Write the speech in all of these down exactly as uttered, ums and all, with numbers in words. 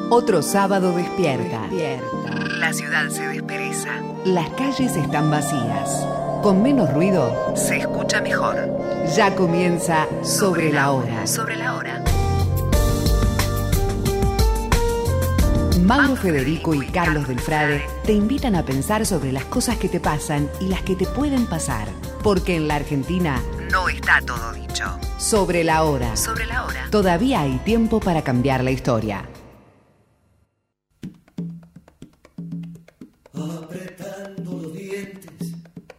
Otro sábado despierta. despierta. La ciudad se despereza. Las calles están vacías. Con menos ruido se escucha mejor. Ya comienza Sobre la Hora. Sobre la Hora. Mauro Federico y Carlos Delfrade te invitan a pensar sobre las cosas que te pasan y las que te pueden pasar. Porque en la Argentina no está todo dicho. Sobre la Hora. Sobre la Hora. Todavía hay tiempo para cambiar la historia. Apretando los dientes,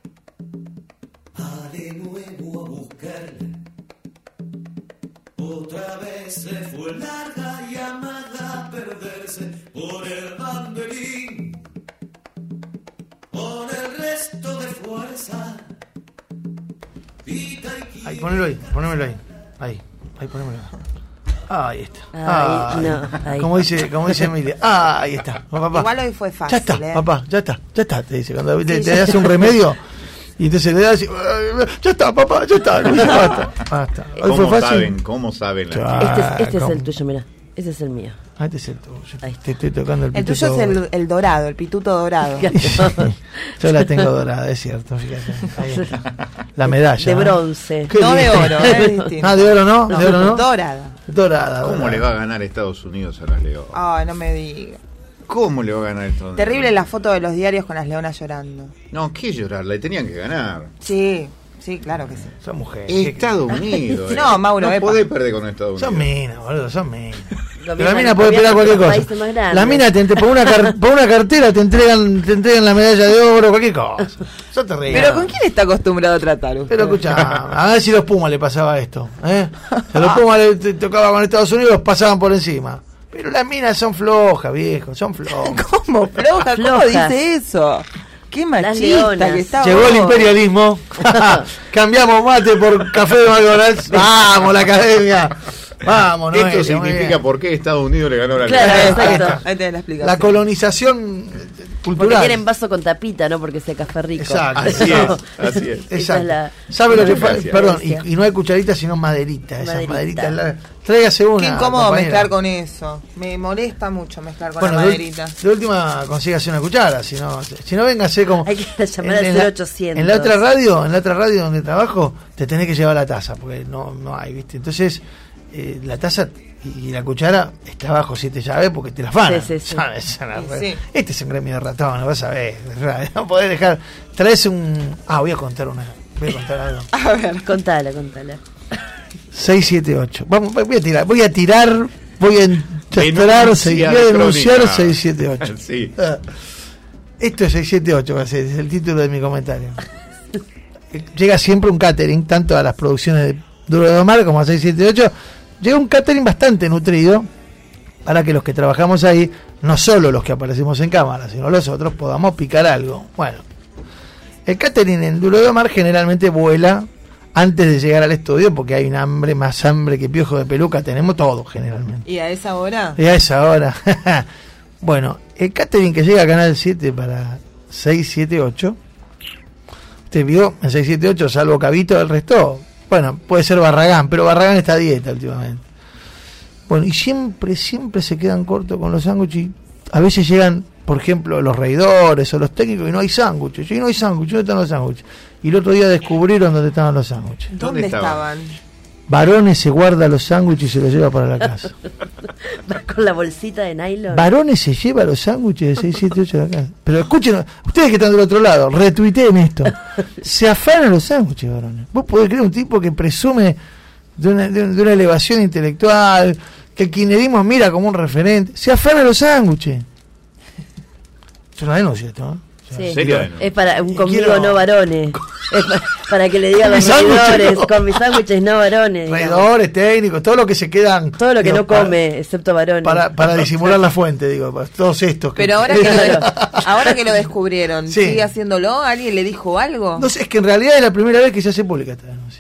va de nuevo a buscarla. Otra vez se fue larga llamada a perderse por el banderín. Con el resto de fuerza. Ahí, ponelo ahí, ponémelo ahí. Ahí, ahí, ponémelo ahí. Ah, ahí está. Ay, ah, no, ahí. Como dice, como dice Emilia. Ah, ahí está. Papá. Igual hoy fue fácil. Ya está, ¿eh? papá, ya está, ya está, te dice. Cuando te, Sí, te ya das un remedio y entonces le das y, ya está, papá, ya está. Basta, basta. Hoy ¿Cómo fue fácil. saben? ¿Cómo saben? La Ah, Este es, este es ¿cómo? el tuyo, mirá. Ese es el mío. Ah, este es el tuyo. Ahí Te estoy tocando el El pituto. tuyo es el, el dorado, el pituto dorado. Yo la tengo dorada, es cierto, fíjate. Ahí está. La medalla. De ¿eh? bronce. Qué No de lindo. oro, ¿eh? Distinto. Ah, de oro no, No, de oro no. Dorada. Dorada. ¿Cómo dorada. le va a ganar Estados Unidos a las leonas? Ay, no me digas. ¿Cómo le va a ganar Estados Unidos? Terrible la foto de los diarios con las leonas llorando. No, ¿qué llorar? Le tenían que ganar. Sí, sí, claro que sí. Son mujeres. Estados Unidos. eh. No, Mauro, No epa. podés perder con Estados Son Unidos. minas, boludo, son minas. Lo Pero la mismo mina en puede gobiernos esperar cualquier de los cosa. países más grandes. La mina te, te- por, una car- por una cartera te entregan te entregan la medalla de oro, cualquier cosa. Son terribles. Pero ¿con quién está acostumbrado a tratar usted? Pero escuchá, a ver si los Pumas le pasaba esto. ¿eh? Si a los Pumas le te- tocaba con Estados Unidos, los pasaban por encima. Pero las minas son flojas, viejo, son flojas. ¿Cómo floja? ¿Cómo Flojas. dice eso? Qué Las machista leonas. que está. Llegó el vos. imperialismo. Cambiamos mate por café de McDonald's. Vamos, la academia. Vamos, no Esto significa por qué Estados Unidos le ganó a la Claro, leona. exacto. Ahí tenés la explicación. la colonización Porque cultural. quieren vaso con tapita, no porque sea café rico. Exacto. Así es, así es. Esa Exacto. es la- ¿Sabe lo que Gracias. fue? Perdón, y, y no hay cucharita, sino maderita. Esas Maderita. maderitas. La, tráigase una. Qué incómodo compañera. mezclar con eso. Me molesta mucho mezclar con Bueno, la de, maderita. de última consígase una cuchara, si no, si no véngase como. Hay que llamar en- al en la- cero ochocientos. En la otra radio, en la otra radio donde trabajo, te tenés que llevar la taza, porque no, no hay, ¿viste? Entonces, eh, la taza y la cuchara está bajo siete llaves porque te las van. Sí, sí, sí. Sí. Este es un gremio de ratones, vas a ver. No podés dejar. Traes un. Ah, voy a contar una. Voy a contar algo. A ver. Contala, contala. seis siete ocho. Vamos, voy a tirar, voy a tirar, voy a entrar, Denuncia seis- voy a de denunciar crónica. seis siete ocho. Sí. Ah, esto es seis siete ocho, va a ser, es el título de mi comentario. Llega siempre un catering, tanto a las producciones de Duro de Omar como a seis siete ocho. Llega un catering bastante nutrido para que los que trabajamos ahí, no solo los que aparecemos en cámara, sino los otros, podamos picar algo. Bueno, el catering en Duro de Omar generalmente vuela antes de llegar al estudio porque hay un hambre, más hambre que piojo de peluca, tenemos todo generalmente. ¿Y a esa hora? Y a esa hora. Bueno, el catering que llega a Canal siete para seis siete ocho, usted vio en seis siete ocho, salvo Cabito, el resto, bueno, puede ser Barragán, pero Barragán está a dieta últimamente. Bueno, y siempre, siempre se quedan cortos con los sándwiches. A veces llegan, por ejemplo, los reidores o los técnicos y no hay sándwiches. Y no hay sándwiches, ¿dónde están los sándwiches? Y el otro día descubrieron dónde estaban los sándwiches. ¿Dónde, ¿Dónde estaban? estaban? Varones se guarda los sándwiches y se los lleva para la casa. Vas con la bolsita de nylon. Varones se lleva los sándwiches de seis siete ocho de la casa. Pero escuchen, ustedes que están del otro lado, retuiteen esto. Se afanan los sándwiches, varones. Vos podés creer un tipo que presume de una, de, de una elevación intelectual, que el kirchnerismo mira como un referente. Se afanan los sándwiches. Es una denuncia esto, ¿no? Sí. ¿Serio? Es para un Y conmigo quiero- no varones. Es pa- para que le digan Con los mis sándwiches, seguidores, no. con mis sándwiches no varones. digamos. Reidores, técnicos, todo lo que se quedan. Todo lo que digo, no para- come, excepto varones. Para, para disimular la fuente, digo, para todos estos. que- Pero ahora que, lo, ahora que lo descubrieron, Sí. ¿sigue haciéndolo? ¿Alguien le dijo algo? No sé, es que en realidad es la primera vez que se hace pública esta denuncia.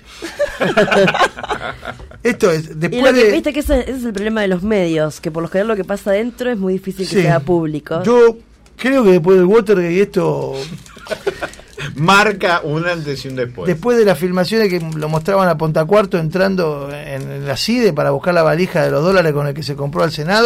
Esto es, Y después lo que, de... viste que ese, ese es el problema de los medios, que por lo general lo que pasa adentro es muy difícil que Sí. sea público. Yo creo que después del Watergate esto... Marca un antes y un después. Después de las filmaciones que lo mostraban a Pontacuarto entrando en, en la CIDE para buscar la valija de los dólares con el que se compró al Senado,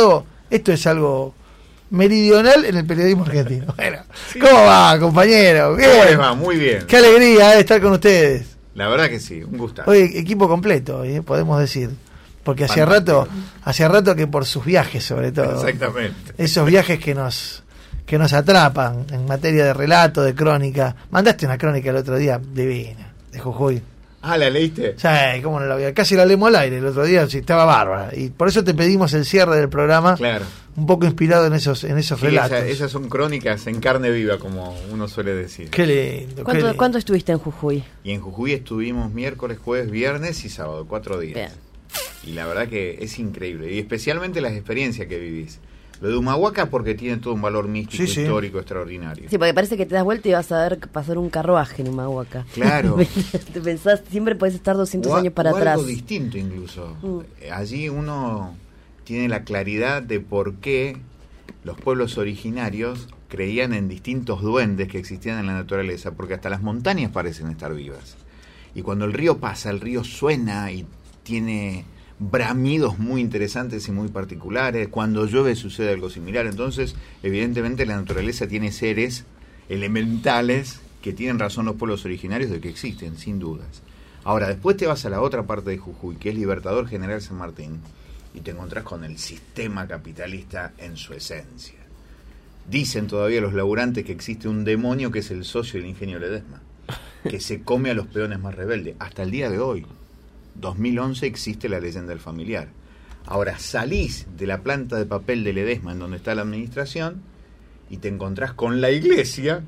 Esto es algo meridional en el periodismo argentino. Bueno, ¿cómo va, compañero? Bien. ¿Cómo les va? Muy bien. Qué alegría eh, estar con ustedes. La verdad que sí, un gusto. Hoy equipo completo, eh, podemos decir. Porque hacía rato, hacía rato que por sus viajes, sobre todo. Exactamente. Esos viajes que nos que nos atrapan en materia de relato, de crónica. Mandaste una crónica el otro día divina, de Jujuy. Ah, ¿la leíste? Sí, cómo no la vi. Casi la leemos al aire el otro día, sí, estaba bárbara. Y por eso te pedimos el cierre del programa. Claro. Un poco inspirado en esos en esos Sí, relatos. esa- esas son crónicas en carne viva, como uno suele decir. Qué lindo. qué ¿Cuánto, lindo. ¿Cuánto estuviste en Jujuy? Y en Jujuy estuvimos miércoles, jueves, viernes y sábado, cuatro días. Bien. Y la verdad que es increíble. Y especialmente las experiencias que vivís. Lo de Humahuaca porque tiene todo un valor místico, Sí, sí. histórico, extraordinario. Sí, porque parece que te das vuelta y vas a ver pasar un carruaje en Humahuaca. Claro. Te pensás, siempre puedes estar doscientos O a- años para o atrás. algo distinto incluso. Mm. Eh, Allí uno tiene la claridad de por qué los pueblos originarios creían en distintos duendes que existían en la naturaleza, porque hasta las montañas parecen estar vivas. Y cuando el río pasa, el río suena y tiene bramidos muy interesantes y muy particulares. Cuando llueve sucede algo similar. Entonces, evidentemente la naturaleza tiene seres elementales que tienen razón los pueblos originarios de que existen, sin dudas. Ahora, después te vas a la otra parte de Jujuy, que es Libertador General San Martín, y te encontrás con el sistema capitalista en su esencia. Dicen todavía los laburantes que existe un demonio que es el socio del ingenio Ledesma, que se come a los peones más rebeldes. Hasta el día de hoy, dos mil once, existe la leyenda del familiar. Ahora salís de la planta de papel de Ledesma, en donde está la administración, y te encontrás con la iglesia,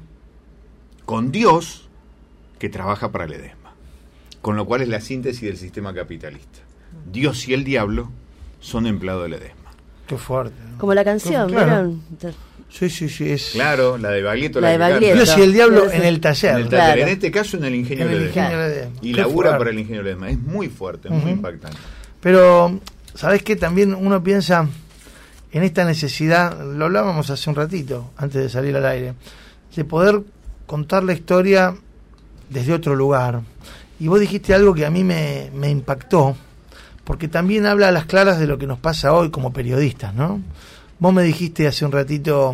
con Dios, que trabaja para Ledesma. Con lo cual es la síntesis del sistema capitalista. Dios y el diablo son empleados de Ledesma. Qué fuerte. ¿no? Como la canción, Claro. ¿vieron? Sí, sí, sí. Es Claro, la de Baglietto. La de que canta. Baglietto. Dios y el diablo Sí, en sí. el taller. En el Claro. taller, en este caso en el ingenio En el Ledesma. ingenio Ledesma. Y Qué labura fuerte. para el ingenio Ledesma. Es muy fuerte, muy Ujú. impactante. Pero, ¿sabés qué? También uno piensa en esta necesidad, lo hablábamos hace un ratito, antes de salir al aire, de poder contar la historia desde otro lugar. Y vos dijiste algo que a mí me, me impactó, porque también habla a las claras de lo que nos pasa hoy como periodistas, ¿no? Vos me dijiste hace un ratito,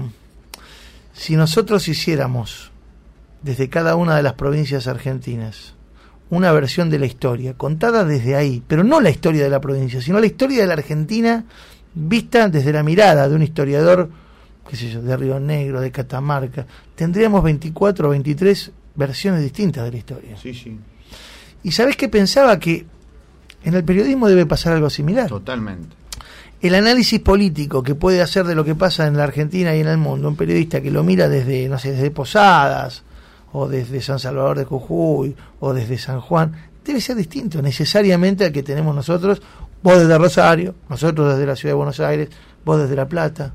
si nosotros hiciéramos desde cada una de las provincias argentinas una versión de la historia, contada desde ahí, pero no la historia de la provincia, sino la historia de la Argentina vista desde la mirada de un historiador, qué sé yo, de Río Negro, de Catamarca, tendríamos veinticuatro o veintitrés versiones distintas de la historia. Sí, sí, Y ¿sabés qué pensaba? Que en el periodismo debe pasar algo similar. totalmente. El análisis político que puede hacer de lo que pasa en la Argentina y en el mundo, un periodista que lo mira desde, no sé, desde Posadas, o desde San Salvador de Jujuy, o desde San Juan, debe ser distinto necesariamente al que tenemos nosotros, vos desde Rosario, nosotros desde la Ciudad de Buenos Aires, vos desde La Plata.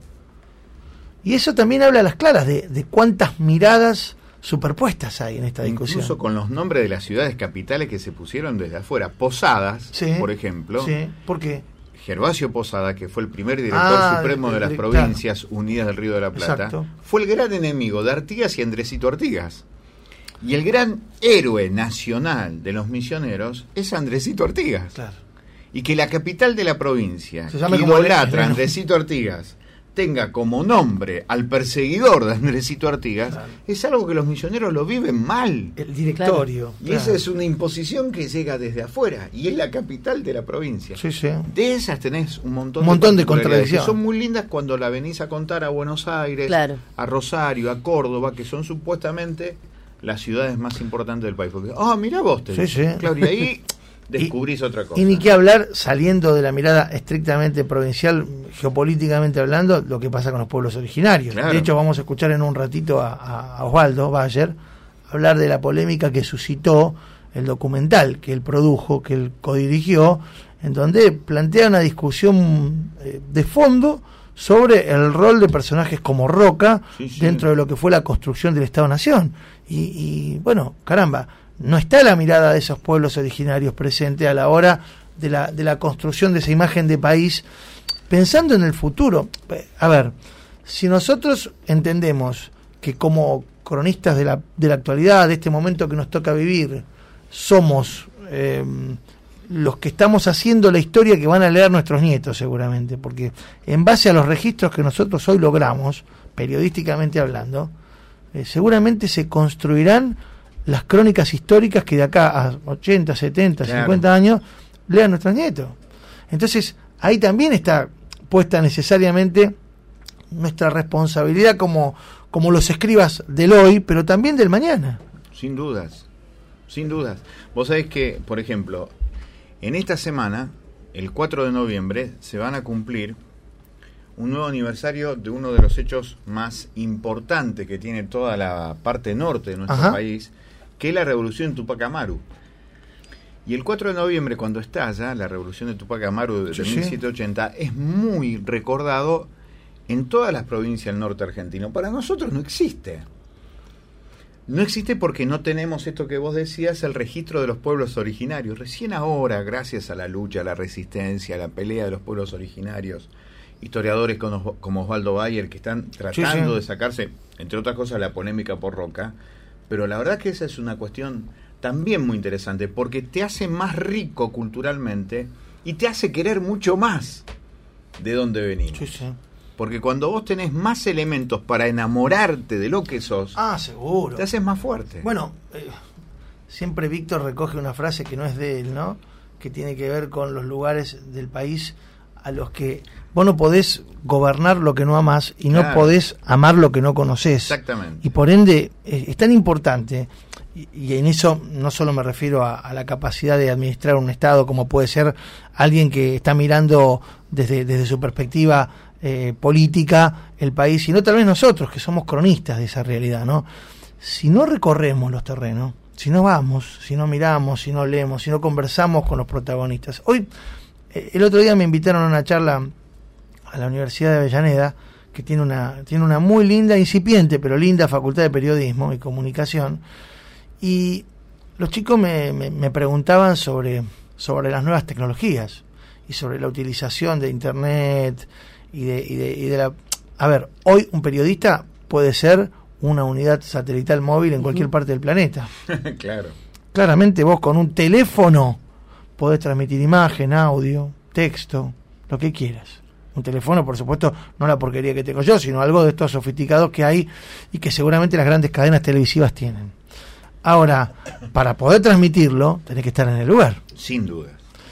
Y eso también habla a las claras de, de cuántas miradas superpuestas hay en esta discusión. Incluso con los nombres de las ciudades capitales que se pusieron desde afuera. Posadas, Sí. por ejemplo. Sí, ¿por qué? Gervasio Posada, que fue el primer director Ah, supremo el- de las el- Provincias Unidas del Río de la Plata, Exacto. fue el gran enemigo de Artigas y Andresito Artigas. Y el gran héroe nacional de los misioneros es Andresito Artigas. Claro. Y que la capital de la provincia, Se que llame como idolatra el- a Andresito Artigas, tenga como nombre al perseguidor de Andresito Artigas, Claro. es algo que los misioneros lo viven mal. El directorio. Y claro. esa es una imposición que llega desde afuera, y es la capital de la provincia. Sí, sí. De esas tenés un montón, Un montón de particularidades contradicciones. que son muy lindas cuando la venís a contar a Buenos Aires, Claro. a Rosario, a Córdoba, que son supuestamente las ciudades más importantes del país. Porque, ah, mirá vos, te Sí, digo. sí. Claro, y ahí descubrís otra cosa. Y ni qué hablar, saliendo de la mirada estrictamente provincial, geopolíticamente hablando, lo que pasa con los pueblos originarios. Claro. De hecho, vamos a escuchar en un ratito a, a- a Osvaldo Bayer hablar de la polémica que suscitó el documental que él produjo, que él codirigió, en donde plantea una discusión eh, de fondo sobre el rol de personajes como Roca Sí, sí. dentro de lo que fue la construcción del Estado-Nación. Y, y, bueno, caramba, no está la mirada de esos pueblos originarios presente a la hora de la, de la construcción de esa imagen de país, pensando en el futuro. A ver, si nosotros entendemos que como cronistas de la, de la actualidad, de este momento que nos toca vivir, somos eh, los que estamos haciendo la historia que van a leer nuestros nietos seguramente, porque en base a los registros que nosotros hoy logramos, periodísticamente hablando, eh, seguramente se construirán las crónicas históricas que de acá a ochenta, setenta, Claro. cincuenta años lean nuestros nietos. Entonces, ahí también está puesta necesariamente nuestra responsabilidad como, como los escribas del hoy, pero también del mañana. Sin dudas, sin dudas. Vos sabés que, por ejemplo, en esta semana, el cuatro de noviembre, se van a cumplir un nuevo aniversario de uno de los hechos más importantes que tiene toda la parte norte de nuestro Ajá. país, que es la revolución de Tupac Amaru. Y el cuatro de noviembre, cuando estalla la revolución de Tupac Amaru de, Sí, de sí. mil setecientos ochenta, es muy recordado en todas las provincias del norte argentino. Para nosotros no existe. No existe porque no tenemos esto que vos decías, el registro de los pueblos originarios. Recién ahora, gracias a la lucha, a la resistencia, a la pelea de los pueblos originarios, historiadores como, como Osvaldo Bayer, que están tratando Sí, sí. de sacarse, entre otras cosas, la polémica por Roca. Pero la verdad que esa es una cuestión también muy interesante, porque te hace más rico culturalmente y te hace querer mucho más de dónde venimos. Sí, sí. Porque cuando vos tenés más elementos para enamorarte de lo que sos, Ah, seguro. te haces más fuerte. Bueno, eh, siempre Víctor recoge una frase que no es de él, ¿no? Que tiene que ver con los lugares del país a los que vos no podés gobernar lo que no amás y no Claro. podés amar lo que no conocés. Exactamente. Y por ende eh, es tan importante, y, y en eso no solo me refiero a, a la capacidad de administrar un Estado, como puede ser alguien que está mirando desde, desde su perspectiva eh, política el país, sino tal vez nosotros, que somos cronistas de esa realidad, ¿no? Si no recorremos los terrenos, si no vamos, si no miramos, si no leemos, si no conversamos con los protagonistas. Hoy, eh, el otro día me invitaron a una charla a la Universidad de Avellaneda, que tiene una, tiene una muy linda, incipiente, pero linda Facultad de Periodismo y Comunicación, y los chicos me, me, me preguntaban sobre, sobre las nuevas tecnologías y sobre la utilización de Internet y de, y de, y de la... A ver, hoy un periodista puede ser una unidad satelital móvil en cualquier parte del planeta. Claro. Claramente vos con un teléfono podés transmitir imagen, audio, texto, lo que quieras. Un teléfono, por supuesto, no la porquería que tengo yo, sino algo de estos sofisticados que hay y que seguramente las grandes cadenas televisivas tienen. Ahora, para poder transmitirlo, tenés que estar en el lugar. Sin duda.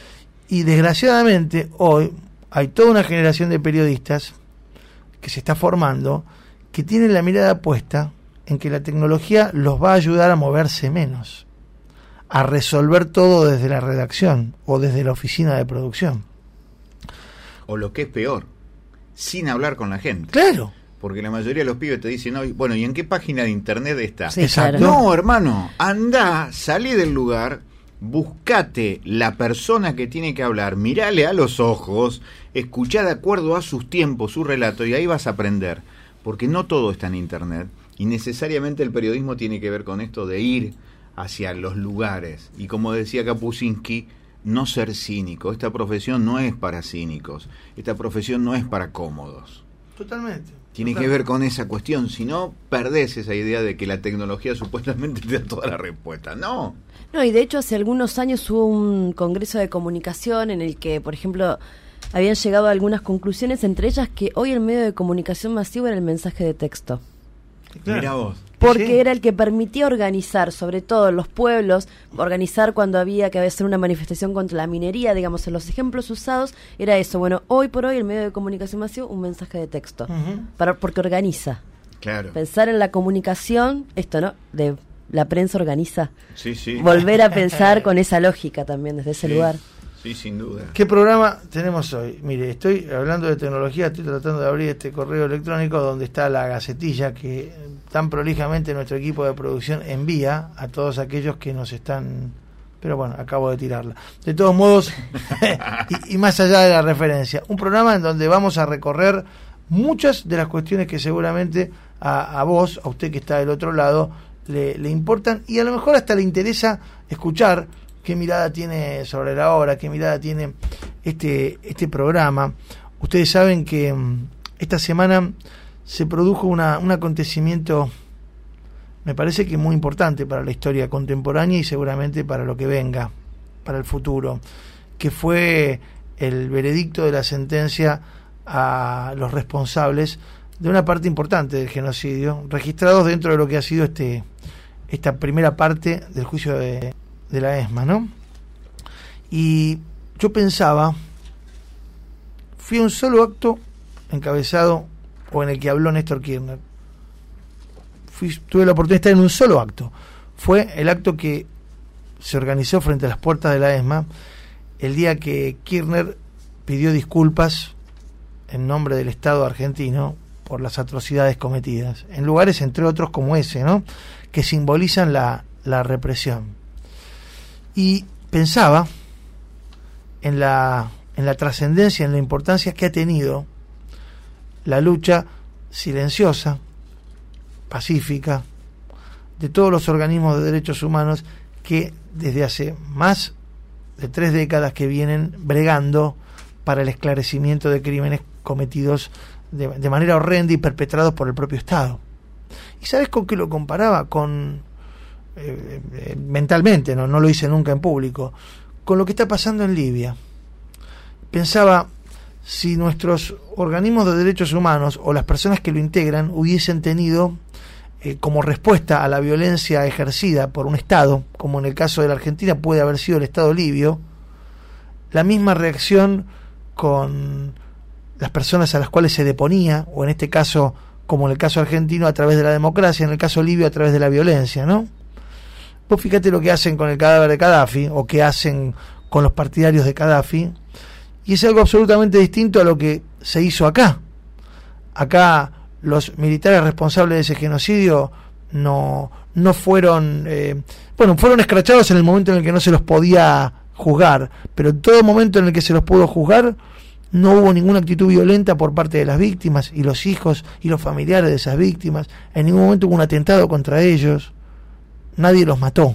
Y desgraciadamente, hoy hay toda una generación de periodistas que se está formando, que tienen la mirada puesta en que la tecnología los va a ayudar a moverse menos, a resolver todo desde la redacción o desde la oficina de producción. O lo que es peor, sin hablar con la gente. Claro. Porque la mayoría de los pibes te dicen hoy, bueno, ¿y en qué página de internet está? Sí, Exacto. claro. No, hermano, andá, salí del lugar, buscate la persona que tiene que hablar, mirale a los ojos, escuchá de acuerdo a sus tiempos, su relato, y ahí vas a aprender. Porque no todo está en internet, y necesariamente el periodismo tiene que ver con esto de ir hacia los lugares. Y como decía Kapuscinski, no ser cínico. Esta profesión no es para cínicos, esta profesión no es para cómodos. Totalmente. Tiene que ver con esa cuestión, si no perdés esa idea de que la tecnología supuestamente te da toda la respuesta. No. No, y de hecho hace algunos años hubo un congreso de comunicación en el que, por ejemplo, habían llegado a algunas conclusiones, entre ellas que hoy el medio de comunicación masivo era el mensaje de texto. Claro. Mirá vos. Porque Sí. era el que permitía organizar, sobre todo en los pueblos, organizar cuando había que hacer una manifestación contra la minería, digamos, en los ejemplos usados, era eso. Bueno, hoy por hoy el medio de comunicación masivo, un mensaje de texto, Ujú. para, porque organiza. Claro. Pensar en la comunicación, esto, ¿no? De la prensa organiza. Sí, sí. Volver a pensar con esa lógica también desde ese Sí. lugar. Sí, sin duda. ¿Qué programa tenemos hoy? Mire, estoy hablando de tecnología, estoy tratando de abrir este correo electrónico donde está la gacetilla que tan prolijamente nuestro equipo de producción envía a todos aquellos que nos están... Pero bueno, acabo de tirarla. De todos modos, y, y más allá de la referencia, un programa en donde vamos a recorrer muchas de las cuestiones que seguramente a, a vos, a usted que está del otro lado, le, le importan y a lo mejor hasta le interesa escuchar qué mirada tiene sobre la obra, qué mirada tiene este, este programa. Ustedes saben que um, esta semana se produjo una, un acontecimiento, me parece que muy importante para la historia contemporánea y seguramente para lo que venga. para el futuro, que fue el veredicto de la sentencia a los responsables de una parte importante del genocidio, registrados dentro de lo que ha sido este esta primera parte del juicio de, de la ESMA, ¿no? Y yo pensaba, fui a un solo acto encabezado o en el que habló Néstor Kirchner. Fui, tuve la oportunidad de estar en un solo acto. Fue el acto que se organizó frente a las puertas de la ESMA el día que Kirchner pidió disculpas en nombre del Estado argentino por las atrocidades cometidas, en lugares entre otros como ese, ¿no?, que simbolizan la, la represión. Y pensaba en la, en la trascendencia, en la importancia que ha tenido la lucha silenciosa, pacífica, de todos los organismos de derechos humanos que desde hace más de tres décadas que vienen bregando para el esclarecimiento de crímenes cometidos de, de manera horrenda y perpetrados por el propio Estado. ¿Y sabes con qué lo comparaba? Con eh, eh, mentalmente, no, no lo hice nunca en público, con lo que está pasando en Libia. Pensaba, si nuestros organismos de derechos humanos o las personas que lo integran hubiesen tenido eh, como respuesta a la violencia ejercida por un Estado, como en el caso de la Argentina puede haber sido el Estado libio, la misma reacción con las personas a las cuales se deponía, o en este caso, como en el caso argentino, a través de la democracia, en el caso libio a través de la violencia, ¿no? Vos fíjate lo que hacen con el cadáver de Gaddafi, o que hacen con los partidarios de Gaddafi, y es algo absolutamente distinto a lo que se hizo acá. Acá los militares responsables de ese genocidio no, no fueron, eh, bueno, fueron escrachados en el momento en el que no se los podía juzgar, pero en todo momento en el que se los pudo juzgar, no hubo ninguna actitud violenta por parte de las víctimas y los hijos y los familiares de esas víctimas. En ningún momento hubo un atentado contra ellos. Nadie los mató.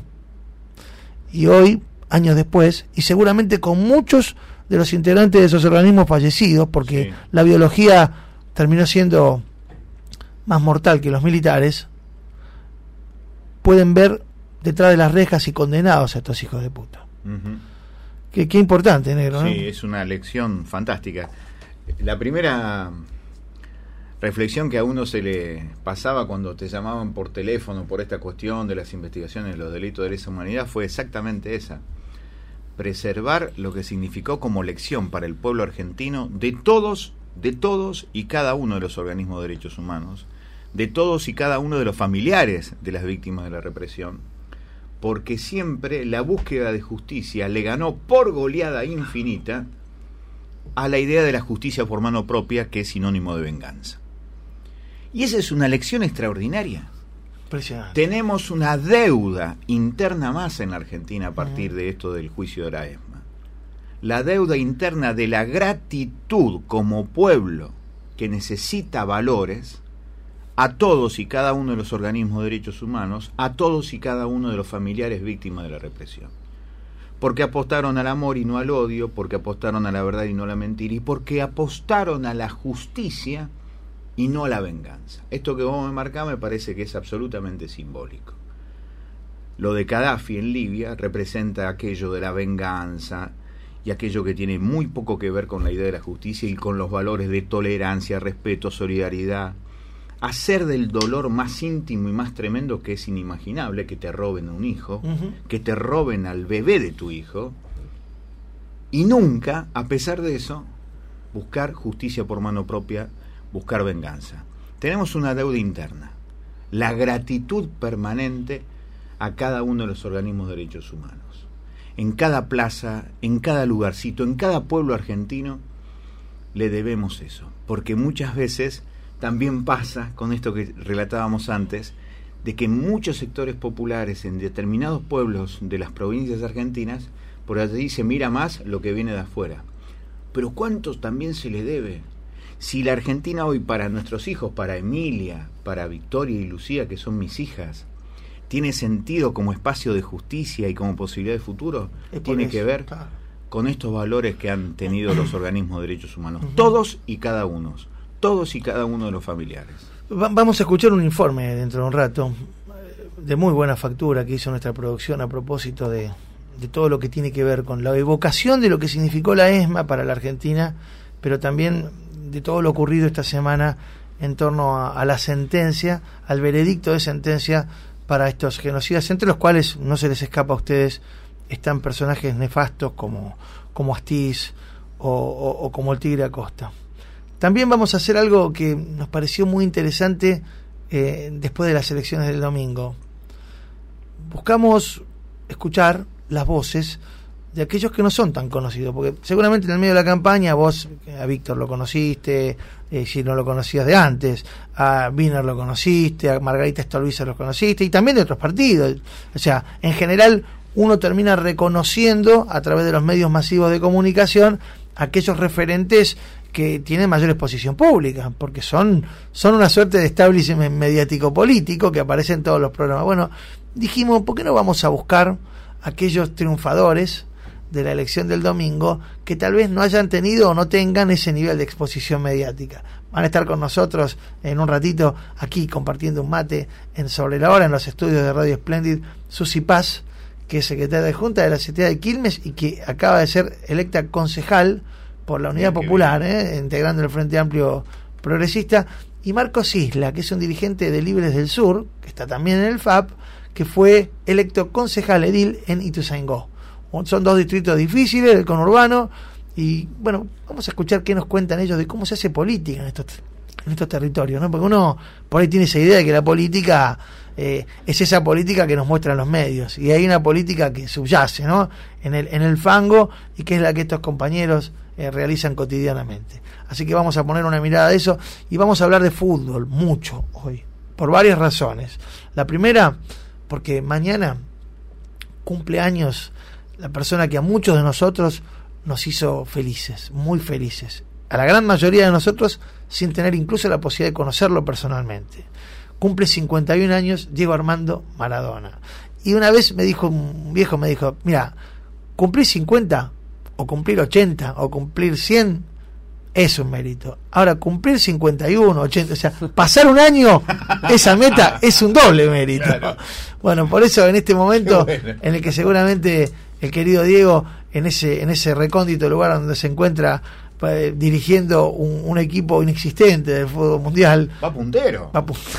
Y hoy, años después, y seguramente con muchos de los integrantes de esos organismos fallecidos, porque sí, la biología terminó siendo más mortal que los militares, pueden ver detrás de las rejas y condenados a estos hijos de puta. Uh-huh. Qué, qué importante, negro, ¿no? Sí, es una lección fantástica. La primera reflexión que a uno se le pasaba cuando te llamaban por teléfono por esta cuestión de las investigaciones de los delitos de lesa humanidad fue exactamente esa: preservar lo que significó como lección para el pueblo argentino de todos, de todos y cada uno de los organismos de derechos humanos, de todos y cada uno de los familiares de las víctimas de la represión, porque siempre la búsqueda de justicia le ganó por goleada infinita a la idea de la justicia por mano propia, que es sinónimo de venganza. Y esa es una lección extraordinaria. Tenemos una deuda interna más en la Argentina a partir de esto del juicio de la ESMA. La deuda interna de la gratitud como pueblo que necesita valores a todos y cada uno de los organismos de derechos humanos, a todos y cada uno de los familiares víctimas de la represión. Porque apostaron al amor y no al odio, porque apostaron a la verdad y no a la mentira, y porque apostaron a la justicia y no a la venganza. Esto que vos me marcás me parece que es absolutamente simbólico. Lo de Gaddafi en Libia representa aquello de la venganza y aquello que tiene muy poco que ver con la idea de la justicia y con los valores de tolerancia, respeto, solidaridad. Hacer del dolor más íntimo y más tremendo, que es inimaginable que te roben a un hijo, uh-huh. que te roben al bebé de tu hijo, y nunca, a pesar de eso, buscar justicia por mano propia, buscar venganza. Tenemos una deuda interna, la gratitud permanente a cada uno de los organismos de derechos humanos. En cada plaza, en cada lugarcito, en cada pueblo argentino, le debemos eso, porque muchas veces también pasa, con esto que relatábamos antes, de que en muchos sectores populares, en determinados pueblos de las provincias argentinas, por allí se mira más lo que viene de afuera. Pero ¿cuántos también se le debe? Si la Argentina hoy, para nuestros hijos, para Emilia, para Victoria y Lucía, que son mis hijas, tiene sentido como espacio de justicia y como posibilidad de futuro, tiene eso que ver claro. con estos valores que han tenido los organismos de derechos humanos, uh-huh. todos y cada uno. Todos y cada uno de los familiares. Vamos a escuchar un informe dentro de un rato, de muy buena factura, que hizo nuestra producción a propósito de, de todo lo que tiene que ver con la evocación de lo que significó la ESMA para la Argentina, pero también de todo lo ocurrido esta semana en torno a, a la sentencia, al veredicto de sentencia para estos genocidas, entre los cuales, no se les escapa a ustedes, están personajes nefastos como, como Astiz o, o, o como el Tigre Acosta. También vamos a hacer algo que nos pareció muy interesante eh, después de las elecciones del domingo. Buscamos escuchar las voces de aquellos que no son tan conocidos, porque seguramente en el medio de la campaña vos a Víctor lo conociste, eh, si no lo conocías de antes, a Wiener lo conociste, a Margarita Stolbizer lo conociste, y también de otros partidos. O sea, en general uno termina reconociendo a través de los medios masivos de comunicación aquellos referentes que tienen mayor exposición pública, porque son, son una suerte de establishment mediático político que aparece en todos los programas. Bueno, dijimos, ¿por qué no vamos a buscar aquellos triunfadores de la elección del domingo que tal vez no hayan tenido o no tengan ese nivel de exposición mediática? Van a estar con nosotros en un ratito aquí compartiendo un mate en Sobre la Hora en los estudios de Radio Splendid Susi Paz, que es secretaria de Junta de la C T A de Quilmes y que acaba de ser electa concejal por la Unidad Popular, eh, integrando el Frente Amplio Progresista, y Marcos Isla, que es un dirigente de Libres del Sur, que está también en el F A P, que fue electo concejal edil en Ituzaingó. Son dos distritos difíciles del conurbano, y bueno, vamos a escuchar qué nos cuentan ellos de cómo se hace política en estos, en estos territorios, ¿no? Porque uno por ahí tiene esa idea de que la política eh, es esa política que nos muestran los medios, y hay una política que subyace, ¿no?, en el, en el fango, y que es la que estos compañeros eh, realizan cotidianamente. Así que vamos a poner una mirada de eso, y vamos a hablar de fútbol mucho hoy, por varias razones. La primera, porque mañana cumple años la persona que a muchos de nosotros nos hizo felices, muy felices, a la gran mayoría de nosotros sin tener incluso la posibilidad de conocerlo personalmente. Cumple cincuenta y un años Diego Armando Maradona. Y una vez me dijo, un viejo me dijo, mira, cumplir cincuenta o cumplir ochenta o cumplir cien es un mérito. Ahora, cumplir cincuenta y uno, ochenta, o sea, pasar un año, esa meta es un doble mérito. Claro. Bueno, por eso en este momento bueno. en el que seguramente el querido Diego, en ese en ese recóndito lugar donde se encuentra eh, dirigiendo un, un equipo inexistente del fútbol mundial, va puntero. Va puntero.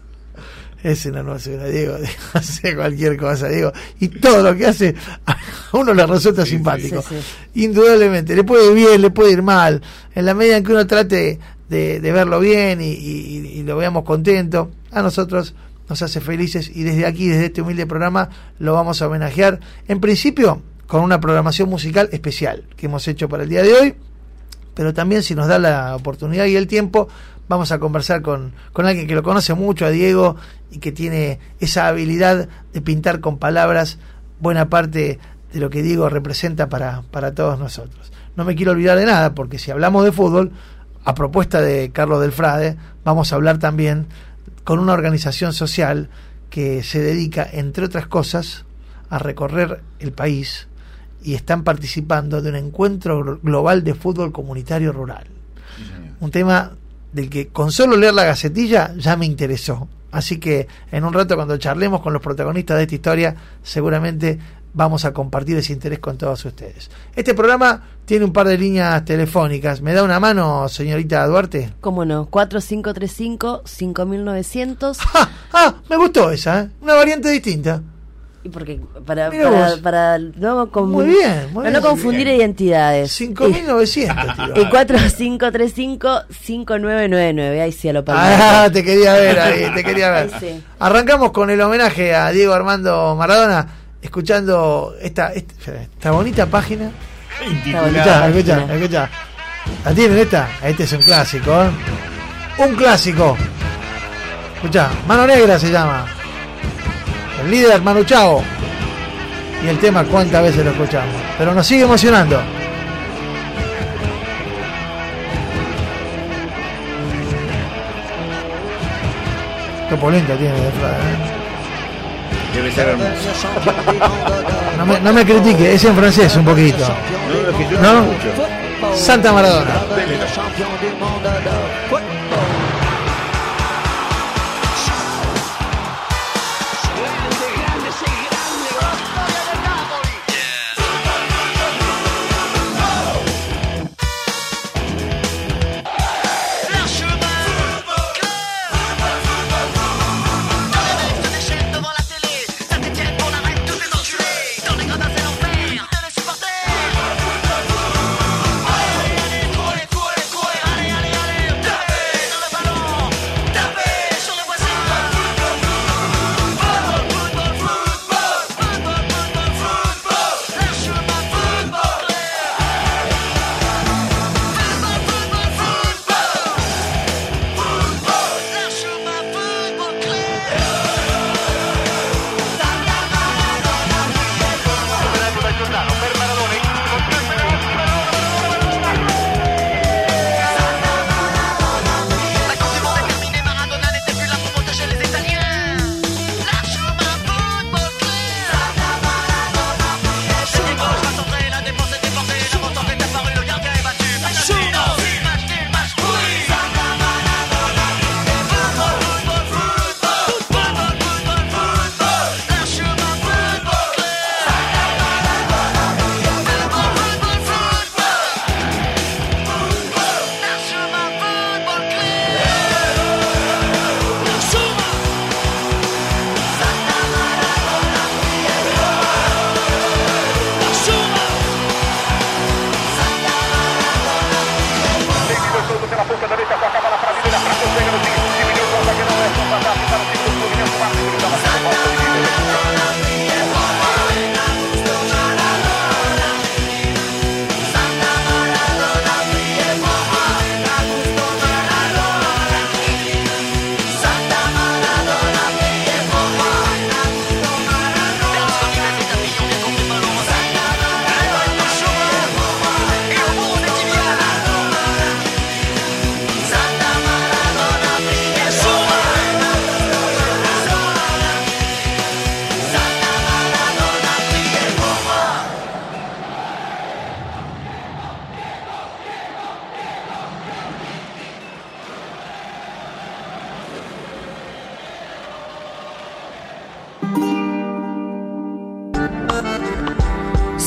Ese no, no hace una, Diego, hace cualquier cosa, Diego, y todo lo que hace a uno le resulta sí, simpático, sí, sí. Indudablemente, le puede ir bien, le puede ir mal, en la medida en que uno trate de, de verlo bien y, y, y lo veamos contento, a nosotros nos hace felices, y desde aquí, desde este humilde programa, lo vamos a homenajear, en principio con una programación musical especial que hemos hecho para el día de hoy, pero también, si nos da la oportunidad y el tiempo, vamos a conversar con, con alguien que lo conoce mucho, a Diego, y que tiene esa habilidad de pintar con palabras buena parte de lo que Diego representa para, para todos nosotros. No me quiero olvidar de nada, porque si hablamos de fútbol, a propuesta de Carlos del Frade, vamos a hablar también con una organización social que se dedica, entre otras cosas, a recorrer el país, y están participando de un encuentro global de fútbol comunitario rural. Sí, un tema del que con solo leer la gacetilla ya me interesó. Así que en un rato, cuando charlemos con los protagonistas de esta historia, seguramente vamos a compartir ese interés con todos ustedes. Este programa tiene un par de líneas telefónicas. ¿Me da una mano, señorita Duarte? ¿Cómo no? cuatro cinco tres cinco, cinco mil novecientos. ¡Ah! ah me gustó esa, ¿eh? Una variante distinta. Y porque para para, para no, con, muy bien, muy para bien, no confundir bien. identidades. cinco mil novecientos. Y cuatro cinco tres cinco, cinco nueve nueve nueve. Ahí sí, a lo palmero. Ah, te quería ver ahí, te quería ver. Sí. Arrancamos con el homenaje a Diego Armando Maradona, escuchando esta esta, esta bonita página. Escuchá, escuchá, escuchá. ¿La tienen esta? Este es un clásico, ¿eh? Un clásico. Escuchá, Mano Negra se llama. El líder Manu Chao. Y el tema, cuántas veces lo escuchamos, pero nos sigue emocionando. Qué polenta tiene de Frade, ¿eh? Debe ser hermoso. No me, no me critique, es en francés un poquito. No, es que yo ¿No? no escucho. Santa Maradona.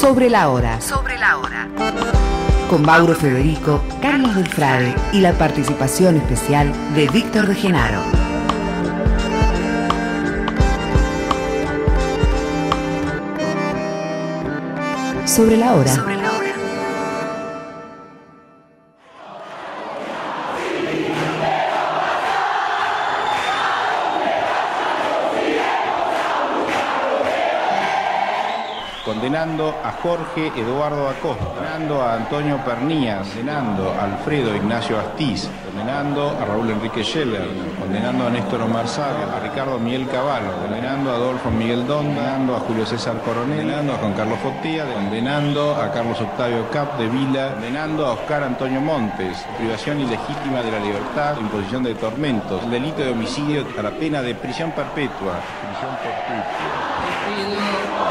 Sobre la hora. Sobre la hora. Con Mauro Federico, Carlos del Frade y la participación especial de Víctor de Genaro. Sobre la hora. Sobre la hora. Condenando a Jorge Eduardo Acosta, condenando a Antonio Pernías, condenando a Alfredo Ignacio Astiz, condenando a Raúl Enrique Scheller, condenando a Néstor Omar Sabio, a Ricardo Miguel Cavallo, condenando a Adolfo Miguel Donda, condenando a Julio César Coronel, condenando a Juan Carlos Fotía, condenando a Carlos Octavio Cap de Vila, condenando a Oscar Antonio Montes, privación ilegítima de la libertad, imposición de tormentos, el delito de homicidio a la pena de prisión perpetua, prisión perpetua.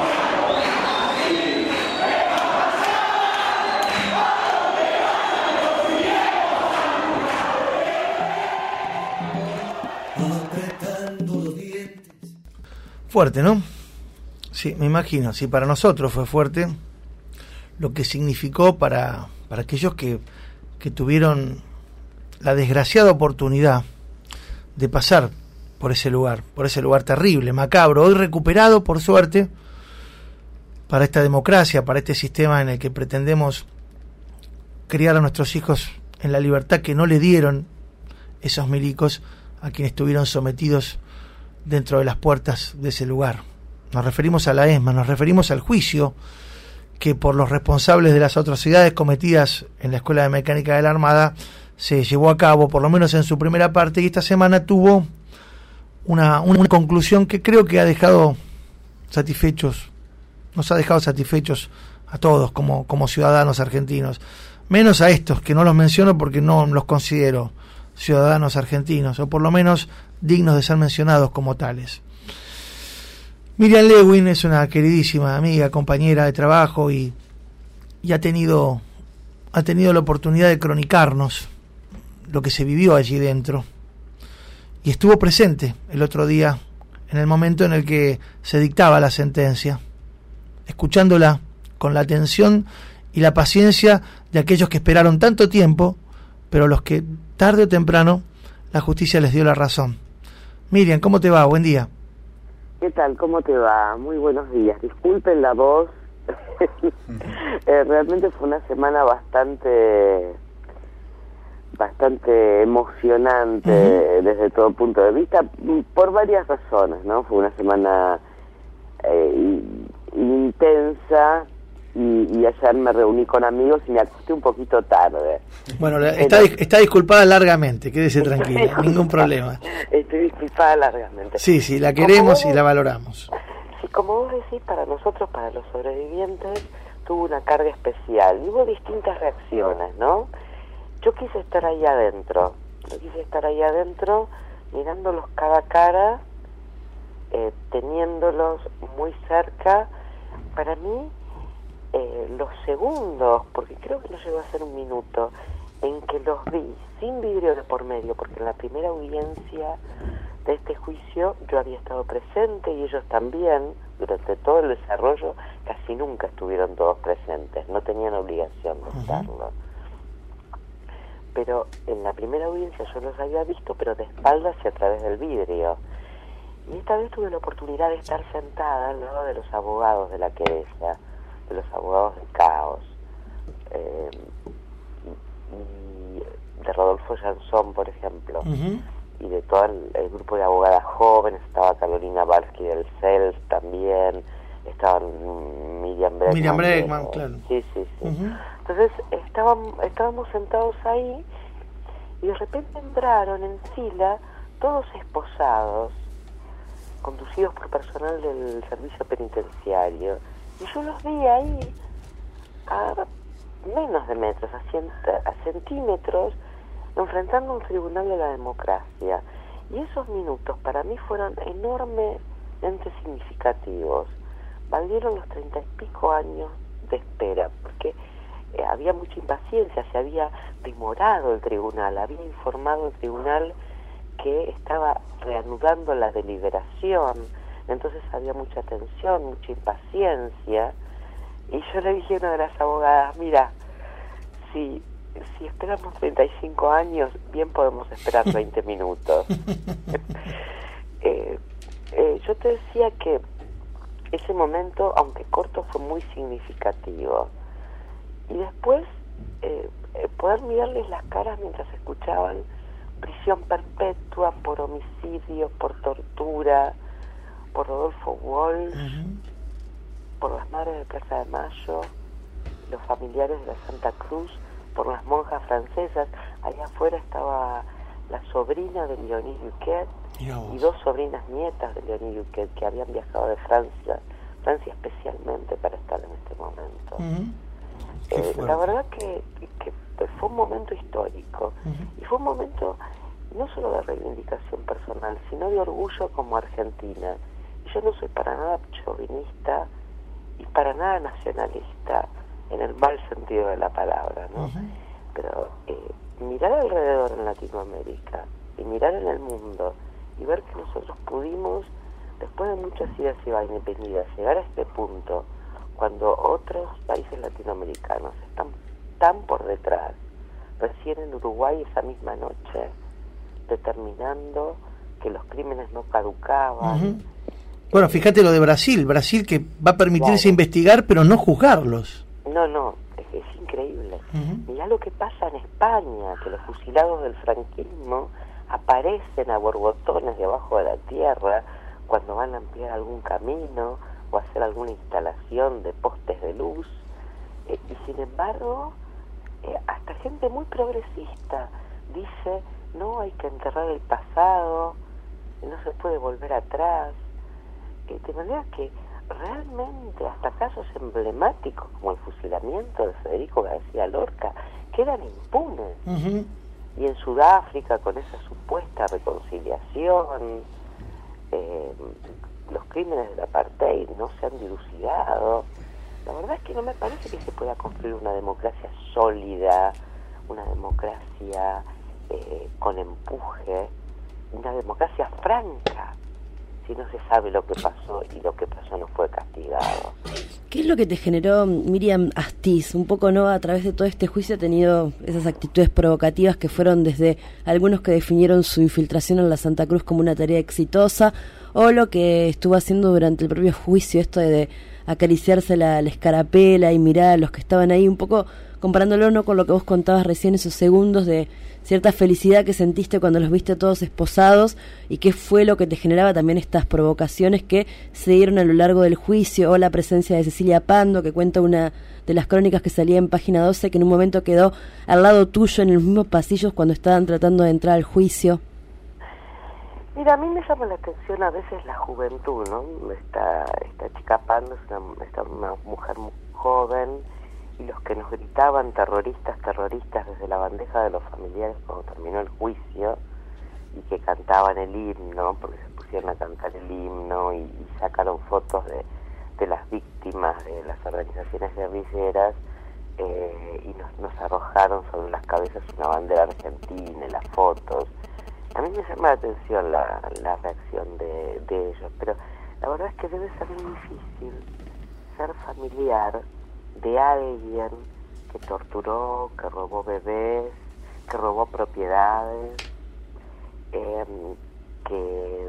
Fuerte, ¿no? Sí, me imagino. Si para nosotros fue fuerte, lo que significó para, para aquellos que, que tuvieron la desgraciada oportunidad de pasar por ese lugar, por ese lugar terrible, macabro, hoy recuperado, por suerte, para esta democracia, para este sistema en el que pretendemos criar a nuestros hijos en la libertad que no le dieron esos milicos a quienes estuvieron sometidos dentro de las puertas de ese lugar. Nos referimos a la ESMA, nos referimos al juicio que por los responsables de las atrocidades cometidas en la Escuela de Mecánica de la Armada se llevó a cabo, por lo menos en su primera parte, y esta semana tuvo una, una conclusión que creo que ha dejado satisfechos, nos ha dejado satisfechos a todos como, como ciudadanos argentinos, menos a estos que no los menciono porque no los considero ciudadanos argentinos, o por lo menos dignos de ser mencionados como tales. Miriam Lewin es una queridísima amiga, compañera de trabajo y, y ha tenido ha tenido la oportunidad de cronicarnos lo que se vivió allí dentro y estuvo presente el otro día en el momento en el que se dictaba la sentencia, escuchándola con la atención y la paciencia de aquellos que esperaron tanto tiempo, pero los que tarde o temprano la justicia les dio la razón. Miriam, ¿cómo te va? Buen día. ¿Qué tal? ¿Cómo te va? Muy buenos días. Disculpen la voz. eh, realmente fue una semana bastante bastante emocionante uh-huh. desde todo punto de vista, por varias razones, ¿no? Fue una semana eh, intensa. Y, y ayer me reuní con amigos y me acosté un poquito tarde. Bueno, está, está disculpada largamente, quédese tranquila, ningún problema. Estoy disculpada largamente. Sí, sí, la queremos vos, y la valoramos. Sí, como vos decís, para nosotros, para los sobrevivientes, tuvo una carga especial. Y hubo distintas reacciones, ¿no? Yo quise estar ahí adentro, yo quise estar ahí adentro, mirándolos cara a cara, eh, teniéndolos muy cerca. Para mí, Eh, los segundos, porque creo que no llegó a ser un minuto, en que los vi sin vidrio de por medio, porque en la primera audiencia de este juicio yo había estado presente y ellos también, durante todo el desarrollo, casi nunca estuvieron todos presentes, no tenían obligación de estarlo. Pero en la primera audiencia yo los había visto, pero de espaldas y a través del vidrio. Y esta vez tuve la oportunidad de estar sentada al lado de los abogados de la querella, de los abogados del caos, eh, y de Rodolfo Jansson, por ejemplo, uh-huh. y de todo el, el grupo de abogadas jóvenes. Estaba Carolina Barsky del C E L S también, estaban Miriam Bregman. Miriam Bregman, claro. Sí, sí, sí. Uh-huh. Entonces estábamos, estábamos sentados ahí y de repente entraron en fila todos esposados, conducidos por personal del servicio penitenciario. Y yo los vi ahí a menos de metros, a, cien, a centímetros, enfrentando un tribunal de la democracia. Y esos minutos para mí fueron enormemente significativos. Valieron los treinta y pico años de espera, porque eh, había mucha impaciencia, se había demorado el tribunal, había informado el tribunal que estaba reanudando la deliberación. Entonces había mucha tensión, mucha impaciencia, Y yo le dije a una de las abogadas, mira, si, si esperamos treinta y cinco años, bien podemos esperar veinte minutos. eh, eh, yo te decía que ese momento, aunque corto, fue muy significativo. Y después, eh, eh, poder mirarles las caras mientras escuchaban prisión perpetua por homicidio, por tortura, por Rodolfo Walsh, uh-huh. por las madres de Plaza de Mayo, los familiares de la Santa Cruz, por las monjas francesas. Allá afuera estaba la sobrina de Leonie Duquet y dos sobrinas nietas de Leonie Duquet que habían viajado de Francia, Francia especialmente para estar en este momento. Uh-huh. Eh, la verdad que, que fue un momento histórico, uh-huh. y fue un momento no solo de reivindicación personal, sino de orgullo como argentina. Y yo no soy para nada chauvinista y para nada nacionalista en el mal sentido de la palabra, ¿no? Uh-huh. Pero eh, mirar alrededor en Latinoamérica y mirar en el mundo y ver que nosotros pudimos, después de muchas idas y venidas, llegar a este punto cuando otros países latinoamericanos están tan por detrás, recién en Uruguay esa misma noche, determinando que los crímenes no caducaban. Uh-huh. Bueno, fíjate lo de Brasil, Brasil que va a permitirse claro. investigar pero no juzgarlos. No, no, es, es increíble. Uh-huh. Mirá lo que pasa en España, que los fusilados del franquismo aparecen a borbotones debajo de la tierra cuando van a ampliar algún camino o hacer alguna instalación de postes de luz, eh, y sin embargo eh, hasta gente muy progresista dice no, hay que enterrar el pasado, no se puede volver atrás, eh, de manera que realmente hasta casos emblemáticos como el fusilamiento de Federico García Lorca quedan impunes. Uh-huh. Y en Sudáfrica, con esa supuesta reconciliación, eh, los crímenes del apartheid no se han dilucidado. La verdad es que no me parece que se pueda construir una democracia sólida, una democracia eh, con empuje, una democracia franca, si no se sabe lo que pasó y lo que pasó no fue castigado. ¿Qué es lo que te generó Miriam Astiz? Un poco, ¿no? A través de todo este juicio ha tenido esas actitudes provocativas que fueron desde algunos que definieron su infiltración en la Santa Cruz como una tarea exitosa, o lo que estuvo haciendo durante el propio juicio, esto de, de acariciarse la, la escarapela y mirar a los que estaban ahí, un poco comparándolo, ¿no?, con lo que vos contabas recién, esos segundos de cierta felicidad que sentiste cuando los viste todos esposados, y qué fue lo que te generaba también estas provocaciones que se dieron a lo largo del juicio, o la presencia de Cecilia Pando, que cuenta una de las crónicas que salía en Página doce, que en un momento quedó al lado tuyo en los mismos pasillos cuando estaban tratando de entrar al juicio. Mira, a mí me llama la atención a veces la juventud, ¿no? Esta, esta chica Pando es una, esta, una mujer muy joven, y los que nos gritaban terroristas, terroristas desde la bandeja de los familiares cuando terminó el juicio, y que cantaban el himno, porque se pusieron a cantar el himno y, y sacaron fotos de, de las víctimas de las organizaciones guerrilleras, eh, y nos, nos arrojaron sobre las cabezas una bandera argentina y las fotos. A mí me llama la atención la, la reacción de, de ellos, pero la verdad es que debe ser muy difícil ser familiar de alguien que torturó, que robó bebés, que robó propiedades, eh, que,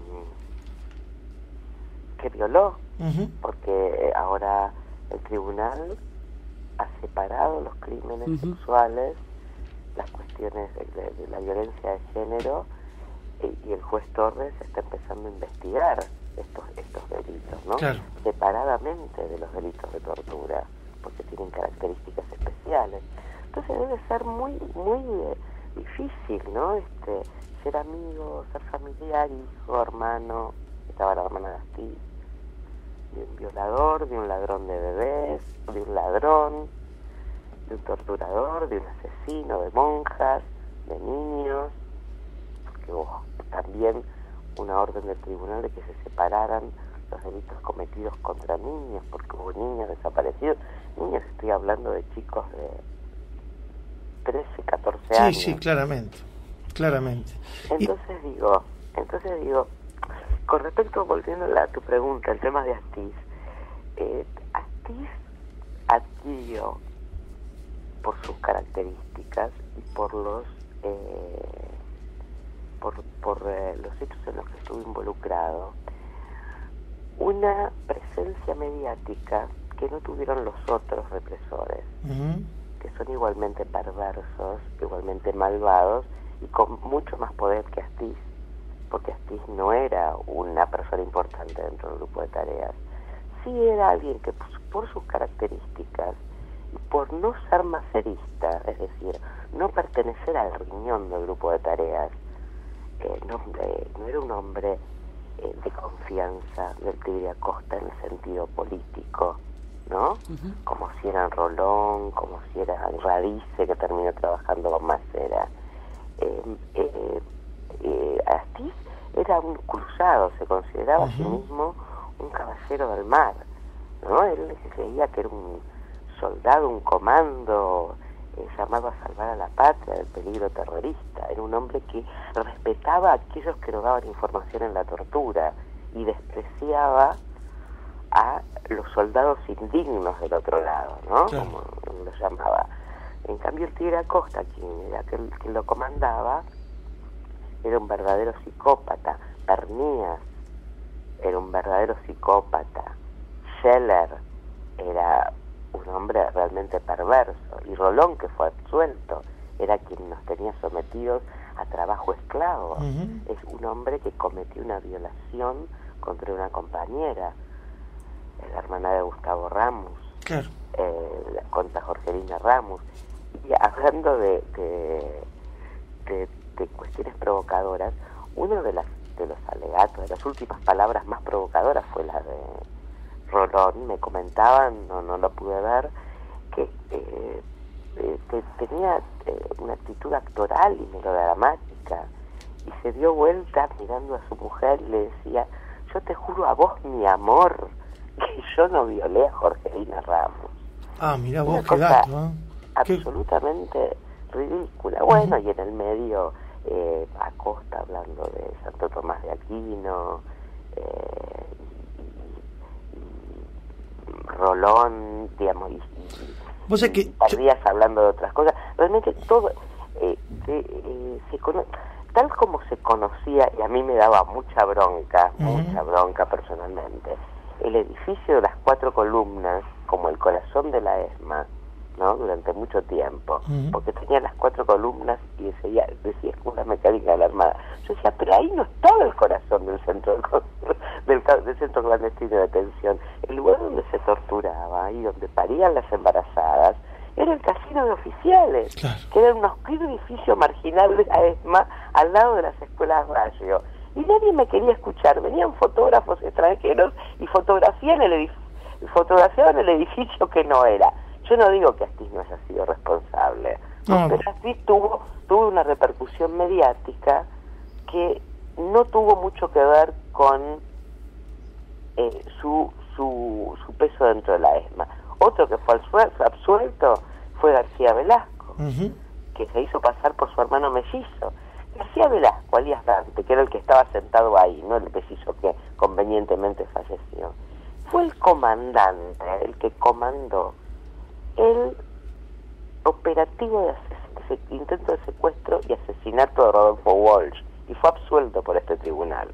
que violó, uh-huh. porque ahora el tribunal ha separado los crímenes uh-huh. sexuales, las cuestiones de, de, de la violencia de género, eh, y el juez Torres está empezando a investigar estos estos delitos, ¿no? Claro. Separadamente de los delitos de tortura, porque tienen características especiales. Entonces debe ser muy muy eh, difícil, ¿no? Este, ser amigo, ser familiar, hijo, hermano. Estaba la hermana de Astiz, de un violador, de un ladrón de bebés, de un ladrón, de un torturador, de un asesino, de monjas, de niños, porque hubo también una orden del tribunal de que se separaran los delitos cometidos contra niños, porque hubo niños desaparecidos. Niños, estoy hablando de chicos de trece, catorce sí, años. Sí, sí, claramente, claramente. Entonces y... digo, entonces digo, con respecto, volviendo a tu pregunta, el tema de Astiz, eh, Astiz adquirió por sus características y por los eh, por, por eh, los hechos en los que estuvo involucrado una presencia mediática que no tuvieron los otros represores, Uh-huh. que son igualmente perversos, igualmente malvados y con mucho más poder que Astiz, porque Astiz no era una persona importante dentro del grupo de tareas. Sí era alguien que por sus características y por no ser macerista, es decir, no pertenecer al riñón del grupo de tareas, eh, no, eh, no era un hombre eh, de confianza del Tigre Acosta en el sentido político, ¿no? Uh-huh. Como si era Rolón, como si era Radice, que terminó trabajando con Macera. Eh, eh, eh, Astiz era un cruzado, se consideraba uh-huh. a sí mismo un caballero del mar, ¿no? Él creía que era un soldado, un comando eh, llamado a salvar a la patria del peligro terrorista. Era un hombre que respetaba a aquellos que no daban información en la tortura y despreciaba a los soldados indignos del otro lado, ¿no? Claro. Como lo llamaba. En cambio el Tigre Acosta, quien era quien, quien lo comandaba, era un verdadero psicópata. Pernías era un verdadero psicópata. Scheller era un hombre realmente perverso. Y Rolón, que fue absuelto, era quien nos tenía sometidos a trabajo esclavo. Uh-huh. Es un hombre que cometió una violación contra una compañera, la hermana de Gustavo Ramos, claro. eh, contra Jorgelina Ramos. Y hablando de, de, de, de cuestiones provocadoras, uno de, las, de los alegatos, de las últimas palabras más provocadoras fue la de Rolón. Me comentaban, no, no lo pude ver, que, eh, eh, que tenía eh, una actitud actoral y melodramática, y se dio vuelta mirando a su mujer y le decía: yo te juro a vos, mi amor, que yo no violé a Jorgelina Ramos. Ah, mirá vos, qué gato, ¿eh? Absolutamente ¿Qué? ridícula. Bueno, uh-huh. y en el medio eh, Acosta hablando de Santo Tomás de Aquino, eh, y, y Rolón, digamos, y, y, ¿Vos y que Tardías yo... hablando de otras cosas. Realmente todo eh, se, eh, se conoce, tal como se conocía, y a mí me daba mucha bronca, uh-huh. mucha bronca personalmente, el edificio de las cuatro columnas, como el corazón de la ESMA, ¿no? Durante mucho tiempo, uh-huh. porque tenía las cuatro columnas y decía, decía Escuela Mecánica de la Armada. Yo decía, pero ahí no estaba el corazón del centro del, del centro clandestino de detención. El lugar donde se torturaba y donde parían las embarazadas era el casino de oficiales, claro. que era un oscuro edificio marginal de la ESMA al lado de las escuelas Rayo. Y nadie me quería escuchar. Venían fotógrafos extranjeros y fotografían el edificio, fotografiaban el edificio que no era. Yo no digo que Astiz no haya sido responsable, no. pero Astiz tuvo, tuvo una repercusión mediática que no tuvo mucho que ver con eh, su, su, su peso dentro de la ESMA. Otro que fue absuelto fue García Velasco, uh-huh. que se hizo pasar por su hermano mellizo. García Velasco, alias Dante, que era el que estaba sentado ahí, no el mellizo que convenientemente falleció, fue el comandante, el que comandó el operativo de ases- intento de secuestro y asesinato de Rodolfo Walsh, y fue absuelto por este tribunal.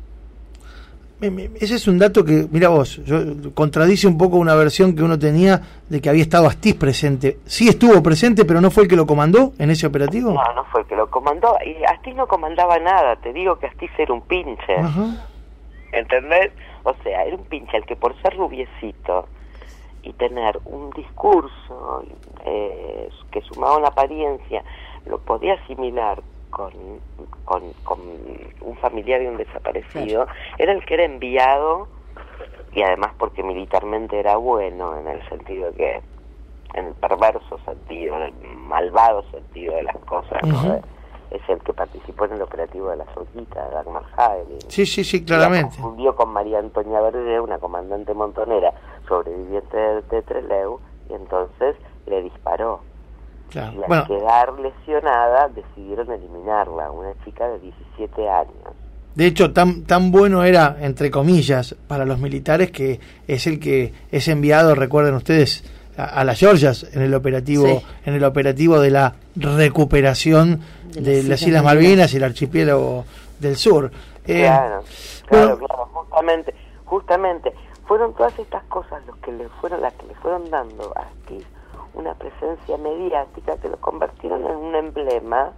Ese es un dato que, mira vos, yo, contradice un poco una versión que uno tenía de que había estado Astiz presente. Sí estuvo presente, pero ¿no fue el que lo comandó en ese operativo? No, no fue el que lo comandó. Y Astiz no comandaba nada. Te digo que Astiz era un pinche. Ajá. ¿Entendés? O sea, era un pinche el que por ser rubiecito y tener un discurso eh, que sumaba una apariencia, lo podía asimilar con, con, con un familiar de un desaparecido, era el que era enviado, y además porque militarmente era bueno, en el sentido de que, en el perverso sentido, en el malvado sentido de las cosas, ¿no? Uh-huh. Es el que participó en el operativo de la Soquita, de Dagmar Hagelin. Sí, sí, sí, claramente. La confundió con María Antonia Verde, una comandante montonera, sobreviviente de, de Trelew, y entonces le disparó. Claro. Y al bueno. quedar lesionada, decidieron eliminarla, una chica de diecisiete años. De hecho, tan tan bueno era, entre comillas, para los militares, que es el que es enviado, recuerden ustedes, a, a las Georgias en el operativo Sí. en el operativo de la recuperación de, De de las las Islas Islas Malvinas. Malvinas y el archipiélago del sur. Eh, Claro, claro, bueno, claro, justamente, justamente, fueron todas estas cosas los que le fueron, las que le fueron dando a Astiz una presencia mediática que lo convirtieron en un emblema,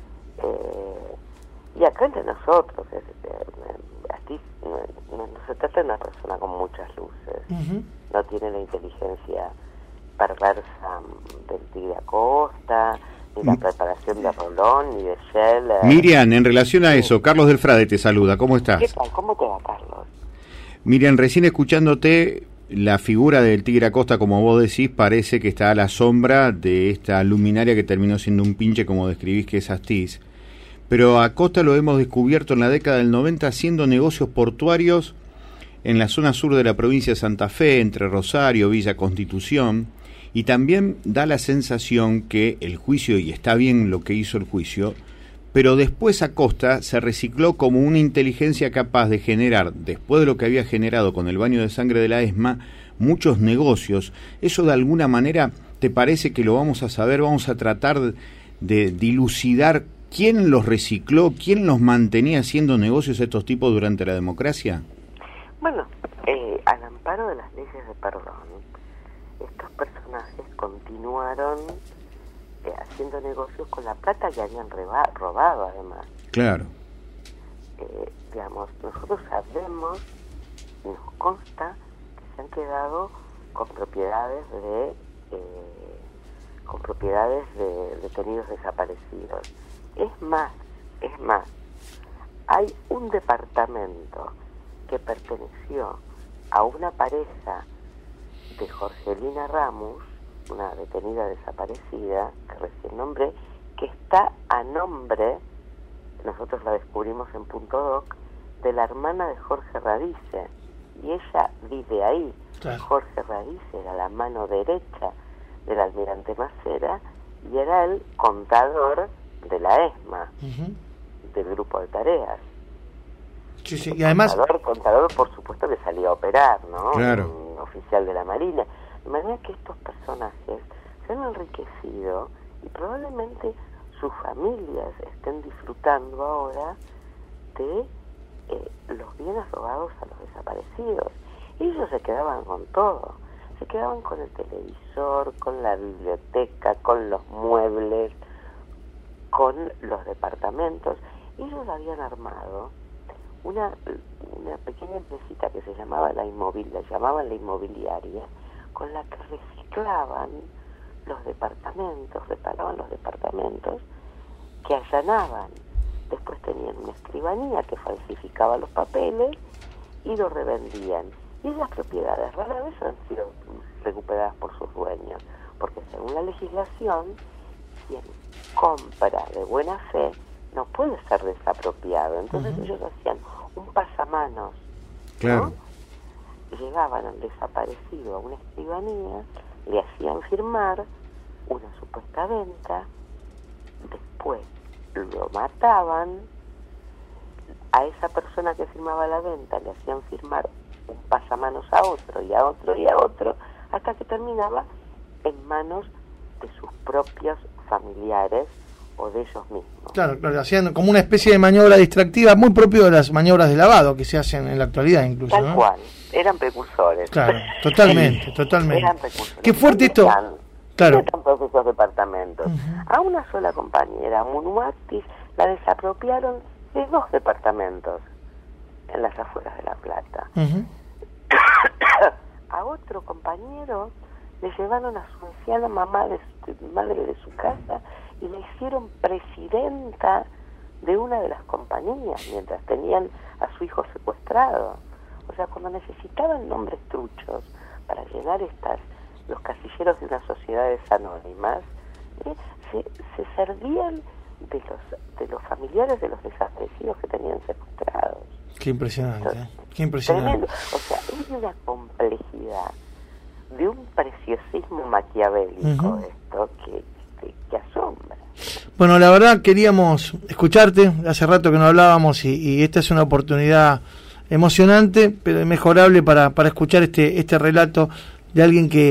eh, y acá entre nosotros, es, eh, Astiz no, no, no se trata de una persona con muchas luces, ujú. no tiene la inteligencia perversa del Tigre Acosta, ni la preparación de Rolón, ni de Scheller. Miriam, en relación a eso, Carlos del Frade te saluda, ¿cómo estás? ¿Qué tal? ¿Cómo te va, Carlos? Miriam, recién escuchándote, la figura del Tigre Acosta, como vos decís, parece que está a la sombra de esta luminaria que terminó siendo un pinche, como describís, que es Astiz. Pero a Acosta lo hemos descubierto en la década del noventa haciendo negocios portuarios en la zona sur de la provincia de Santa Fe, entre Rosario, Villa Constitución, y también da la sensación que el juicio, y está bien lo que hizo el juicio, pero después Acosta se recicló como una inteligencia capaz de generar, después de lo que había generado con el baño de sangre de la ESMA, muchos negocios. ¿Eso de alguna manera te parece que lo vamos a saber? ¿Vamos a tratar de dilucidar quién los recicló, quién los mantenía haciendo negocios a estos tipos durante la democracia? Bueno, eh, al amparo de las leyes de perdón, estos personajes continuaron eh, haciendo negocios con la plata que habían reba- robado, además. Claro. Eh, digamos, nosotros sabemos, y nos consta, que se han quedado con propiedades de eh, con propiedades de detenidos desaparecidos. Es más, es más, hay un departamento que perteneció a una pareja de Jorgelina Ramos, una detenida desaparecida, que recién nombré, que está a nombre, nosotros la descubrimos en Punto Doc, de la hermana de Jorge Radice, y ella vive ahí. Claro. Jorge Radice era la mano derecha del almirante Macera y era el contador de la ESMA, Ujú. del grupo de tareas. Sí, sí. Y además, Contador, contador, por supuesto, que salía a operar, ¿no? Claro. Un oficial de la Marina. De manera que estos personajes se han enriquecido y probablemente sus familias estén disfrutando ahora de eh, los bienes robados a los desaparecidos. Ellos se quedaban con todo. Se quedaban con el televisor, con la biblioteca, con los muebles, con los departamentos. Ellos habían armado una una pequeña empresita que se llamaba la inmobiliaria, llamaban la inmobiliaria, con la que reciclaban los departamentos, reparaban los departamentos, que allanaban. Después tenían una escribanía que falsificaba los papeles y los revendían. Y esas propiedades rara vez han sido recuperadas por sus dueños, porque según la legislación, quien compra de buena fe no puede ser desapropiado. Entonces uh-huh. ellos hacían un pasamanos, claro, ¿no? Llegaban al desaparecido a una escribanía, le hacían firmar una supuesta venta, después lo mataban, a esa persona que firmaba la venta le hacían firmar un pasamanos a otro y a otro y a otro, hasta que terminaba en manos de sus propios familiares o de ellos mismos. Claro, claro, hacían como una especie de maniobra distractiva, muy propio de las maniobras de lavado que se hacen en la actualidad incluso. Tal ¿no? cual, eran precursores. Claro, totalmente, totalmente. Eran precursores. Qué fuerte esto. Están, claro. Están todos esos departamentos. Uh-huh. A una sola compañera, Munuatis, la desapropiaron de dos departamentos en las afueras de La Plata. Uh-huh. A otro compañero le llevaron a su anciana mamá, de su, madre de su casa, y le hicieron presidenta de una de las compañías mientras tenían a su hijo secuestrado. O sea, cuando necesitaban nombres truchos para llenar estas los casilleros de unas sociedades anónimas, ¿eh? se, se servían de los de los familiares de los desaparecidos que tenían secuestrados. Qué impresionante, Entonces, ¿eh? Qué impresionante. Tremendo. O sea, es de una complejidad, de un preciosismo maquiavélico uh-huh. esto que, que, que asombra. Bueno, la verdad queríamos escucharte, hace rato que no hablábamos y, y esta es una oportunidad emocionante, pero inmejorable para, para escuchar este este relato de alguien que,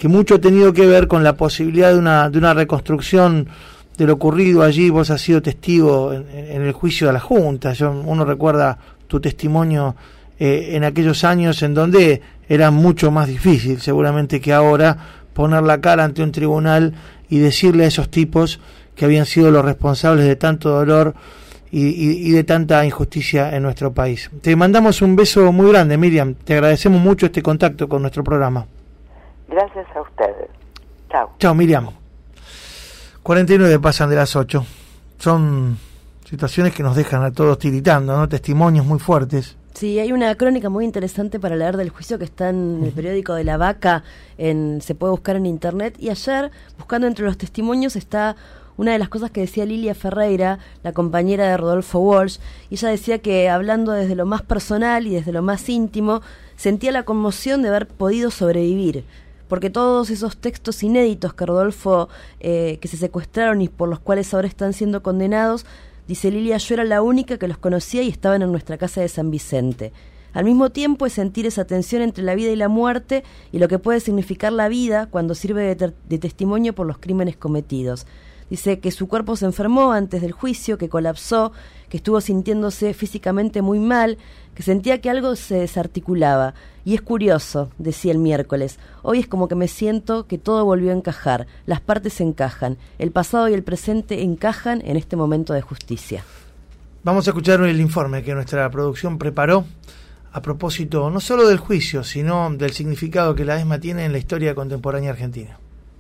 que mucho ha tenido que ver con la posibilidad de una, de una reconstrucción de lo ocurrido allí. Vos has sido testigo en, en el juicio de la Junta. Yo, uno recuerda tu testimonio eh, en aquellos años en donde era mucho más difícil, seguramente, que ahora, poner la cara ante un tribunal y decirle a esos tipos que habían sido los responsables de tanto dolor y, y, y de tanta injusticia en nuestro país. Te mandamos un beso muy grande, Miriam. Te agradecemos mucho este contacto con nuestro programa. Gracias a ustedes. Chao. Chao, Miriam. cuarenta y nueve pasan de las ocho. Son situaciones que nos dejan a todos tiritando, ¿no? Testimonios muy fuertes. Sí, hay una crónica muy interesante para leer del juicio que está en el periódico de La Vaca, en, se puede buscar en internet, y ayer, buscando entre los testimonios, está una de las cosas que decía Lilia Ferreira, la compañera de Rodolfo Walsh, y ella decía que, hablando desde lo más personal y desde lo más íntimo, sentía la conmoción de haber podido sobrevivir, porque todos esos textos inéditos que Rodolfo, eh, que se secuestraron y por los cuales ahora están siendo condenados, dice Lilia, yo era la única que los conocía y estaban en nuestra casa de San Vicente. Al mismo tiempo es sentir esa tensión entre la vida y la muerte y lo que puede significar la vida cuando sirve de, ter- de testimonio por los crímenes cometidos. Dice que su cuerpo se enfermó antes del juicio, que colapsó, que estuvo sintiéndose físicamente muy mal, que sentía que algo se desarticulaba. Y es curioso, decía el miércoles, hoy es como que me siento que todo volvió a encajar, las partes se encajan, el pasado y el presente encajan en este momento de justicia. Vamos a escuchar el informe que nuestra producción preparó a propósito no solo del juicio, sino del significado que la ESMA tiene en la historia contemporánea argentina.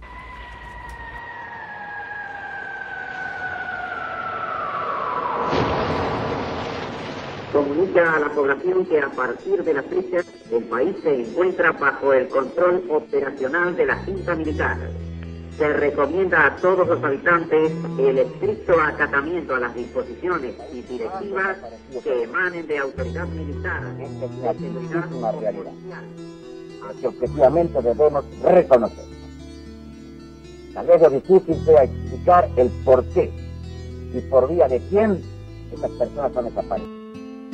Comunica a la población que a partir de la fecha el país se encuentra bajo el control operacional de la Junta Militar. Se recomienda a todos los habitantes el estricto acatamiento a las disposiciones y directivas que emanen de autoridad militar. Esta es una realidad que objetivamente debemos reconocer. Tal vez lo difícil sea explicar el por qué y por vía de quién estas personas son desaparecidas.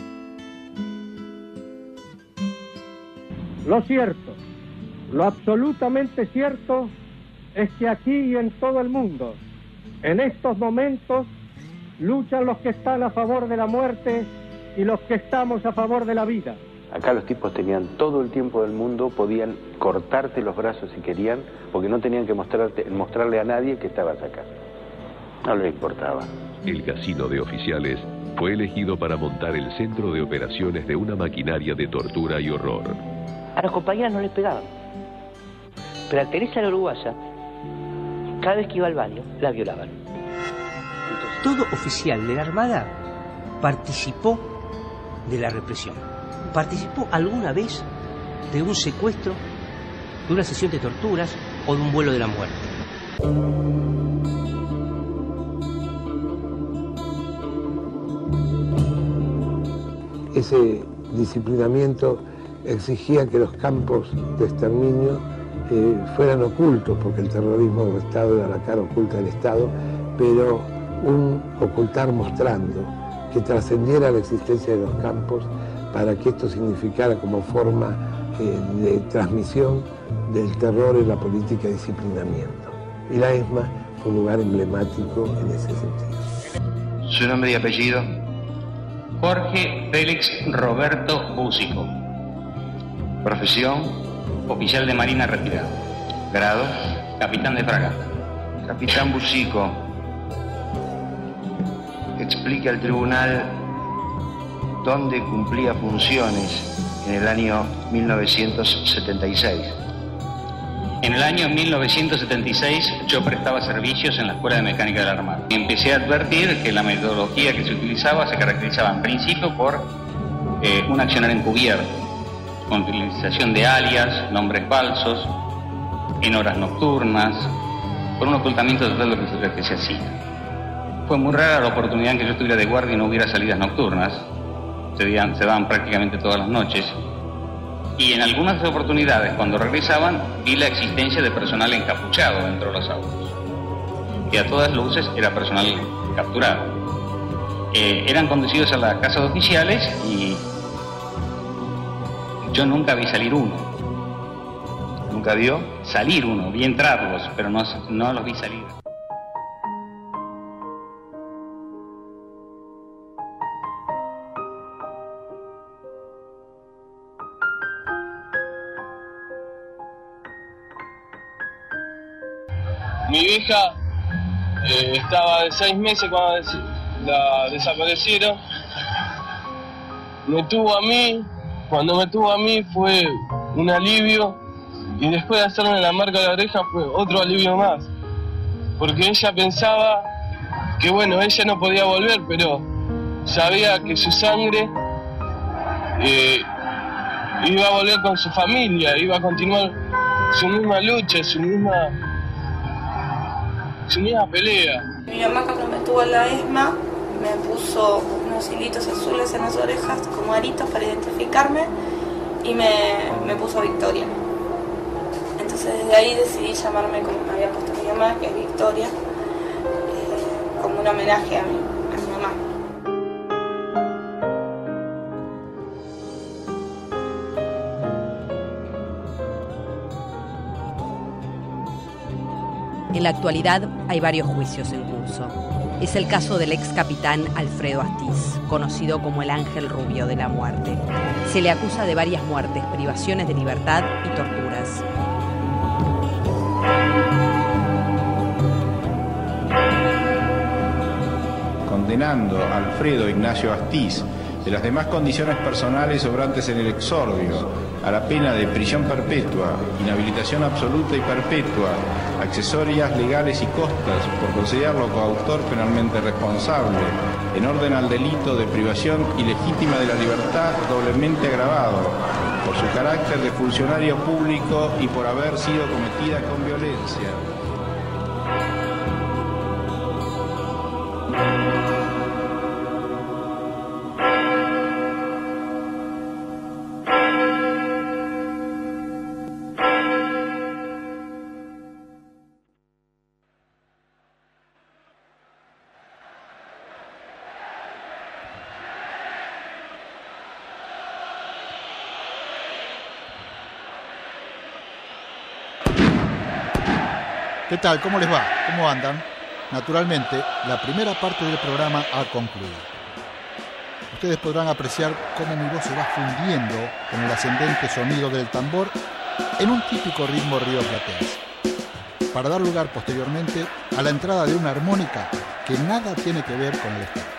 Lo cierto, lo absolutamente cierto, es que aquí y en todo el mundo, en estos momentos, luchan los que están a favor de la muerte y los que estamos a favor de la vida. Acá los tipos tenían todo el tiempo del mundo, podían cortarte los brazos si querían, porque no tenían que mostrarte, mostrarle a nadie que estabas acá. No les importaba. El casino de oficiales fue elegido para montar el centro de operaciones de una maquinaria de tortura y horror. A los compañeros no les pegaban. Pero a Teresa la uruguaya, cada vez que iba al baño, la violaban. Entonces, todo oficial de la Armada participó de la represión. ¿Participó alguna vez de un secuestro, de una sesión de torturas o de un vuelo de la muerte? Ese disciplinamiento exigía que los campos de exterminio eh, fueran ocultos, porque el terrorismo del Estado era la cara oculta del Estado, pero un ocultar mostrando, que trascendiera la existencia de los campos para que esto significara como forma eh, de transmisión del terror en la política de disciplinamiento. Y la ESMA fue un lugar emblemático en ese sentido. Su nombre y apellido: Jorge Félix Roberto Búsico. Profesión: oficial de Marina retirado. Grado: capitán de fragata. Capitán Búsico, explique al tribunal dónde cumplía funciones en el año mil novecientos setenta y seis. En el año mil novecientos setenta y seis yo prestaba servicios en la Escuela de Mecánica de la Armada. Empecé a advertir que la metodología que se utilizaba se caracterizaba en principio por eh, un accionar encubierto, con utilización de alias, nombres falsos, en horas nocturnas, por un ocultamiento total de lo que se hacía. Fue muy rara la oportunidad en que yo estuviera de guardia y no hubiera salidas nocturnas, se, dían, se daban prácticamente todas las noches, y en algunas oportunidades cuando regresaban vi la existencia de personal encapuchado dentro de los autos, que a todas luces era personal capturado. Eh, eran conducidos a la casa de oficiales y yo nunca vi salir uno. ¿Nunca vio? salir uno, vi entrarlos, pero no, no los vi salir. Mi vieja eh, estaba de seis meses cuando des- la desaparecieron. Me tuvo a mí, cuando me tuvo a mí fue un alivio, y después de hacerme la marca de la oreja fue otro alivio más. Porque ella pensaba que bueno, ella no podía volver, pero sabía que su sangre eh, iba a volver con su familia, iba a continuar su misma lucha, su misma... su misma pelea. Mi mamá cuando me tuvo la ESMA me puso unos hilitos azules en las orejas como aritos para identificarme y me, me puso Victoria. Entonces desde ahí decidí llamarme como me había puesto mi mamá, que es Victoria, eh, como un homenaje a mi, a mi mamá. En la actualidad hay varios juicios en curso. Es el caso del ex capitán Alfredo Astiz, conocido como el Ángel Rubio de la Muerte. Se le acusa de varias muertes, privaciones de libertad y torturas. Condenando a Alfredo Ignacio Astiz de las demás condiciones personales obrantes en el exordio, a la pena de prisión perpetua, inhabilitación absoluta y perpetua, accesorias legales y costas, por considerarlo coautor penalmente responsable, en orden al delito de privación ilegítima de la libertad doblemente agravado, por su carácter de funcionario público y por haber sido cometida con violencia. ¿Qué tal? ¿Cómo les va? ¿Cómo andan? Naturalmente, la primera parte del programa ha concluido. Ustedes podrán apreciar cómo mi voz se va fundiendo con el ascendente sonido del tambor en un típico ritmo rioplatense, para dar lugar posteriormente a la entrada de una armónica que nada tiene que ver con el estilo.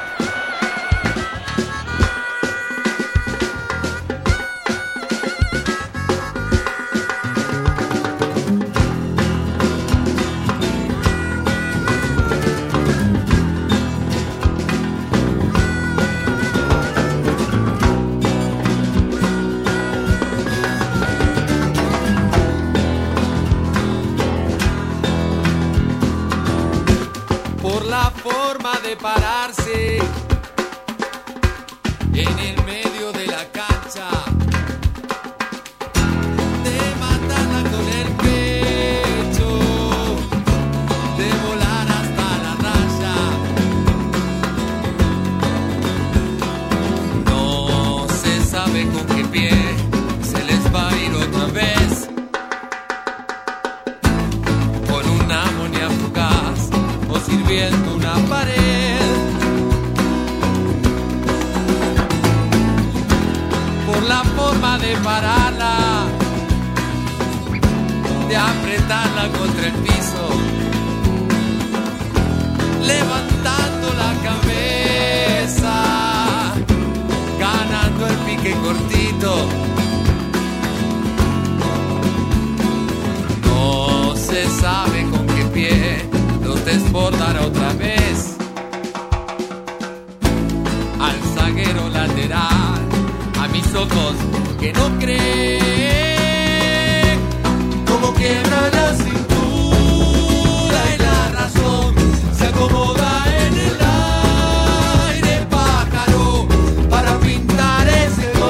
Pararse en el medio de la cancha, de matarla con el pecho, de volar hasta la raya. No se sabe con qué pie se les va a ir otra vez, con una amonía fugaz o sirviendo una pared. La forma de pararla, de apretarla contra el piso, levantando la cabeza, ganando el pique cortito. No se sabe con qué pie los desbordará otra vez al zaguero lateral. A mis ojos que no creen, como quiebra la cintura y la razón se acomoda en el aire, pájaro, para pintar ese gol.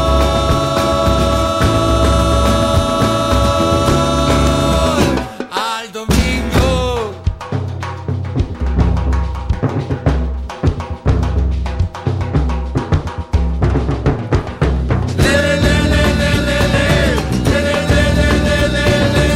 Al domingo. Le, le, le, le, le, le, le, le, le, le, le, le.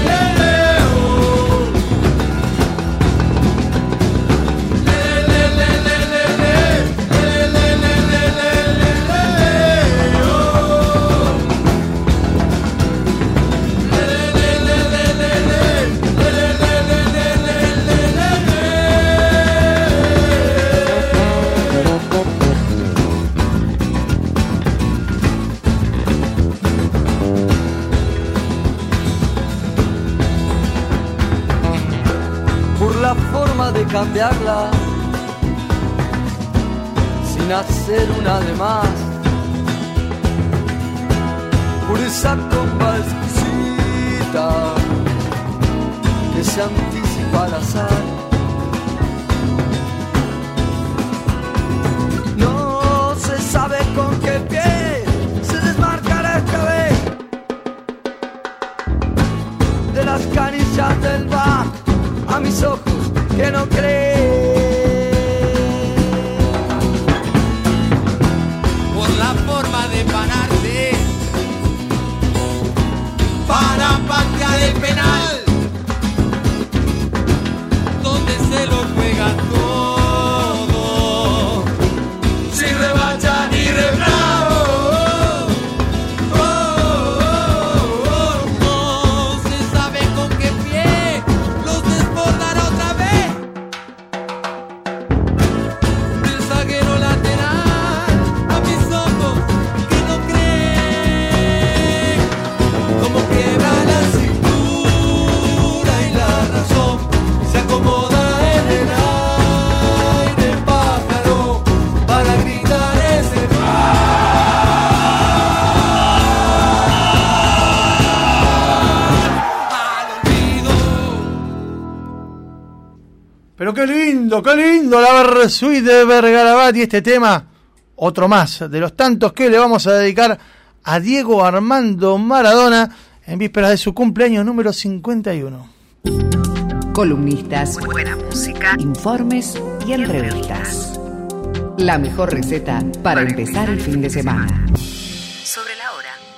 cambiarla sin hacer una de más, por esa comba exquisita que se anticipa al azar. No se sabe con qué pie se desmarcará esta vez de las canillas del bar a mis ojos que no creen. Por la forma de pararse para patear el penal, donde se lo juega todo, sin revancha ni rebravo. Oh, oh, oh, no se sabe con qué pie los desbordará otra vez. Del zaguero lateral a mis ojos que no creen, como quiebra la cintura y la razón se acomoda en el aire, pájaro, para gritar ese Pero qué lindo, qué lindo la Versuit de Vergarabat y este tema, otro más de los tantos que le vamos a dedicar a Diego Armando Maradona en vísperas de su cumpleaños número cincuenta y uno. Columnistas, buena música, informes y entrevistas. La mejor receta para empezar el fin de semana. Sobre la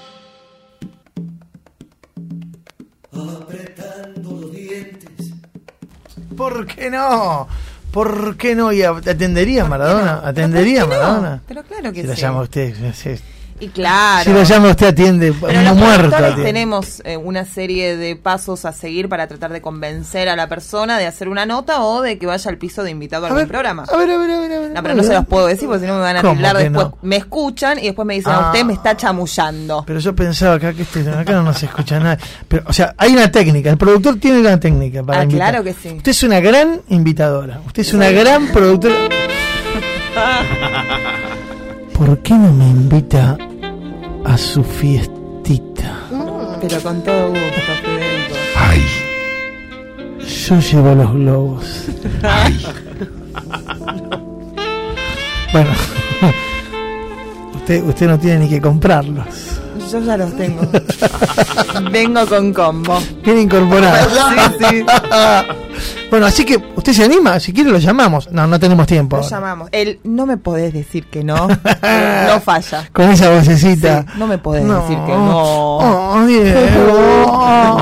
hora. apretando los dientes. ¿Por qué no? ¿Por qué no? ¿Y atendería Maradona? no? ¿Atendería ¿Pero por qué no? Maradona? Pero claro que si la sí. llama usted. Si, Y claro. si la llama usted, atiende. Pero No los muerto. productores Atiende. tenemos eh, una serie de pasos a seguir para tratar de convencer a la persona de hacer una nota o de que vaya al piso de invitado a, A algún ver, programa. A ver, a ver, a ver. A ver No, pero no se los puedo decir porque si no me van a ¿Cómo arreglar que después. no? Me escuchan y después me dicen, Ah. a usted me está chamullando. Pero yo pensaba acá que este, acá no se escucha nada. Pero, o sea, hay una técnica. El productor tiene una técnica para Ah, invitar. claro que sí. Usted es una gran invitadora. Usted es una gran productora. ¿Por qué no me invita a su fiestita? Pero con todo gusto, Federico. Ay, yo llevo los globos. Ay. Bueno, usted, usted no tiene ni que comprarlos. Yo ya los tengo. Vengo con combo. Viene incorporado. Sí, sí. Bueno, así que usted se anima, si quiere lo llamamos. No, no tenemos tiempo. Lo ahora. llamamos. El no me podés decir que no. eh, no falla. Con esa vocecita. Sí, no me podés No. decir que no. Oh, Diego.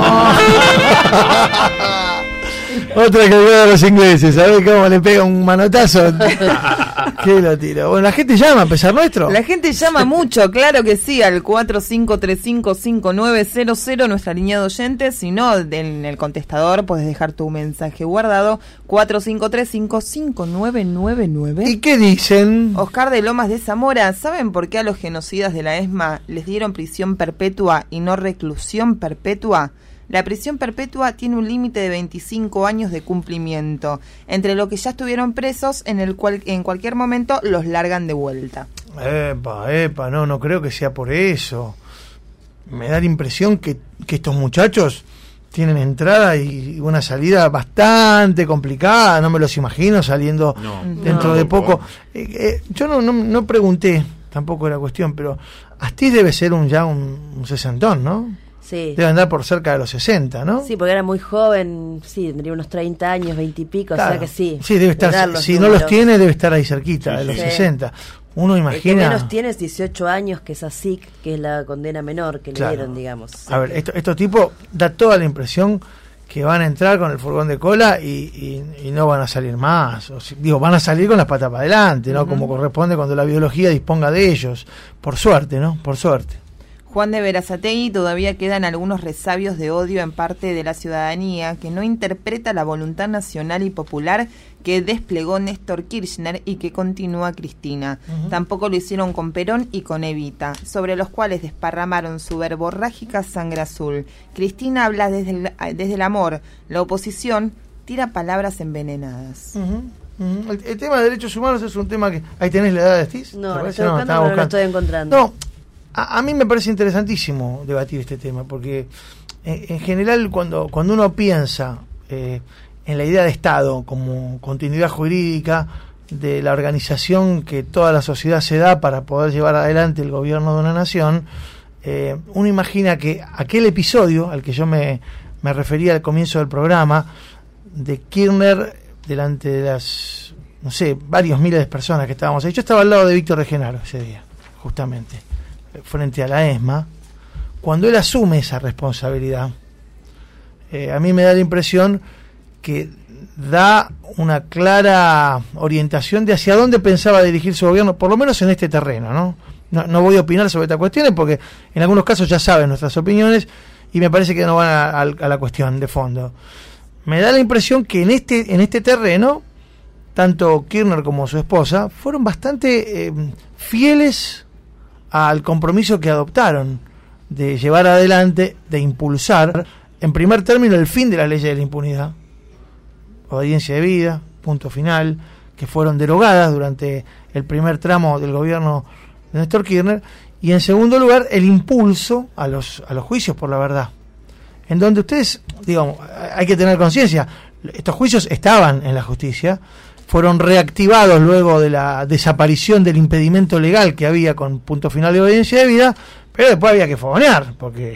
Otra que de los ingleses, ¿sabes cómo le pega un manotazo? ¿Qué lo tiro? Bueno, la gente llama a pesar nuestro. La gente llama mucho, claro que sí, al cuatro cinco tres cinco cinco nueve cero cero, nuestra línea de oyentes. Si no, en el contestador puedes dejar tu mensaje guardado, cuatro cinco tres cinco cinco nueve nueve nueve. ¿Y qué dicen? Oscar de Lomas de Zamora, ¿saben por qué a los genocidas de la ESMA les dieron prisión perpetua y no reclusión perpetua? La prisión perpetua tiene un límite de veinticinco años de cumplimiento, entre lo que ya estuvieron presos, en el cual en cualquier momento los largan de vuelta. Epa, epa, no, no creo que sea por eso. Me da la impresión que, que estos muchachos tienen entrada y una salida bastante complicada, no me los imagino saliendo No. dentro No. de poco. Eh, eh, yo no, no, no pregunté, tampoco era cuestión, pero Astiz debe ser un ya un, un sesentón, ¿no? Sí. Debe andar por cerca de los sesenta, ¿no? Sí, porque era muy joven, sí, tendría unos treinta años, veinte y pico, Claro. o sea que sí. Sí, debe estar, dar los si no los números. tiene, debe estar ahí cerquita, de los Sí. sesenta. Uno El que imagina... menos tiene es dieciocho años, que es ASIC, que es la condena menor que Claro. le dieron, digamos. A ver, esto- estos tipos da toda la impresión que van a entrar con el furgón de cola y, y- y no van a salir más. O si- digo, van a salir con las patas para adelante, ¿no? Ujú. Como corresponde cuando la biología disponga de ellos. Por suerte, ¿no? Por suerte. Juan de Berazategui, todavía quedan algunos resabios de odio en parte de la ciudadanía que no interpreta la voluntad nacional y popular que desplegó Néstor Kirchner y que continúa Cristina. Ujú. Tampoco lo hicieron con Perón y con Evita, sobre los cuales desparramaron su verborrágica sangre azul. Cristina habla desde el, desde el amor, la oposición tira palabras envenenadas. Uh-huh. Uh-huh. El, el tema de derechos humanos es un tema que... ¿Ahí tenés la edad de Stiz? No, lo estoy buscando, no, pero lo estoy encontrando. No, a, a mí me parece interesantísimo debatir este tema, porque en, en general cuando, cuando uno piensa eh, en la idea de Estado como continuidad jurídica de la organización que toda la sociedad se da para poder llevar adelante el gobierno de una nación, eh, uno imagina que aquel episodio al que yo me, me refería al comienzo del programa, de Kirchner delante de las, no sé, varios miles de personas que estábamos ahí. Yo estaba al lado de Víctor de Genaro ese día, justamente, frente a la ESMA. Cuando él asume esa responsabilidad, eh, a mí me da la impresión que da una clara orientación de hacia dónde pensaba dirigir su gobierno, por lo menos en este terreno, ¿no? No, no voy a opinar sobre estas cuestiones porque en algunos casos ya saben nuestras opiniones y me parece que no van a, a, a la cuestión de fondo. Me da la impresión que en este en este terreno, tanto Kirchner como su esposa fueron bastante eh, fieles al compromiso que adoptaron de llevar adelante, de impulsar, en primer término, el fin de la ley de la impunidad, obediencia debida, punto final, que fueron derogadas durante el primer tramo del gobierno de Néstor Kirchner, y en segundo lugar, el impulso a los, a los juicios por la verdad. En donde ustedes, digamos, hay que tener conciencia, estos juicios estaban en la justicia, fueron reactivados luego de la desaparición del impedimento legal que había con punto final de obediencia debida, pero después había que fogonear, porque,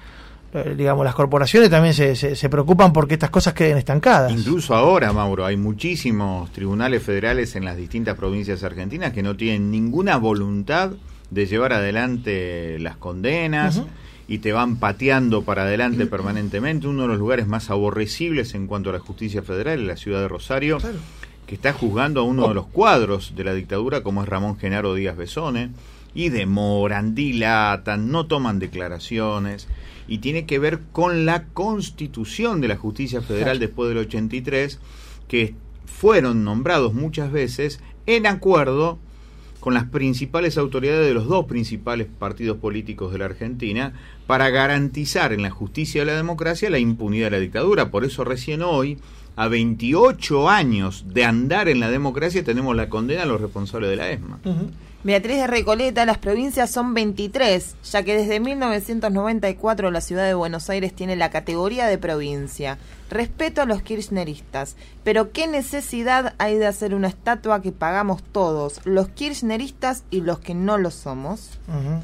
digamos, las corporaciones también se, se, se preocupan porque estas cosas queden estancadas. Incluso ahora, Mauro, hay muchísimos tribunales federales en las distintas provincias argentinas que no tienen ninguna voluntad de llevar adelante las condenas. Uh-huh. Y te van pateando para adelante permanentemente. Uno de los lugares más aborrecibles en cuanto a la justicia federal es la ciudad de Rosario, claro, que está juzgando a uno de los cuadros de la dictadura, como es Ramón Genaro Díaz Besone, y demoran, dilatan, no toman declaraciones, y tiene que ver con la constitución de la justicia federal, claro, después del ochenta y tres, que fueron nombrados muchas veces en acuerdo con las principales autoridades de los dos principales partidos políticos de la Argentina para garantizar en la justicia y la democracia la impunidad de la dictadura. Por eso recién hoy, a veintiocho años de andar en la democracia, tenemos la condena a los responsables de la ESMA. Uh-huh. Beatriz de Recoleta, las provincias son veintitrés, ya que desde mil novecientos noventa y cuatro la ciudad de Buenos Aires tiene la categoría de provincia. Respeto a los kirchneristas, pero ¿qué necesidad hay de hacer una estatua que pagamos todos, los kirchneristas y los que no lo somos? Uh-huh.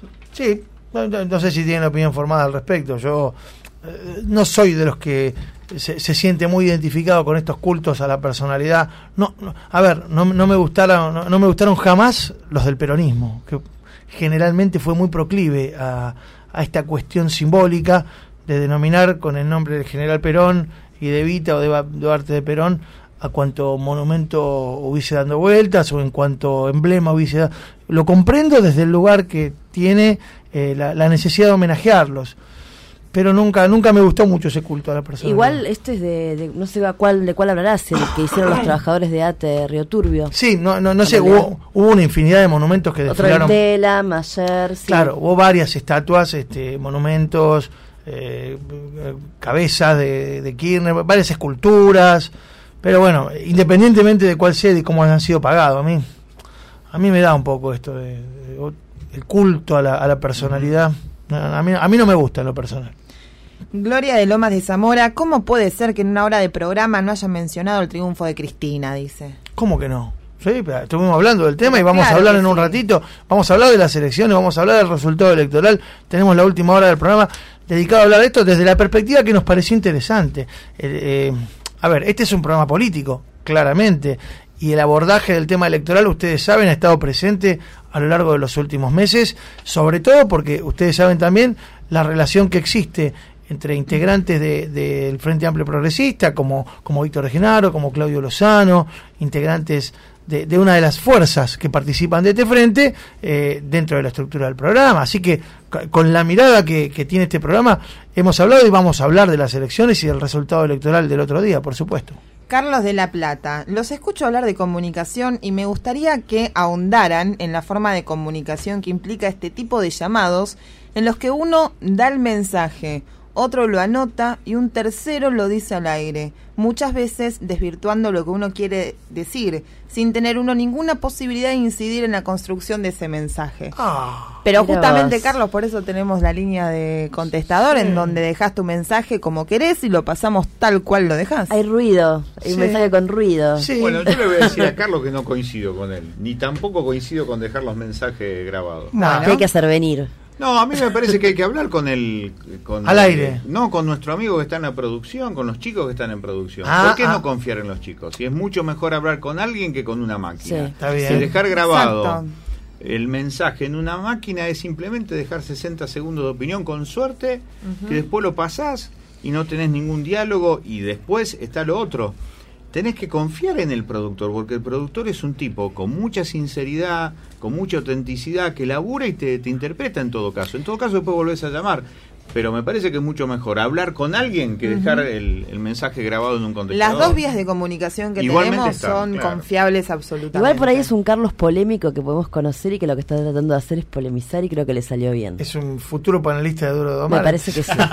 Sí, no, no, no sé si tienen opinión formada al respecto. Yo eh, no soy de los que se, se siente muy identificado con estos cultos a la personalidad. No, no a ver, no, no me gustaron, no, no me gustaron jamás los del peronismo, que generalmente fue muy proclive a, a esta cuestión simbólica de denominar con el nombre del general Perón y de Evita o de Duarte de Perón a cuanto monumento hubiese dando vueltas o en cuanto emblema hubiese dado. Lo comprendo desde el lugar que tiene eh, la, la necesidad de homenajearlos, pero nunca nunca me gustó mucho ese culto a la persona. Igual este es de, de no sé a cuál de cuál hablarás, el que hicieron los trabajadores de A T E Río Turbio. Sí, no no no sé, hubo, hubo una infinidad de monumentos que desfilaron. Otro de Tela, Mayer, sí. Claro, hubo varias estatuas, este monumentos, eh, cabezas de, de Kirchner, varias esculturas, pero bueno, independientemente de cuál sea y cómo han sido pagados, a mí a mí me da un poco esto de, de el culto a la, a la personalidad. A mí, a mí no me gusta en lo personal. Gloria de Lomas de Zamora, ¿cómo puede ser que en una hora de programa no haya mencionado el triunfo de Cristina? Dice. ¿Cómo que no? Sí, pero estuvimos hablando del tema y vamos Claro a hablar en sí. un ratito. Vamos a hablar de las elecciones, vamos a hablar del resultado electoral. Tenemos la última hora del programa dedicado a hablar de esto desde la perspectiva que nos pareció interesante. Eh, eh, a ver, este es un programa político, claramente, y el abordaje del tema electoral, ustedes saben, ha estado presente a lo largo de los últimos meses, sobre todo porque ustedes saben también la relación que existe entre integrantes del de, de Frente Amplio Progresista, como, como Víctor de Genaro, como Claudio Lozano, integrantes de, de una de las fuerzas que participan de este frente eh, dentro de la estructura del programa. Así que con la mirada que, que tiene este programa hemos hablado y vamos a hablar de las elecciones y del resultado electoral del otro día, por supuesto. Carlos de La Plata, los escucho hablar de comunicación y me gustaría que ahondaran en la forma de comunicación que implica este tipo de llamados en los que uno da el mensaje otro lo anota y un tercero lo dice al aire, muchas veces desvirtuando lo que uno quiere decir, sin tener uno ninguna posibilidad de incidir en la construcción de ese mensaje. Ah, Pero mira justamente, vos. Carlos, por eso tenemos la línea de contestador, Sí. en donde dejás tu mensaje como querés y lo pasamos tal cual lo dejás. Hay ruido, hay Sí. un mensaje con ruido. Sí. Bueno, yo le voy a decir a Carlos que no coincido con él, ni tampoco coincido con dejar los mensajes grabados. No. Que hay que hacer venir. No, a mí me parece que hay que hablar con el... Con Al el- aire. No, con nuestro amigo que está en la producción, con los chicos que están en producción. Ah, ¿Por qué ah. no confiar en los chicos? Y es mucho mejor hablar con alguien que con una máquina. Sí. Está bien. Y dejar grabado Exacto. el mensaje en una máquina es simplemente dejar sesenta segundos de opinión con suerte, que después lo pasás y no tenés ningún diálogo, y después está lo otro. Tenés que confiar en el productor, porque el productor es un tipo con mucha sinceridad, con mucha autenticidad, que labura y te, te interpreta en todo caso. En todo caso después volvés a llamar. Pero me parece que es mucho mejor hablar con alguien que dejar el, el mensaje grabado en un contestador. Las dos vías de comunicación que Igualmente tenemos están, son claro. confiables absolutamente. Igual por ahí es un Carlos polémico que podemos conocer y que lo que está tratando de hacer es polemizar y creo que le salió bien. Es un futuro panelista de Duro de Domar. Me parece que sí. Me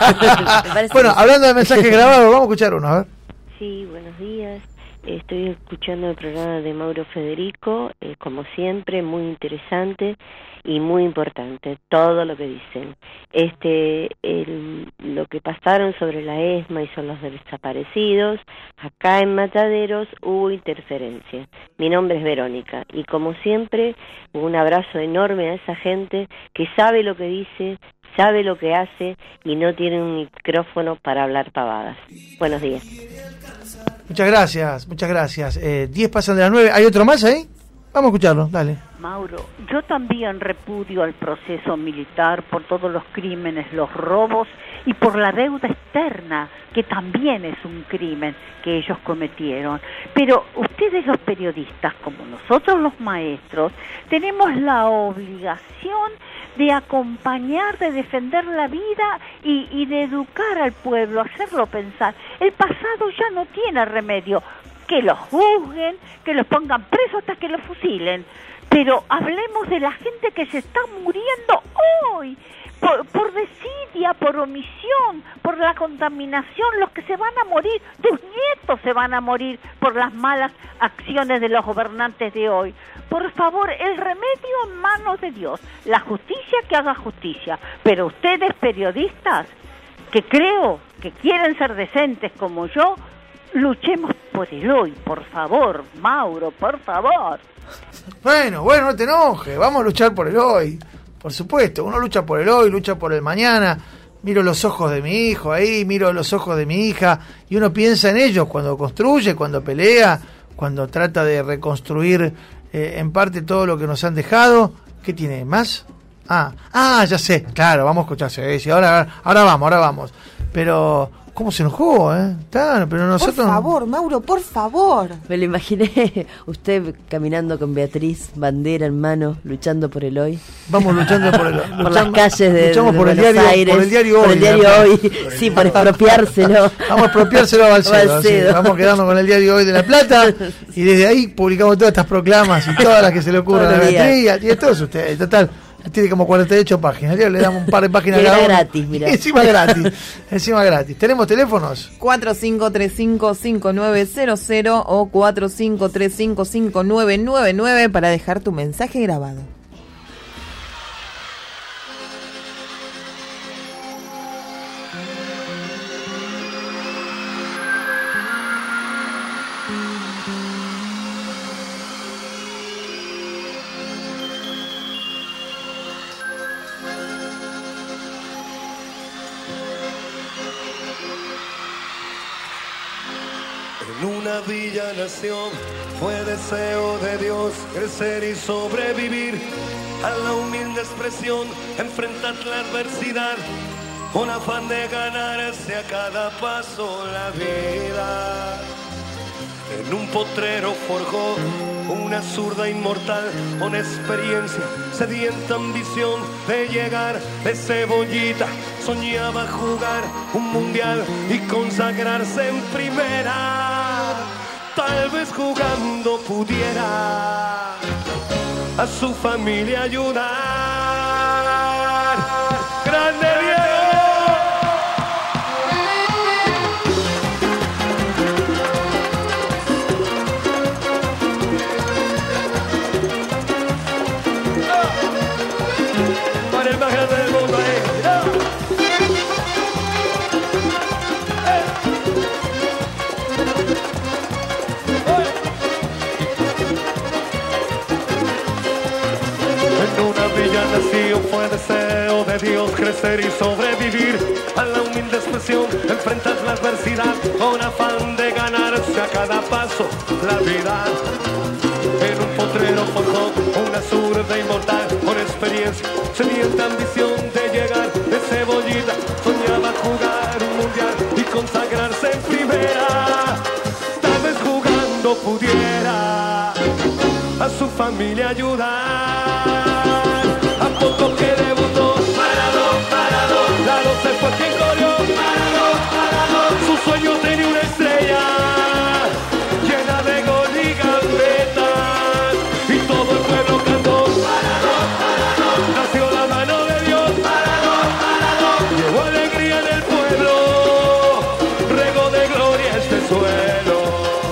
parece Bueno, que sí. hablando de mensajes grabados, vamos a escuchar uno, a ver. Sí, buenos días. Estoy escuchando el programa de Mauro Federico, eh, como siempre, muy interesante y muy importante, todo lo que dicen. Este, el, lo que pasaron sobre la ESMA y son los desaparecidos, acá en Mataderos hubo interferencia. Mi nombre es Verónica y como siempre, un abrazo enorme a esa gente que sabe lo que dice, sabe lo que hace y no tiene un micrófono para hablar pavadas. Buenos días. Muchas gracias, muchas gracias. Eh, diez pasan de las nueve. ¿Hay otro más ahí? Vamos a escucharlo, dale. Mauro, yo también repudio al proceso militar por todos los crímenes, los robos y por la deuda externa, que también es un crimen que ellos cometieron. Pero ustedes los periodistas, como nosotros los maestros, tenemos la obligación de acompañar, de defender la vida y, y de educar al pueblo, hacerlo pensar. El pasado ya no tiene remedio. Que los juzguen, que los pongan presos hasta que los fusilen. Pero hablemos de la gente que se está muriendo hoy, por, por desidia, por omisión, por la contaminación, los que se van a morir, tus nietos se van a morir por las malas acciones de los gobernantes de hoy. Por favor, el remedio en manos de Dios, la justicia que haga justicia, pero ustedes periodistas, que creo que quieren ser decentes como yo, luchemos por el hoy, por favor, Mauro, por favor. Bueno, bueno, no te enojes, vamos a luchar por el hoy. Por supuesto, uno lucha por el hoy, lucha por el mañana. Miro los ojos de mi hijo ahí, miro los ojos de mi hija, y uno piensa en ellos cuando construye, cuando pelea, cuando trata de reconstruir eh, en parte todo lo que nos han dejado. ¿Qué tiene más? Ah, ah, ya sé, claro, vamos a escucharse. Sí, ahora, ahora vamos, ahora vamos. Pero ¿cómo se enojó, eh? Claro, pero nosotros... Por favor, Mauro, por favor. Me lo imaginé, usted caminando con Beatriz, bandera en mano, luchando por el hoy. Vamos luchando por el Por las calles de, luchamos de por el Buenos diario- Aires, por el diario por Hoy, el diario ¿verdad? hoy, Por el sí, por expropiárselo. Vamos a expropiárselo a Balcedo, Balcedo. sí. Vamos quedando con el diario Hoy de La Plata y desde ahí publicamos todas estas proclamas y todas las que se le ocurran a Todos los días. Beatriz y a todos ustedes. Total, tiene como cuarenta y ocho páginas. Le damos un par de páginas Y cada era uno. gratis, mirá. Y encima gratis. Encima gratis. ¿Tenemos teléfonos? cuatro cinco tres cinco cinco nueve cero cero o cuatro cinco tres cinco cinco nueve nueve nueve para dejar tu mensaje grabado. En una villa nación fue deseo de Dios crecer y sobrevivir a la humilde expresión, enfrentar la adversidad, con afán de ganarse a cada paso la vida. En un potrero forjó una zurda inmortal con experiencia, sedienta ambición de llegar de cebollita. Soñaba jugar un mundial y consagrarse en primera. Tal vez jugando pudiera a su familia ayudar. ¡Grande Diego! el más grande del mundo. Eh. En una villa nació, fue deseo de Dios crecer y sobrevivir a la humilde expresión, enfrentar la adversidad con afán de ganarse a cada paso la vida. En un potrero forjó una zurda inmortal con experiencia, sedienta ambición de llegar de cebollita, soñaba jugar un mundial y consagrarse en primera. Tal vez jugando pudiera a su familia ayudar. A poco que debutó, parado, parado, la doce fue quien corrió, parado, parado, su sueño tenía una estrella llena de gol y gambetas, y todo el pueblo cantó, parado, parado, nació la mano de Dios, parado, parado, llevó alegría en el pueblo, regó de gloria este suelo.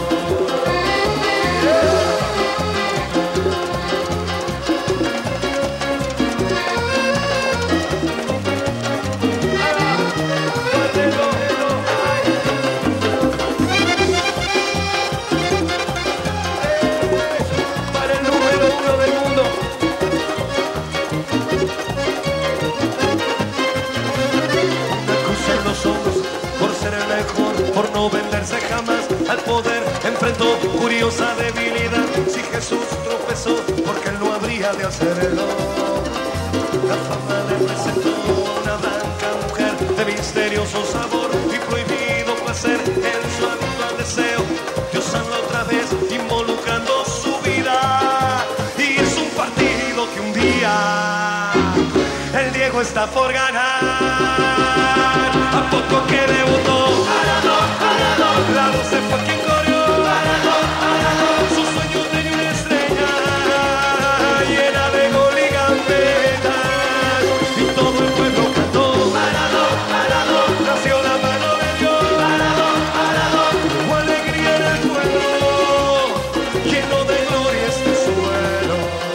Por no venderse jamás al poder, enfrentó curiosa debilidad. Si Jesús tropezó, porque él no habría de hacerlo. La fama le presentó una blanca mujer de misterioso sabor y prohibido placer en su habitual deseo. Dios habla otra vez, involucrando su vida. Y es un partido que un día el Diego está por ganar. A poco que debutó, parado, parado, la doce fue quien corrió, parado, parado, su sueño tenía una estrella llena de gol y gambetas, y todo el pueblo cantó, parado, parado, nació la mano de Dios, parado, parado, hubo alegría en el pueblo, lleno de gloria este suelo.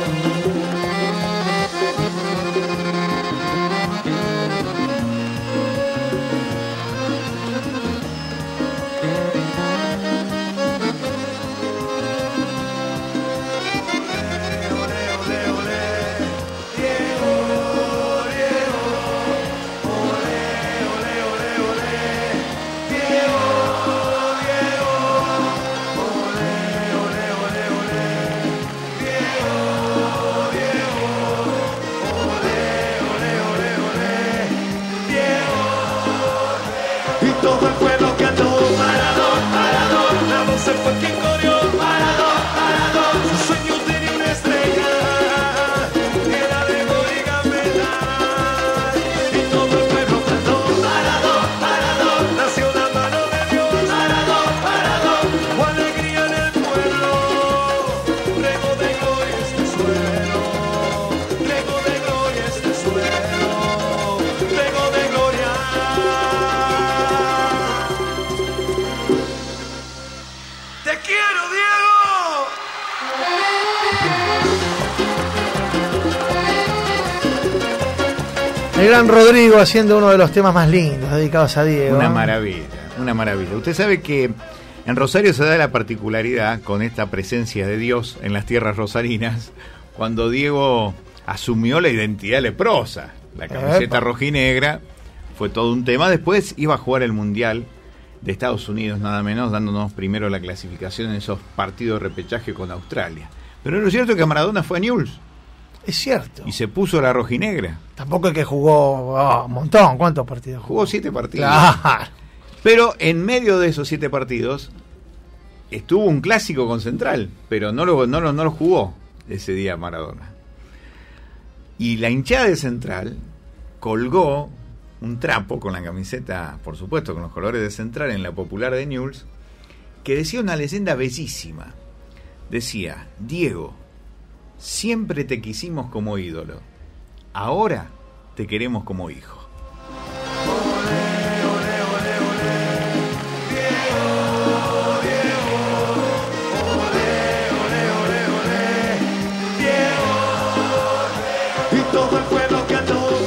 Todo el pueblo cantó, parado, parado, la doce fue quien corrió, parado, parado, su sueño tenía una estrella, era de gol y gambetas, y todo el pueblo cantó, parado, parado, nació la mano de Dios, parado, parado, hubo alegría en el pueblo, rego de gloria este suelo, rego de gloria este suelo, rego de gloria. ¡Te quiero, Diego! El gran Rodrigo haciendo uno de los temas más lindos dedicados a Diego. Una maravilla, una maravilla. Usted sabe que en Rosario se da la particularidad con esta presencia de Dios en las tierras rosarinas, cuando Diego asumió la identidad leprosa, la camiseta rojinegra, fue todo un tema. Después iba a jugar el Mundial de Estados Unidos, nada menos, dándonos primero la clasificación en esos partidos de repechaje con Australia. Pero lo cierto es que Maradona fue a Newell's. Es cierto. Y se puso la rojinegra. Tampoco es que jugó oh, un montón. ¿Cuántos partidos jugó? Jugó siete partidos. Claro. Pero en medio de esos siete partidos estuvo un clásico con Central, pero no lo, no lo, no lo jugó ese día Maradona. Y la hinchada de Central colgó un trapo con la camiseta, por supuesto, con los colores de Central en la popular de Newell's, que decía una leyenda bellísima. Decía: Diego, siempre te quisimos como ídolo, ahora te queremos como hijo. Y todo el pueblo cantó.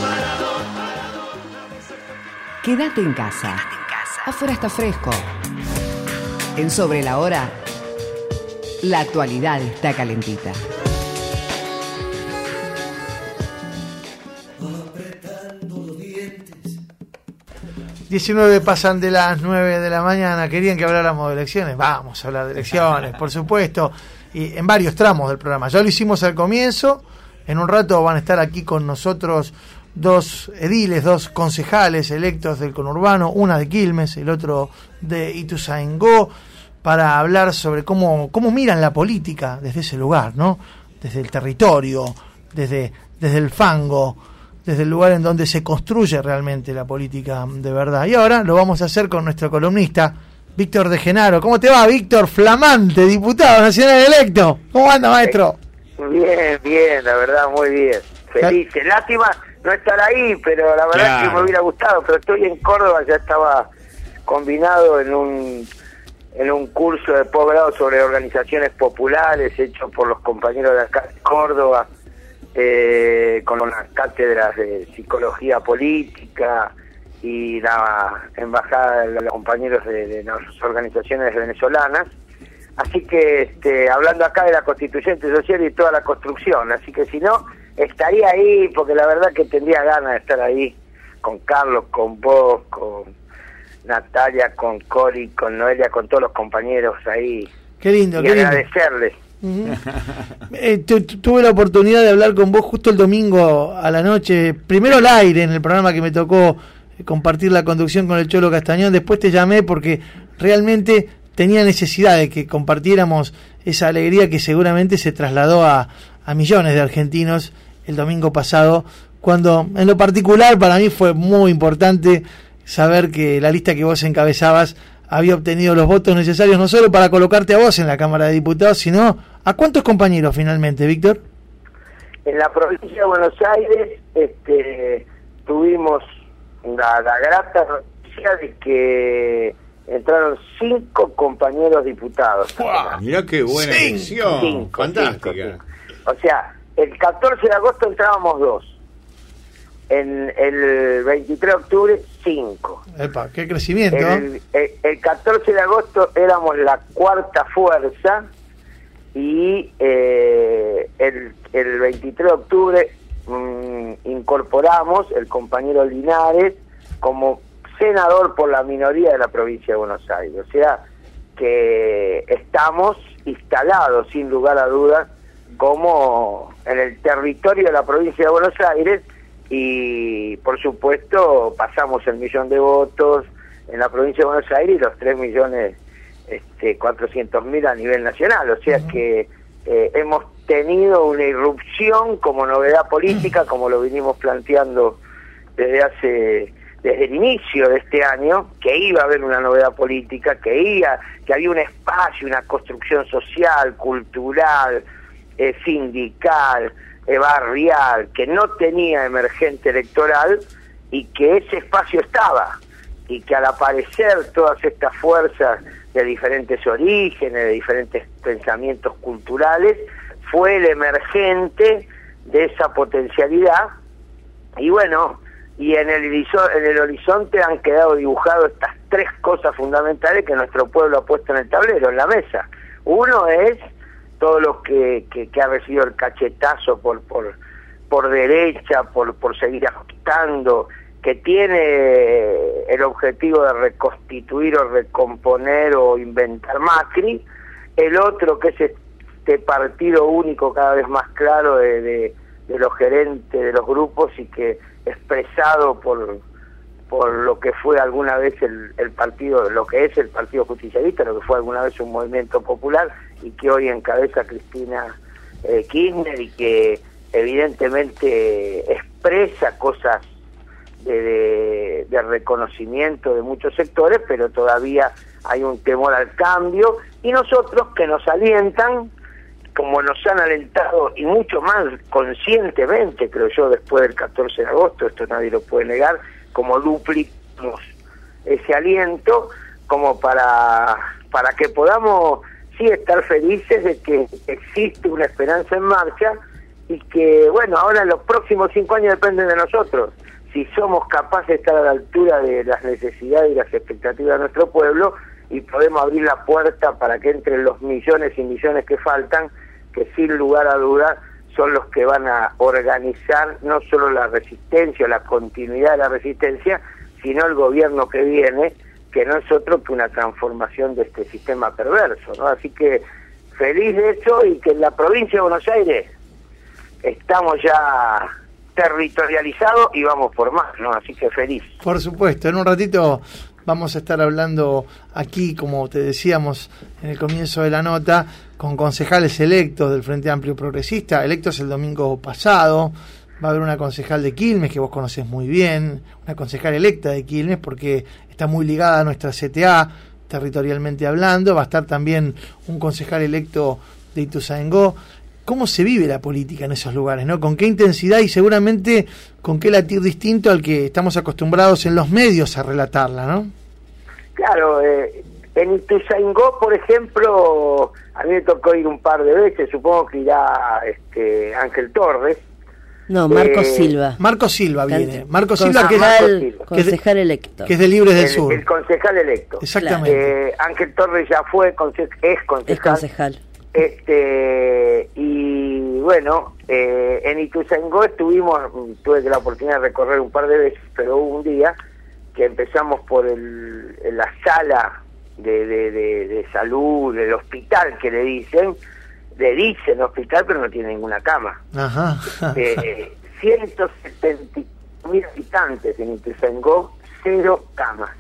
Quédate en casa. Afuera está fresco. En Sobre la Hora, la actualidad está calentita. diecinueve pasan de las nueve de la mañana. Querían que habláramos de elecciones. Vamos a hablar de elecciones, por supuesto. Y en varios tramos del programa. Ya lo hicimos al comienzo. En un rato van a estar aquí con nosotros dos ediles, dos concejales electos del conurbano, una de Quilmes, el otro de Ituzaingó, para hablar sobre cómo, cómo miran la política desde ese lugar, ¿no? Desde el territorio, desde, desde el fango, desde el lugar en donde se construye realmente la política de verdad. Y ahora lo vamos a hacer con nuestro columnista, Víctor De Genaro. ¿Cómo te va, Víctor? Flamante, diputado nacional electo. ¿Cómo anda, maestro? Bien, bien, la verdad, muy bien. Felices. Lástima no estar ahí, pero la verdad claro. que me hubiera gustado. Pero estoy en Córdoba, ya estaba combinado en un en un curso de posgrado sobre organizaciones populares hecho por los compañeros de acá de Córdoba, eh, con las cátedras de psicología política y la embajada de los compañeros de, de las organizaciones venezolanas. Así que este, hablando acá de la constituyente social y toda la construcción, así que si no, estaría ahí, porque la verdad que tendría ganas de estar ahí con Carlos, con vos, con Natalia, con Cori, con Noelia, con todos los compañeros ahí. Qué lindo, y qué lindo. agradecerles. Uh-huh. eh, tu, tu, tuve la oportunidad de hablar con vos justo el domingo a la noche, primero al aire en el programa que me tocó eh, compartir la conducción con el Cholo Castañón, después te llamé porque realmente tenía necesidad de que compartiéramos esa alegría que seguramente se trasladó a, a millones de argentinos el domingo pasado, cuando en lo particular para mí fue muy importante saber que la lista que vos encabezabas había obtenido los votos necesarios no solo para colocarte a vos en la Cámara de Diputados, sino ¿a cuántos compañeros finalmente, Víctor? En la provincia de Buenos Aires este, tuvimos la, la grata noticia de que entraron cinco compañeros diputados. ¡Wow! Mirá qué buena elección. Cinco, fantástica. Cinco, cinco. O sea, el catorce de agosto entrábamos dos. En el veintitrés de octubre, cinco. Epa, qué crecimiento. El, el, el catorce de agosto éramos la cuarta fuerza y eh, el, el veintitrés de octubre mmm, incorporamos el compañero Linares como senador por la minoría de la provincia de Buenos Aires. O sea que estamos instalados sin lugar a dudas como en el territorio de la provincia de Buenos Aires y por supuesto pasamos el millón de votos en la provincia de Buenos Aires y los tres millones este, cuatrocientos mil a nivel nacional. O sea uh-huh. que eh, hemos tenido una irrupción como novedad política, como lo vinimos planteando desde hace desde el inicio de este año, que iba a haber una novedad política, que iba, que había un espacio, una construcción social, cultural, eh, sindical, eh, barrial, que no tenía emergente electoral y que ese espacio estaba, y que al aparecer todas estas fuerzas de diferentes orígenes, de diferentes pensamientos culturales, fue el emergente de esa potencialidad. Y bueno, y en el, en el horizonte han quedado dibujadas estas tres cosas fundamentales que nuestro pueblo ha puesto en el tablero, en la mesa. Uno es todo lo que, que, que ha recibido el cachetazo por por por derecha, por, por seguir ajustando, que tiene el objetivo de reconstituir o recomponer o inventar Macri. El otro que es este partido único cada vez más claro de, de, de los gerentes de los grupos y que expresado por por lo que fue alguna vez el, el partido, lo que es el Partido Justicialista, lo que fue alguna vez un movimiento popular y que hoy encabeza Cristina eh, Kirchner y que evidentemente expresa cosas de, de, de reconocimiento de muchos sectores, pero todavía hay un temor al cambio y nosotros que nos alientan, como nos han alentado y mucho más conscientemente, creo yo, después del catorce de agosto, esto nadie lo puede negar, como duplicamos ese aliento, como para, para que podamos sí estar felices de que existe una esperanza en marcha y que, bueno, ahora en los próximos cinco años dependen de nosotros. si somos capaces de estar a la altura de las necesidades y las expectativas de nuestro pueblo y podemos abrir la puerta para que entren los millones y millones que faltan, que sin lugar a dudas son los que van a organizar no solo la resistencia o la continuidad de la resistencia, sino el gobierno que viene, que no es otro que una transformación de este sistema perverso, ¿no? Así que feliz de eso, y que en la provincia de Buenos Aires estamos ya territorializados y vamos por más, ¿no? Así que feliz. Por supuesto, en un ratito vamos a estar hablando aquí, como te decíamos en el comienzo de la nota, con concejales electos del Frente Amplio Progresista, electos el domingo pasado. Va a haber una concejal de Quilmes, que vos conocés muy bien, una concejal electa de Quilmes, porque está muy ligada a nuestra C T A, territorialmente hablando. Va a estar también un concejal electo de Ituzaingó. ¿Cómo se vive la política en esos lugares, no? ¿Con qué intensidad y seguramente con qué latir distinto al que estamos acostumbrados en los medios a relatarla, no? Claro, eh, en Ituzaingó, por ejemplo, a mí me tocó ir un par de veces, supongo que irá este, Ángel Torres. No, Marco eh, Silva. Marco Silva viene. Marco Silva, que es, concejal, concejal electo. Que es de Libres del el, Sur. El concejal electo. Exactamente. Eh, Ángel Torres ya fue, conce es concejal. Es concejal. Este, y bueno, eh, en Ituzaingó estuvimos, tuve la oportunidad de recorrer un par de veces, pero hubo un día que empezamos por el, en la sala de, de, de, de salud, del hospital que le dicen, le dicen hospital, pero no tiene ninguna cama. Ajá. Eh, ciento setenta mil habitantes en Ituzaingó, cero camas.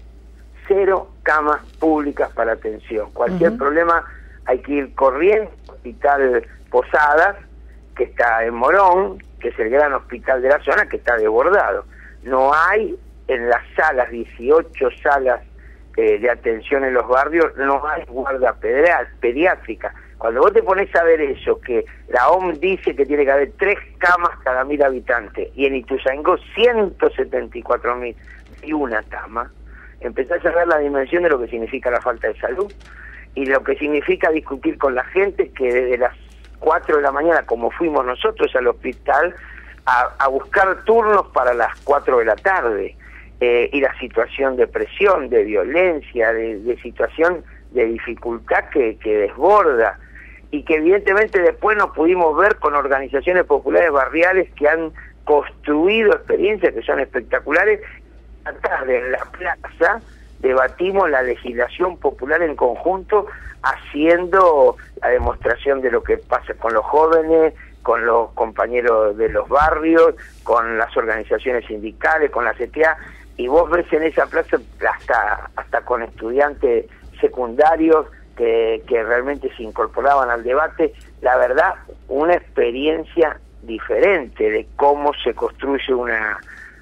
Cero camas públicas para atención. Cualquier uh-huh. problema hay que ir corriendo. Hospital Posadas, que está en Morón, que es el gran hospital de la zona, que está desbordado. No hay en las salas, dieciocho salas eh, de atención en los barrios, no hay guarda pediátrica. Cuando vos te pones a ver eso, que la O M S dice que tiene que haber tres camas cada mil habitantes, y en Ituzaingó ciento setenta y cuatro mil y una cama, empezás a ver la dimensión de lo que significa la falta de salud, y lo que significa discutir con la gente, que desde las cuatro de la mañana, como fuimos nosotros al hospital, a, a buscar turnos para las cuatro de la tarde, eh, y la situación de presión, de violencia, de, de situación de dificultad que, que desborda, y que evidentemente después nos pudimos ver con organizaciones populares barriales que han construido experiencias que son espectaculares. A tarde en la plaza debatimos la legislación popular en conjunto, haciendo la demostración de lo que pasa con los jóvenes, con los compañeros de los barrios, con las organizaciones sindicales, con la C T A, y vos ves en esa plaza hasta, hasta con estudiantes secundarios que, que realmente se incorporaban al debate. La verdad, una experiencia diferente de cómo se construye una,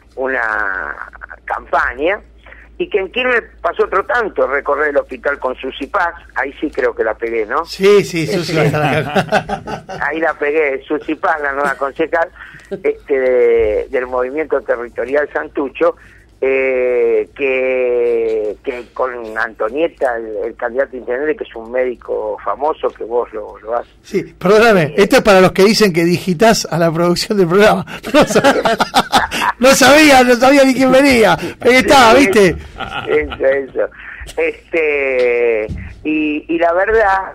una campaña, y que en Quilmes pasó otro tanto, recorrer el hospital con Susi Paz, ahí sí creo que la pegué, ¿no? Sí, sí, Susi este, ahí la pegué, Susi Paz, la nueva concejal este, de, del Movimiento Territorial Santucho, eh, que, que con Antonieta, el, el candidato a intendente, que es un médico famoso, que vos lo, lo has... Sí, perdóname, eh, esto es para los que dicen que digitas a la producción del programa. No sabía, no sabía, no sabía ni quién venía. Ahí estaba, ¿viste? Eso, eso. Este, y, y la verdad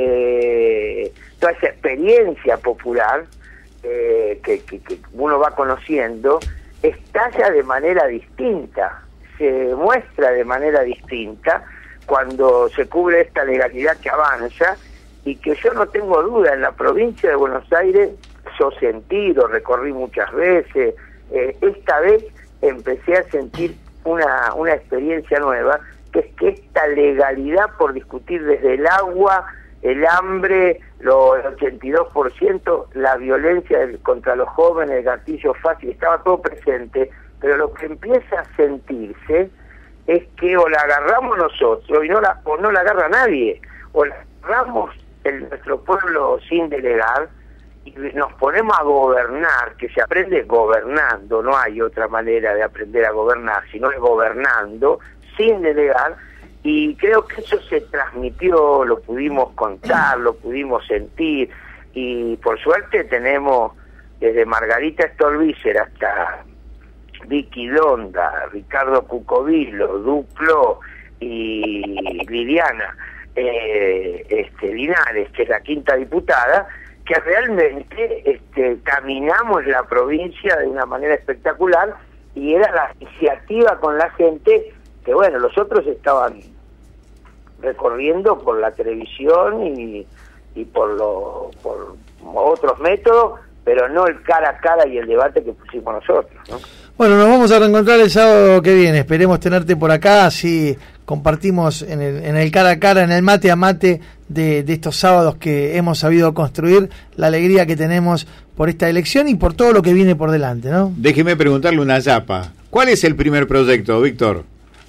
que toda esa experiencia popular eh, que, que, que uno va conociendo, estalla de manera distinta, se muestra de manera distinta cuando se cubre esta legalidad que avanza, y que yo no tengo duda, en la provincia de Buenos Aires yo sentí, lo recorrí muchas veces, eh, esta vez empecé a sentir una, una experiencia nueva, que es que esta legalidad por discutir desde el agua, el hambre, lo, el ochenta y dos por ciento, la violencia del, contra los jóvenes, el gatillo fácil, estaba todo presente, pero lo que empieza a sentirse es que o la agarramos nosotros y no la, o no la agarra nadie, o la agarramos en nuestro pueblo sin delegar y nos ponemos a gobernar, que se aprende gobernando, no hay otra manera de aprender a gobernar, sino es gobernando sin delegar. Y creo que eso se transmitió, lo pudimos contar, lo pudimos sentir, y por suerte tenemos desde Margarita Stolbizer hasta Vicky Donda, Ricardo Cucovilo, Duplo y Liliana eh, este, Linares, que es la quinta diputada, que realmente este, caminamos la provincia de una manera espectacular, y era la iniciativa con la gente que, bueno, los otros estaban recorriendo por la televisión y, y por, lo, por otros métodos, pero no el cara a cara y el debate que pusimos nosotros, ¿no? Bueno, nos vamos a reencontrar el sábado que viene. Esperemos tenerte por acá, así compartimos en el, en el cara a cara, en el mate a mate de, de estos sábados que hemos sabido construir, la alegría que tenemos por esta elección y por todo lo que viene por delante, ¿no? Déjeme preguntarle una yapa. ¿Cuál es el primer proyecto, Víctor?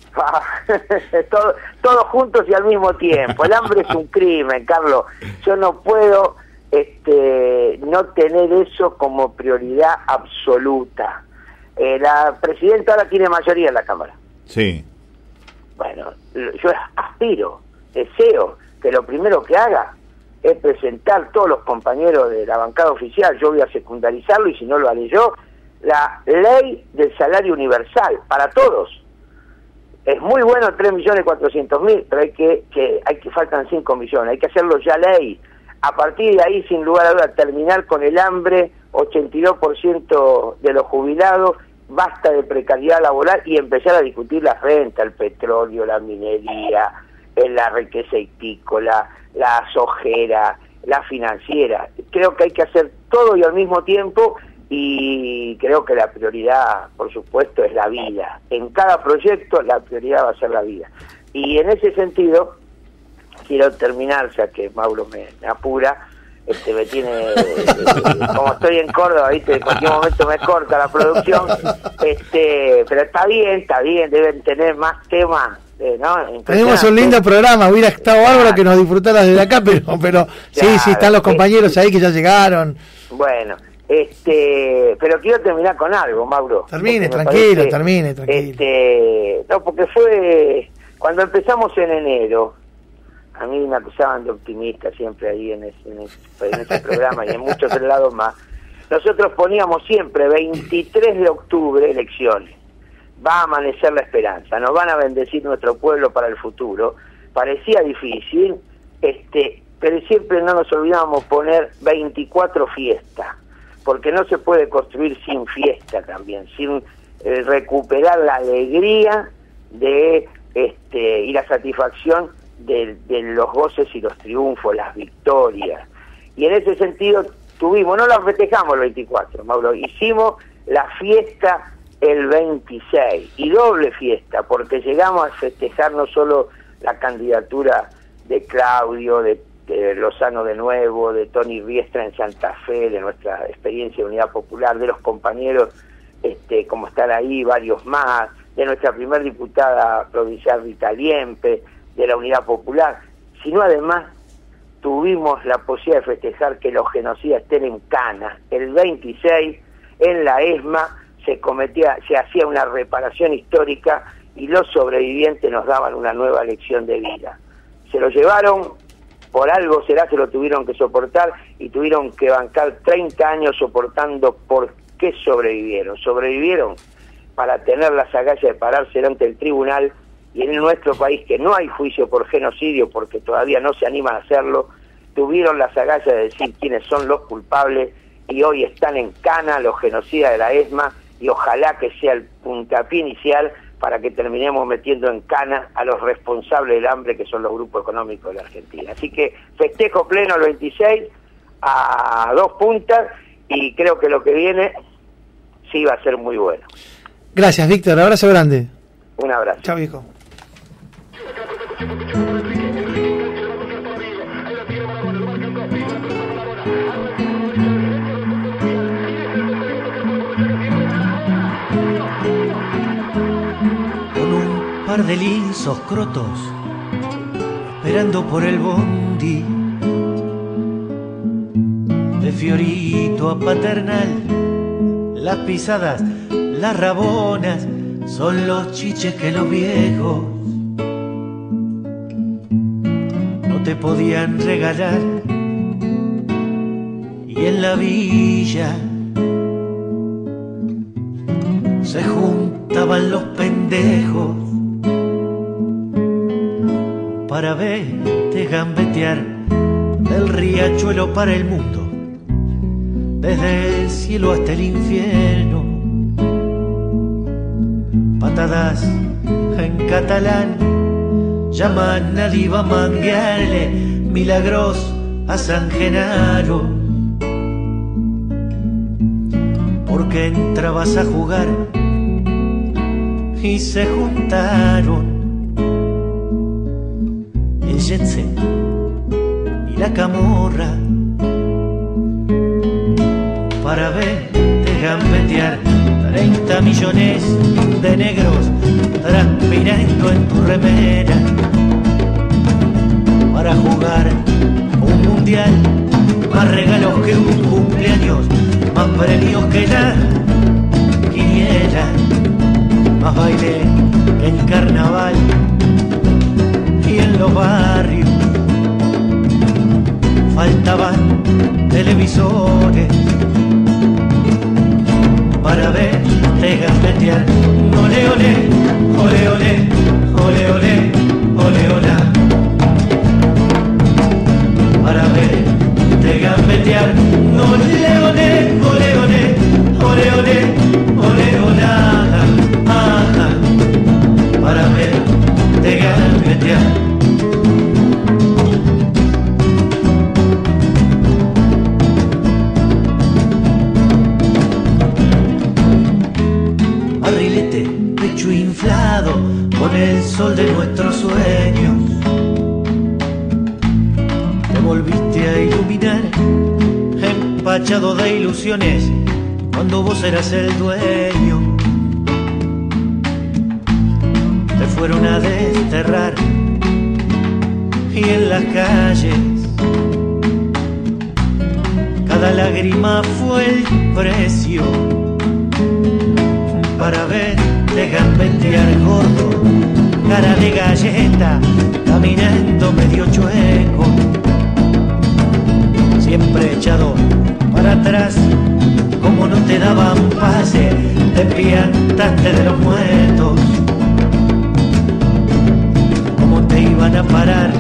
Todo, todos juntos y al mismo tiempo. El hambre es un crimen, Carlos. Yo no puedo este, no tener eso como prioridad absoluta. Eh, la presidenta ahora tiene mayoría en la Cámara. Sí. Bueno, yo aspiro, deseo que lo primero que haga es presentar todos los compañeros de la bancada oficial, yo voy a secundarizarlo y si no lo haré yo, la ley del salario universal para todos. Es muy bueno tres millones cuatrocientos mil, pero hay que, que, hay que faltan cinco millones, hay que hacerlo ya ley. A partir de ahí, sin lugar a dudas, terminar con el hambre, ochenta y dos por ciento de los jubilados, basta de precariedad laboral y empezar a discutir la renta, el petróleo, la minería, la riqueza hictícola, la sojera, la financiera. Creo que hay que hacer todo y al mismo tiempo, y creo que la prioridad, por supuesto, es la vida. En cada proyecto la prioridad va a ser la vida. Y en ese sentido, quiero terminar, ya que Mauro me, me apura, este me tiene, eh, como estoy en Córdoba, viste, en cualquier momento me corta la producción, este pero está bien, está bien, deben tener más temas, eh, ¿no? Tenemos un lindo programa, hubiera estado bárbaro que nos disfrutaras desde acá, pero, pero sí, claro, sí, están los compañeros ahí que ya llegaron. Bueno, este pero quiero terminar con algo, Mauro. Termine, tranquilo, parece, termine, tranquilo. Este, no, porque fue cuando empezamos en enero. A mí me acusaban de optimista siempre ahí en ese, en ese, en ese programa y en muchos lados más. Nosotros poníamos siempre veintitrés de octubre elecciones. Va a amanecer la esperanza, nos van a bendecir nuestro pueblo para el futuro. Parecía difícil, este, pero siempre no nos olvidábamos poner veinticuatro fiestas, porque no se puede construir sin fiesta también, sin eh, recuperar la alegría de este y la satisfacción De, de los goces y los triunfos, las victorias. Y en ese sentido tuvimos, no la festejamos el veinticuatro, Mauro, hicimos la fiesta el veintiséis, y doble fiesta, porque llegamos a festejar no solo la candidatura de Claudio, de, de Lozano de nuevo, de Tony Riestra en Santa Fe, de nuestra experiencia de Unidad Popular, de los compañeros este como están ahí, varios más, de nuestra primer diputada provincial Rita Liempe, de la Unidad Popular, sino además tuvimos la posibilidad de festejar que los genocidas estén en Cana. El veintiséis, en la ESMA, se cometía, se hacía una reparación histórica y los sobrevivientes nos daban una nueva lección de vida. Se lo llevaron, por algo será, se lo tuvieron que soportar y tuvieron que bancar treinta años soportando por qué sobrevivieron. Sobrevivieron para tener las agallas de pararse ante el tribunal. Y en nuestro país, que no hay juicio por genocidio porque todavía no se animan a hacerlo, tuvieron las agallas de decir quiénes son los culpables y hoy están en Cana los genocidas de la ESMA, y ojalá que sea el puntapié inicial para que terminemos metiendo en Cana a los responsables del hambre, que son los grupos económicos de la Argentina. Así que festejo pleno el veintiséis a dos puntas, y creo que lo que viene sí va a ser muy bueno. Gracias, Víctor, abrazo grande. Un abrazo. Chao, viejo. Con un par de lisos crotos, esperando por el bondi, de Fiorito a Paternal, las pisadas, las rabonas, son los chiches que los viejos no te podían regalar. Y en la villa se juntaban los pendejos para verte gambetear del riachuelo para el mundo, desde el cielo hasta el infierno. Patadas en catalán llaman a diva manguearle milagros a San Genaro, porque entrabas a jugar y se juntaron el jet set y la camorra para verte gambetear treinta millones de negros transpirando en tu remera para jugar un mundial, más regalos que un cumpleaños, más premios que la quiniela, más baile que el carnaval y en los barrios faltaban televisores para verte gambetear. Ole, ole, ole, ole, ole, ole, ole, ole, para verte gambetear. Ole, ole, ole, ole, ole, ole, ole, ole, ajá, para verte gambetear. Inflado con el sol de nuestros sueños, te volviste a iluminar, empachado de ilusiones, cuando vos eras el dueño. Te fueron a desterrar y en las calles cada lágrima fue el precio para ver de gambetear gordo, cara de galleta, caminando medio chueco, siempre echado para atrás, como no te daban pase, te piantaste de los muertos, como te iban a parar,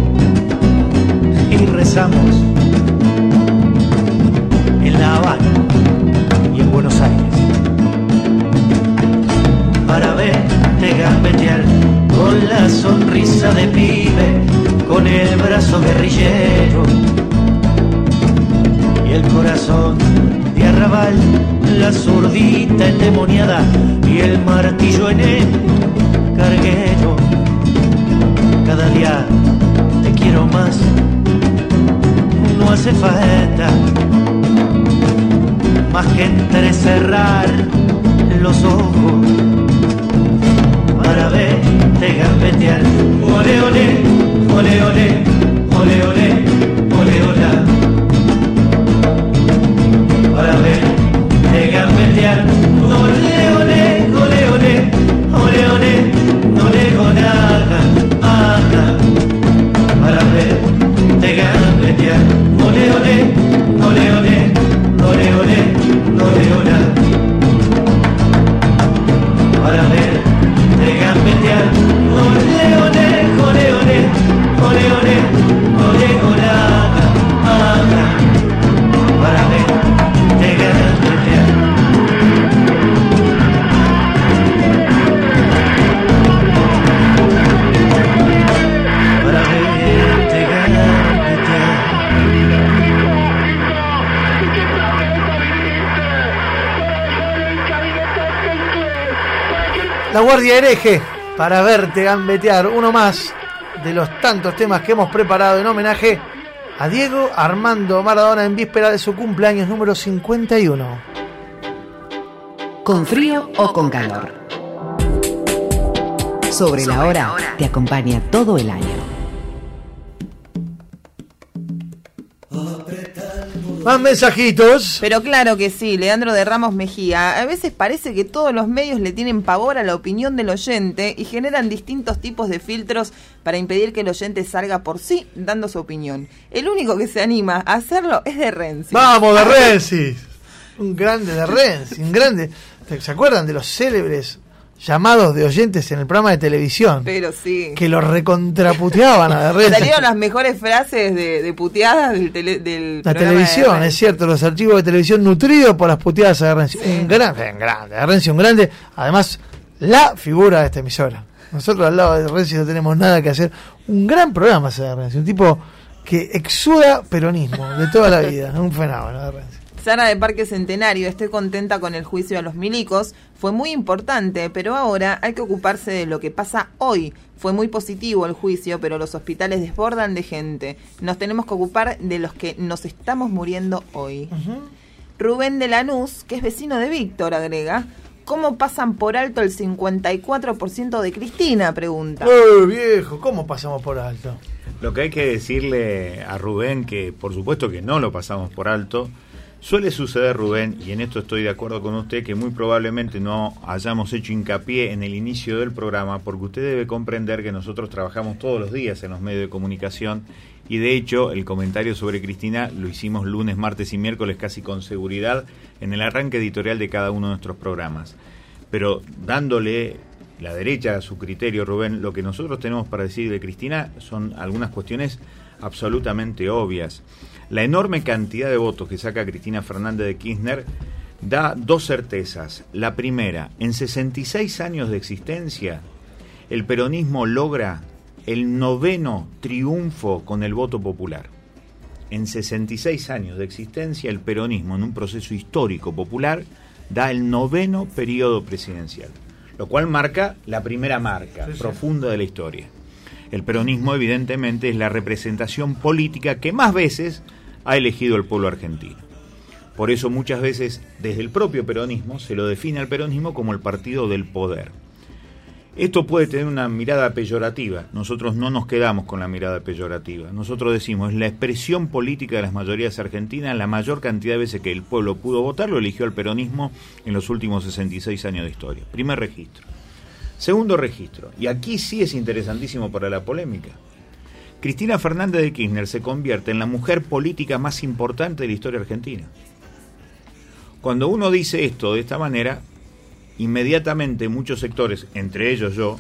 y rezamos en La Habana y en Buenos Aires para verte gambetear con la sonrisa de pibe, con el brazo guerrillero y el corazón de arrabal, la zurdita endemoniada y el martillo en el carguero. Cada día te quiero más, no hace falta más que entrecerrar los ojos para verte gambetear. Ole, ole, ole, ole, ole, ole, ole, ole, para verte gambetear. Ole, ole, ole, ole, ole, ole, ole, ole, ajá, para verte gambetear. Ole, ole, ole, ole, ole, ole, ole, ole, para ver de gambetear. Ole, ole, ole, ole, ole, ole, ole, ole, ajá, para ver de gambetear. Para ver de gambetear. La Guardia Hereje, para verte gambetear, uno más de los tantos temas que hemos preparado en homenaje a Diego Armando Maradona en víspera de su cumpleaños número cincuenta y uno. Con frío o con calor. Sobre la hora te acompaña todo el año. Más mensajitos. Pero claro que sí, Leandro de Ramos Mejía. A veces parece que todos los medios le tienen pavor a la opinión del oyente y generan distintos tipos de filtros para impedir que el oyente salga por sí dando su opinión. El único que se anima a hacerlo es de Renzi. ¡Vamos, de Renzi! Un grande de Renzi, un grande. ¿Se acuerdan de los célebres llamados de oyentes en el programa de televisión? Pero sí. Que lo recontraputeaban a de Renzi. Salieron las mejores frases de, de puteadas del, tele, del La programa televisión, de es cierto, los archivos de televisión nutridos por las puteadas a de Renzi. Sí. Un grande, un grande, de Renzi, un grande. Además, la figura de esta emisora. Nosotros al lado de Renzi no tenemos nada que hacer. Un gran programa ese de Renzi, un tipo que exuda peronismo de toda la vida. Un fenómeno de Renzi. Sara de Parque Centenario, estoy contenta con el juicio a los milicos. Fue muy importante, pero ahora hay que ocuparse de lo que pasa hoy. Fue muy positivo el juicio, pero los hospitales desbordan de gente. Nos tenemos que ocupar de los que nos estamos muriendo hoy. Uh-huh. Rubén de Lanús, que es vecino de Víctor, agrega: ¿cómo pasan por alto el cincuenta y cuatro por ciento de Cristina? Pregunta. ¡Eh, viejo! ¿Cómo pasamos por alto? Lo que hay que decirle a Rubén, que por supuesto que no lo pasamos por alto. Suele suceder, Rubén, y en esto estoy de acuerdo con usted, que muy probablemente no hayamos hecho hincapié en el inicio del programa, porque usted debe comprender que nosotros trabajamos todos los días en los medios de comunicación, y de hecho el comentario sobre Cristina lo hicimos lunes, martes y miércoles casi con seguridad en el arranque editorial de cada uno de nuestros programas. Pero dándole la derecha a su criterio, Rubén, lo que nosotros tenemos para decir de Cristina son algunas cuestiones absolutamente obvias. La enorme cantidad de votos que saca Cristina Fernández de Kirchner da dos certezas. La primera, en sesenta y seis años de existencia, el peronismo logra el noveno triunfo con el voto popular. En sesenta y seis años de existencia, el peronismo, en un proceso histórico popular, da el noveno periodo presidencial, lo cual marca la primera marca sí, sí. profunda de la historia. El peronismo, evidentemente, es la representación política que más veces ha elegido el pueblo argentino. Por eso muchas veces desde el propio peronismo se lo define al peronismo como el partido del poder. Esto puede tener una mirada peyorativa. Nosotros no nos quedamos con la mirada peyorativa. Nosotros decimos, la expresión política de las mayorías argentinas, la mayor cantidad de veces que el pueblo pudo votar, lo eligió al peronismo en los últimos sesenta y seis años de historia. Primer registro. Segundo registro, y aquí sí es interesantísimo para la polémica. Cristina Fernández de Kirchner se convierte en la mujer política más importante de la historia argentina. Cuando uno dice esto de esta manera, inmediatamente muchos sectores, entre ellos yo,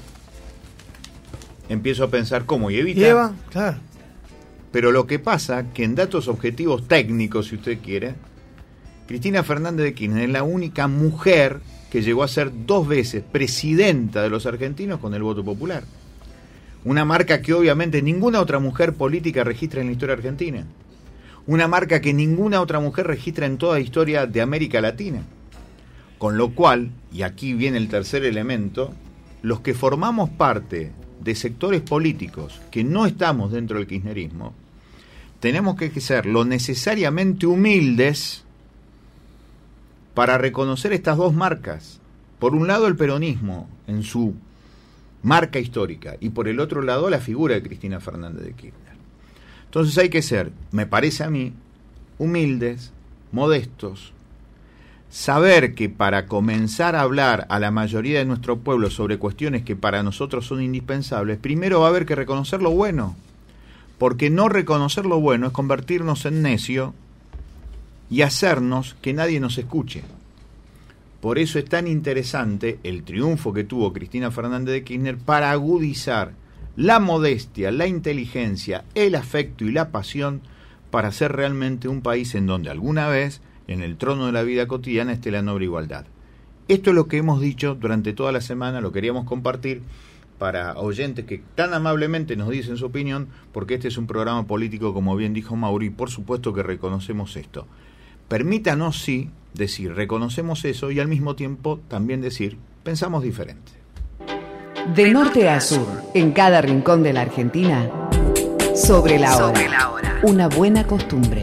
empiezo a pensar cómo y evita. Lleva, claro. Pero lo que pasa que en datos objetivos técnicos, si usted quiere, Cristina Fernández de Kirchner es la única mujer que llegó a ser dos veces presidenta de los argentinos con el voto popular. Una marca que obviamente ninguna otra mujer política registra en la historia argentina. Una marca que ninguna otra mujer registra en toda la historia de América Latina. Con lo cual, y aquí viene el tercer elemento, los que formamos parte de sectores políticos que no estamos dentro del kirchnerismo, tenemos que ser lo necesariamente humildes para reconocer estas dos marcas. Por un lado el peronismo en su marca histórica y por el otro lado la figura de Cristina Fernández de Kirchner. Entonces hay que ser, me parece a mí, humildes, modestos, saber que para comenzar a hablar a la mayoría de nuestro pueblo sobre cuestiones que para nosotros son indispensables, primero va a haber que reconocer lo bueno, porque no reconocer lo bueno es convertirnos en necio y hacernos que nadie nos escuche. Por eso es tan interesante el triunfo que tuvo Cristina Fernández de Kirchner para agudizar la modestia, la inteligencia, el afecto y la pasión para ser realmente un país en donde alguna vez, en el trono de la vida cotidiana, esté la noble igualdad. Esto es lo que hemos dicho durante toda la semana, lo queríamos compartir para oyentes que tan amablemente nos dicen su opinión, porque este es un programa político, como bien dijo Mauri, y por supuesto que reconocemos esto. Permítanos, sí, decir, reconocemos eso y al mismo tiempo también decir, pensamos diferente. De norte a sur, en cada rincón de la Argentina, sobre la hora. Sobre la hora. Una buena costumbre.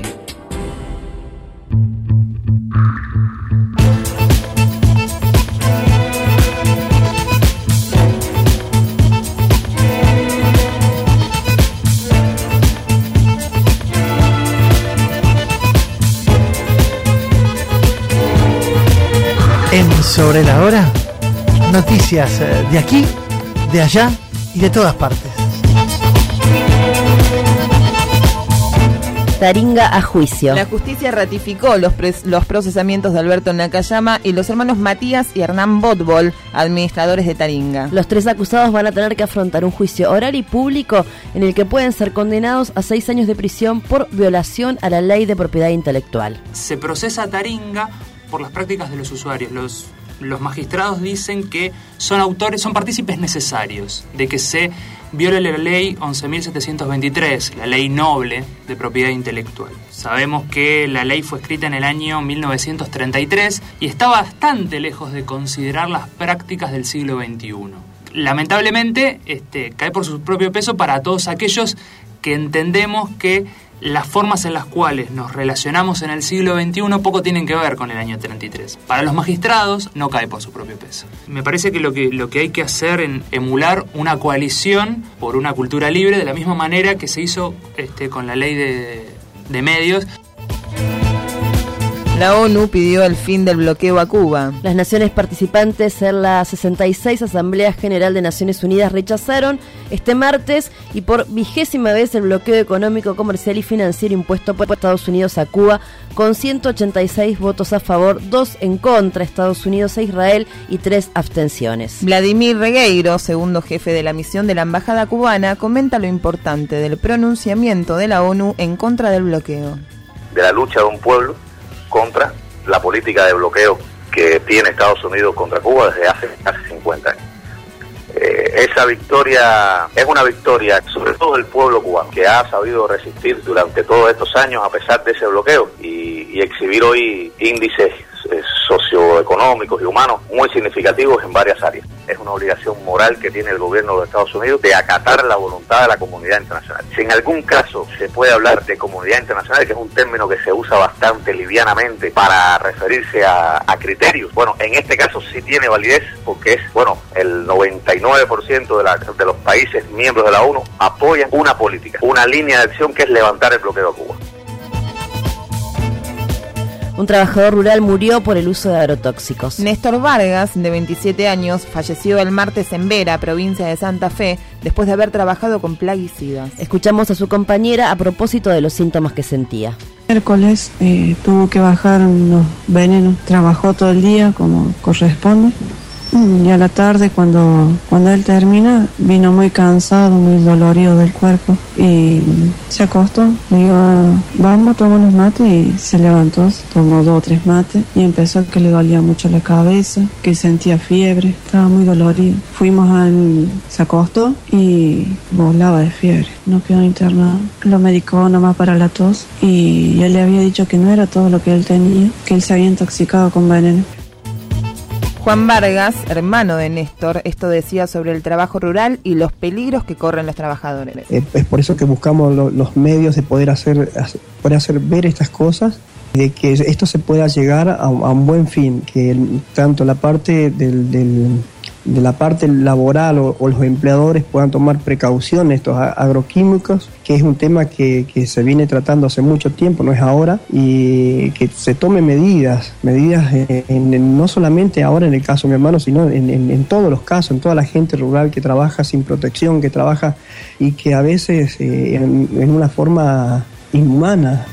En Sobre la Hora, noticias de aquí, de allá y de todas partes. Taringa a juicio. La justicia ratificó los, pres- los procesamientos de Alberto Nakayama y los hermanos Matías y Hernán Botbol, administradores de Taringa. Los tres acusados van a tener que afrontar un juicio oral y público en el que pueden ser condenados a seis años de prisión por violación a la ley de propiedad intelectual. Se procesa a Taringa por las prácticas de los usuarios. Los, los magistrados dicen que son autores, son partícipes necesarios de que se viole la ley once mil setecientos veintitrés, la ley noble de propiedad intelectual. Sabemos que la ley fue escrita en el año mil novecientos treinta y tres y está bastante lejos de considerar las prácticas del siglo veintiuno. Lamentablemente, este, cae por su propio peso para todos aquellos que entendemos que las formas en las cuales nos relacionamos en el siglo veintiuno poco tienen que ver con el año treinta y tres. Para los magistrados no cae por su propio peso. Me parece que lo que, lo que hay que hacer es emular una coalición por una cultura libre de la misma manera que se hizo este, con la ley de, de medios. La ONU pidió el fin del bloqueo a Cuba. Las naciones participantes en la sesenta y seis Asamblea General de Naciones Unidas rechazaron este martes y por vigésima vez el bloqueo económico, comercial y financiero impuesto por Estados Unidos a Cuba, con ciento ochenta y seis votos a favor, dos en contra, Estados Unidos e Israel, y tres abstenciones. Vladimir Regueiro, segundo jefe de la misión de la Embajada cubana, comenta lo importante del pronunciamiento de la ONU en contra del bloqueo. De la lucha de un pueblo contra la política de bloqueo que tiene Estados Unidos contra Cuba desde hace casi cincuenta años. Eh, esa victoria es una victoria sobre todo del pueblo cubano, que ha sabido resistir durante todos estos años a pesar de ese bloqueo y, y exhibir hoy índices eh, socioeconómicos y humanos muy significativos en varias áreas. Es una obligación moral que tiene el gobierno de los Estados Unidos de acatar la voluntad de la comunidad internacional. Si en algún caso se puede hablar de comunidad internacional, que es un término que se usa bastante livianamente para referirse a, a criterios, bueno, en este caso sí tiene validez porque es, bueno, el noventa y nueve por ciento de, la, de los países miembros de la ONU apoyan una política, una línea de acción que es levantar el bloqueo a Cuba. Un trabajador rural murió por el uso de agrotóxicos. Néstor Vargas, de veintisiete años, falleció el martes en Vera, provincia de Santa Fe, después de haber trabajado con plaguicidas. Escuchamos a su compañera a propósito de los síntomas que sentía. Miércoles eh, tuvo que bajar unos venenos, trabajó todo el día como corresponde. Y a la tarde, cuando, cuando él termina, vino muy cansado, muy dolorido del cuerpo y se acostó. Le digo, vamos a tomar unos mates, y se levantó, tomó dos o tres mates y empezó a que le dolía mucho la cabeza, que sentía fiebre, estaba muy dolorido. Fuimos al... se acostó y volaba de fiebre, no quedó internado. Lo medicó nomás para la tos y él le había dicho que no era todo lo que él tenía, que él se había intoxicado con veneno. Juan Vargas, hermano de Néstor, esto decía sobre el trabajo rural y los peligros que corren los trabajadores. Eh, es por eso que buscamos lo, los medios de poder hacer, hacer, poder hacer ver estas cosas, de que esto se pueda llegar a, a un buen fin, que el, tanto la parte del, del, de la parte laboral o, o los empleadores puedan tomar precauciones estos agroquímicos, que es un tema que, que se viene tratando hace mucho tiempo, no es ahora, y que se tomen medidas, medidas en, en, no solamente ahora en el caso de mi hermano, sino en, en, en todos los casos, en toda la gente rural que trabaja sin protección, que trabaja y que a veces eh, en, en una forma inhumana.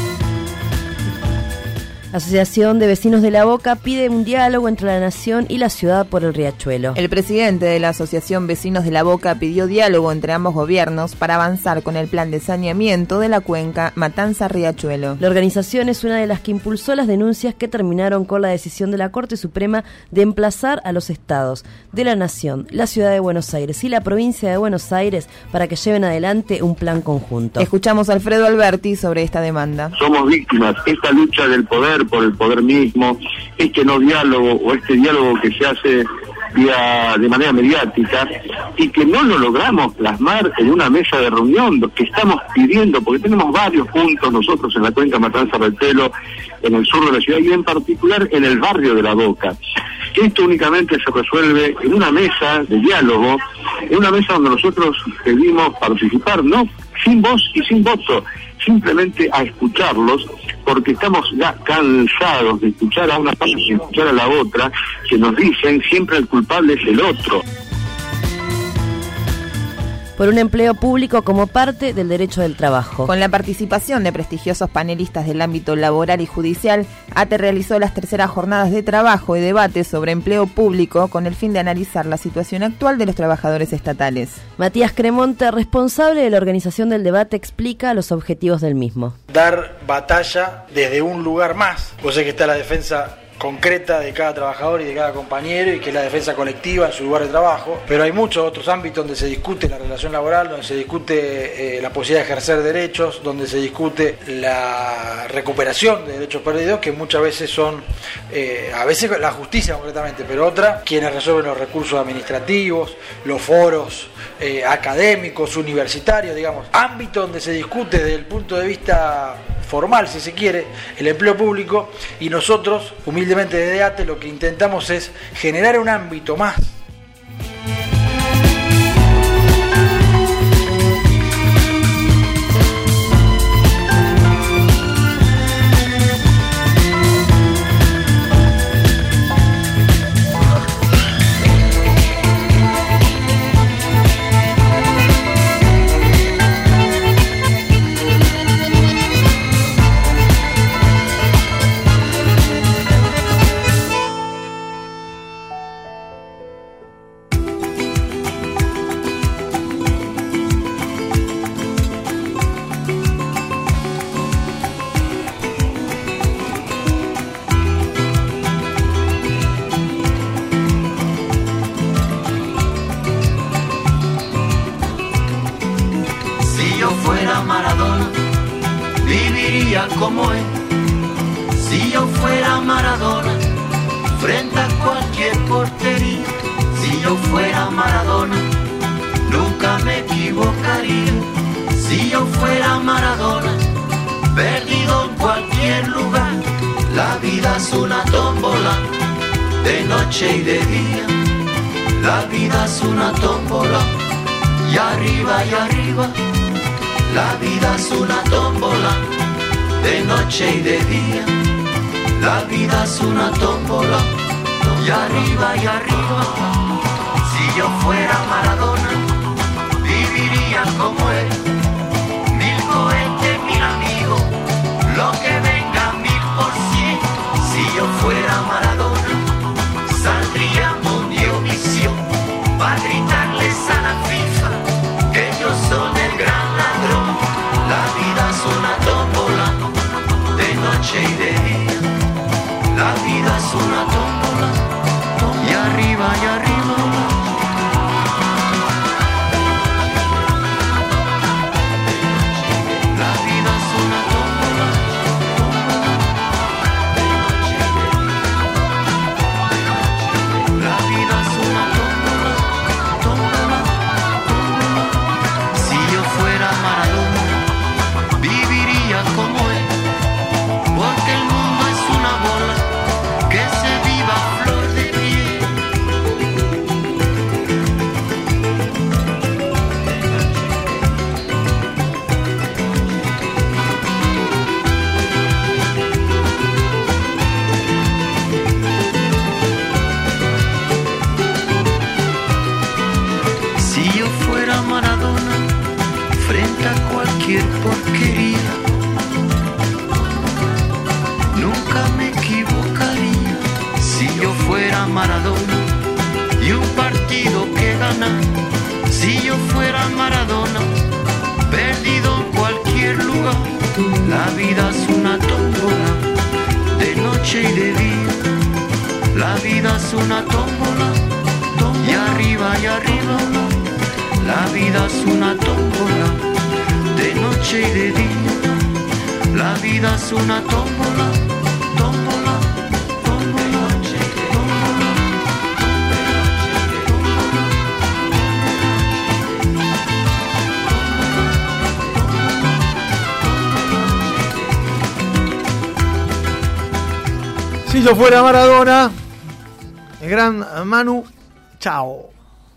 La Asociación de Vecinos de La Boca pide un diálogo entre la nación y la ciudad por el riachuelo. El presidente de la Asociación Vecinos de La Boca pidió diálogo entre ambos gobiernos para avanzar con el plan de saneamiento de la cuenca Matanza-Riachuelo. La organización es una de las que impulsó las denuncias que terminaron con la decisión de la Corte Suprema de emplazar a los estados de la nación, la ciudad de Buenos Aires y la provincia de Buenos Aires para que lleven adelante un plan conjunto. Escuchamos a Alfredo Alberti sobre esta demanda. Somos víctimas. Esta lucha del poder por el poder mismo, este no diálogo o este diálogo que se hace vía, de manera mediática y que no lo logramos plasmar en una mesa de reunión, lo que estamos pidiendo, porque tenemos varios puntos nosotros en la cuenca Matanza-Riachuelo, en el sur de la ciudad y en particular en el barrio de La Boca. Esto únicamente se resuelve en una mesa de diálogo, en una mesa donde nosotros pedimos participar, no sin voz y sin voto, simplemente a escucharlos, porque estamos ya cansados de escuchar a una parte y escuchar a la otra, que nos dicen siempre el culpable es el otro. por un empleo público como parte del derecho del trabajo. Con la participación de prestigiosos panelistas del ámbito laboral y judicial, ATE realizó las terceras jornadas de trabajo y debate sobre empleo público con el fin de analizar la situación actual de los trabajadores estatales. Matías Cremonte, responsable de la organización del debate, explica los objetivos del mismo. Dar batalla desde un lugar más. Vos sé que está la defensa concreta de cada trabajador y de cada compañero, y que es la defensa colectiva en su lugar de trabajo, pero hay muchos otros ámbitos donde se discute la relación laboral, donde se discute eh, la posibilidad de ejercer derechos, donde se discute la recuperación de derechos perdidos, que muchas veces son, eh, a veces la justicia concretamente, pero otra, quienes resuelven los recursos administrativos, los foros eh, académicos, universitarios, digamos, ámbito donde se discute desde el punto de vista formal, si se quiere, el empleo público, y nosotros, humildemente desde ATE, lo que intentamos es generar un ámbito más. Como él, si yo fuera Maradona, frente a cualquier portería, si yo fuera Maradona, nunca me equivocaría. Si yo fuera Maradona, perdido en cualquier lugar, la vida es una tómbola, de noche y de día, la vida es una tómbola, y arriba y arriba, la vida es una tómbola, de noche y de día, la vida es una tómbola, y arriba y arriba. Si yo fuera Maradona, viviría como él, mil cohetes, mil amigos, lo que venga mil por cien. Si yo fuera Maradona, saldría Mundiovisión, para gritarles a la FIFA que ellos son el gran ladrón. La vida es una tómbola, de noche y de día, la vida es una tómbola, y arriba y arriba. La vida es una tómbola, la vida es una tómbola, tómbola, tómbola. Si yo fuera Maradona, viviría como él, porque el mundo es una bola que se viva a flor de piel. Si yo fuera Maradona, frente a cualquier porquería, nunca me equivocaría. Si yo fuera Maradona y un partido que gana, si yo fuera Maradona, perdido en cualquier lugar, la vida es una tómbola, de noche y de día, la vida es una tómbola, y arriba y arriba, la vida es una tómbola, de noche y de día, la vida es una tómbola, tómbola, tómbola, tómbola. Si yo fuera Maradona, el gran Manu Chao.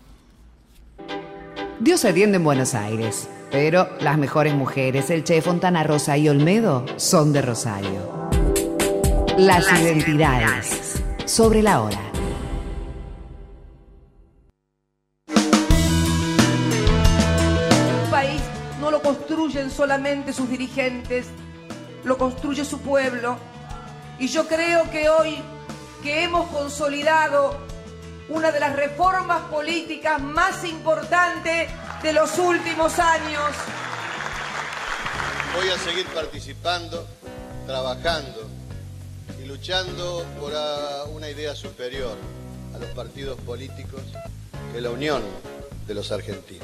Dios atiende en Buenos Aires, pero las mejores mujeres, el Che, Fontana Rosa y Olmedo, son de Rosario. Las, las identidades. identidades. Sobre la hora. construyen solamente sus dirigentes, lo construye su pueblo. Y yo creo que hoy que hemos consolidado una de las reformas políticas más importantes de los últimos años. Voy a seguir participando, trabajando y luchando por una idea superior a los partidos políticos, que es la unión de los argentinos.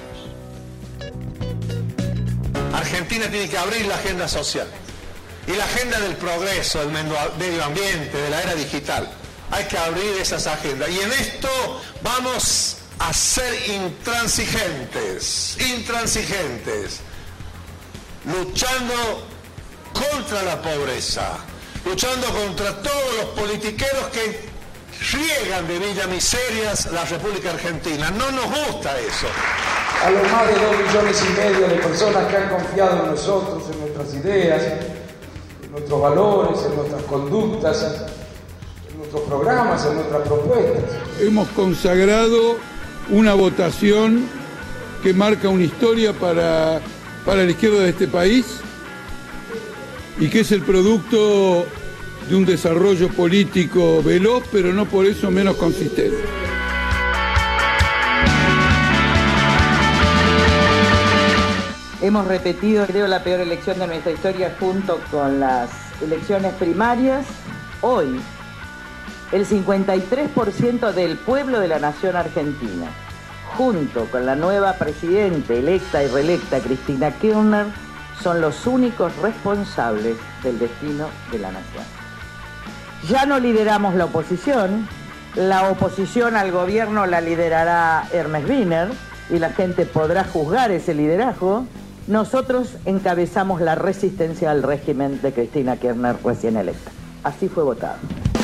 Argentina tiene que abrir la agenda social y la agenda del progreso, del medio ambiente, de la era digital. Hay que abrir esas agendas y en esto vamos a ser intransigentes, intransigentes, luchando contra la pobreza, luchando contra todos los politiqueros que riegan de villa miserias la República Argentina. No nos gusta eso. A los más de dos millones y medio de personas que han confiado en nosotros, en nuestras ideas, en nuestros valores, en nuestras conductas, en nuestros programas, en nuestras propuestas. Hemos consagrado una votación que marca una historia para, para la izquierda de este país y que es el producto de un desarrollo político veloz, pero no por eso menos consistente. Hemos repetido, creo, la peor elección de nuestra historia junto con las elecciones primarias. Hoy, el cincuenta y tres por ciento del pueblo de la nación argentina, junto con la nueva presidenta electa y reelecta Cristina Kirchner, son los únicos responsables del destino de la nación. Ya no lideramos la oposición, la oposición al gobierno la liderará Hermes Wiener y la gente podrá juzgar ese liderazgo. Nosotros encabezamos la resistencia al régimen de Cristina Kirchner recién electa. Así fue votado.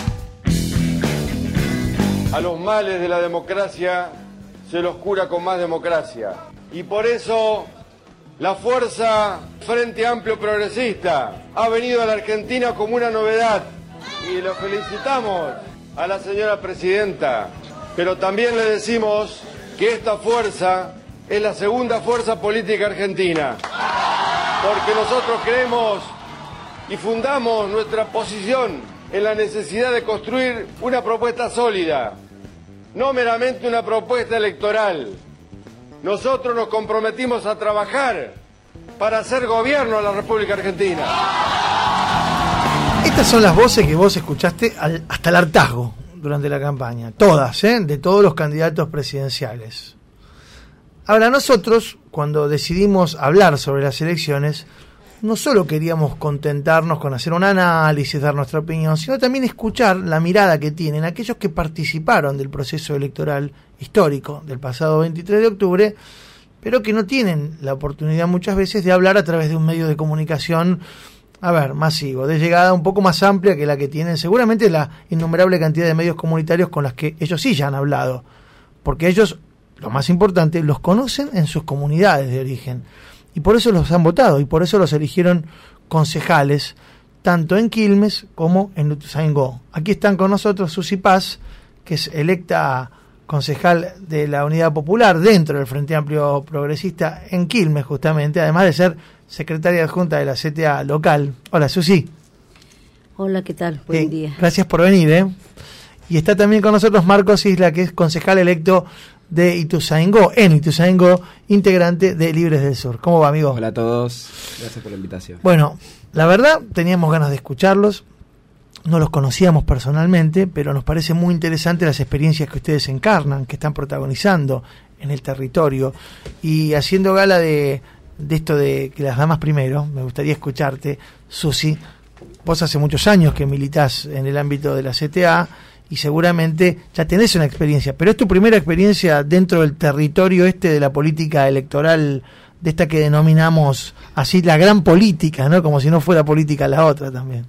A los males de la democracia se los cura con más democracia. Y por eso la fuerza Frente Amplio Progresista ha venido a la Argentina como una novedad. Y lo felicitamos a la señora presidenta. Pero también le decimos que esta fuerza es la segunda fuerza política argentina. Porque nosotros creemos y fundamos nuestra posición en la necesidad de construir una propuesta sólida, no meramente una propuesta electoral. Nosotros nos comprometimos a trabajar para hacer gobierno a la República Argentina. Estas son las voces que vos escuchaste al, hasta el hartazgo durante la campaña, todas, ¿eh? De todos los candidatos presidenciales. Ahora, nosotros, cuando decidimos hablar sobre las elecciones, no solo queríamos contentarnos con hacer un análisis, dar nuestra opinión, sino también escuchar la mirada que tienen aquellos que participaron del proceso electoral histórico del pasado veintitrés de octubre, pero que no tienen la oportunidad muchas veces de hablar a través de un medio de comunicación, a ver, masivo, de llegada un poco más amplia que la que tienen seguramente la innumerable cantidad de medios comunitarios con las que ellos sí ya han hablado, porque ellos, lo más importante, los conocen en sus comunidades de origen. Y por eso los han votado, y por eso los eligieron concejales, tanto en Quilmes como en Ituzaingó. Aquí están con nosotros Susi Paz, que es electa concejal de la Unidad Popular dentro del Frente Amplio Progresista en Quilmes, justamente, además de ser secretaria adjunta de la C T A local. Hola, Susi. Hola, ¿qué tal? Buen Bien, día. Gracias por venir, ¿eh? Y está también con nosotros Marcos Isla, que es concejal electo de Ituzaingó, en Ituzaingó, integrante de Libres del Sur. ¿Cómo va, amigo? Hola a todos, gracias por la invitación. Bueno, la verdad, teníamos ganas de escucharlos, no los conocíamos personalmente, pero nos parece muy interesante las experiencias que ustedes encarnan, que están protagonizando en el territorio, y haciendo gala de, de esto de que las damas primero, me gustaría escucharte, Susi. Vos hace muchos años que militás en el ámbito de la C T A, y seguramente ya tenés una experiencia, pero es tu primera experiencia dentro del territorio este de la política electoral, de esta que denominamos así la gran política, ¿no? Como si no fuera política la otra también.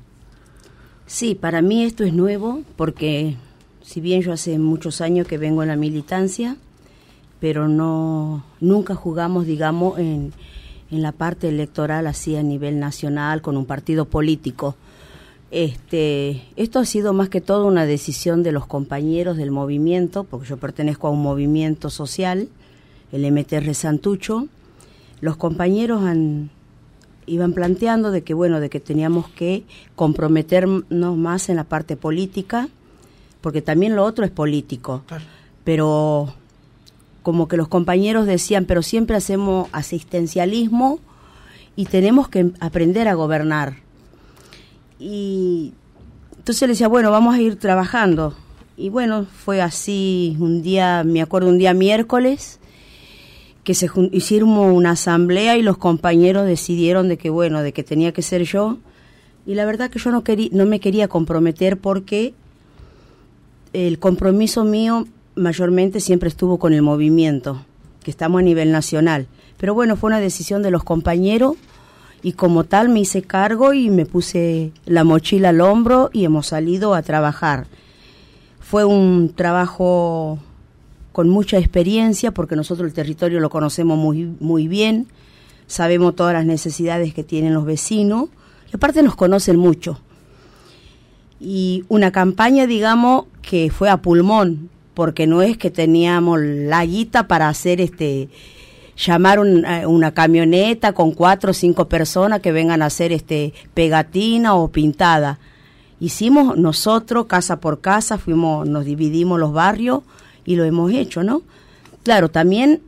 Sí, para mí esto es nuevo, porque si bien yo hace muchos años que vengo en la militancia, pero no nunca jugamos, digamos, en, en la parte electoral así a nivel nacional con un partido político. Este, esto ha sido más que todo una decisión de los compañeros del movimiento, porque yo pertenezco a un movimiento social, el M T R Santucho. Los compañeros han, iban planteando de que, bueno, de que teníamos que comprometernos más en la parte política, porque también lo otro es político. Claro. Pero como que los compañeros decían, pero siempre hacemos asistencialismo y tenemos que aprender a gobernar. Y entonces le decía, bueno, vamos a ir trabajando. Y bueno, fue así un día, me acuerdo un día miércoles, que se hicimos una asamblea y los compañeros decidieron de que, bueno, de que tenía que ser yo. Y la verdad que yo no quería, no me quería comprometer porque el compromiso mío mayormente siempre estuvo con el movimiento, que estamos a nivel nacional. Pero bueno, fue una decisión de los compañeros y como tal me hice cargo y me puse la mochila al hombro y hemos salido a trabajar. Fue un trabajo con mucha experiencia porque nosotros el territorio lo conocemos muy, muy bien, sabemos todas las necesidades que tienen los vecinos y aparte nos conocen mucho. Y una campaña, digamos, que fue a pulmón, porque no es que teníamos la guita para hacer este llamar un, una camioneta con cuatro o cinco personas que vengan a hacer este pegatina o pintada. Hicimos nosotros, casa por casa, fuimos, nos dividimos los barrios y lo hemos hecho, ¿no? Claro, también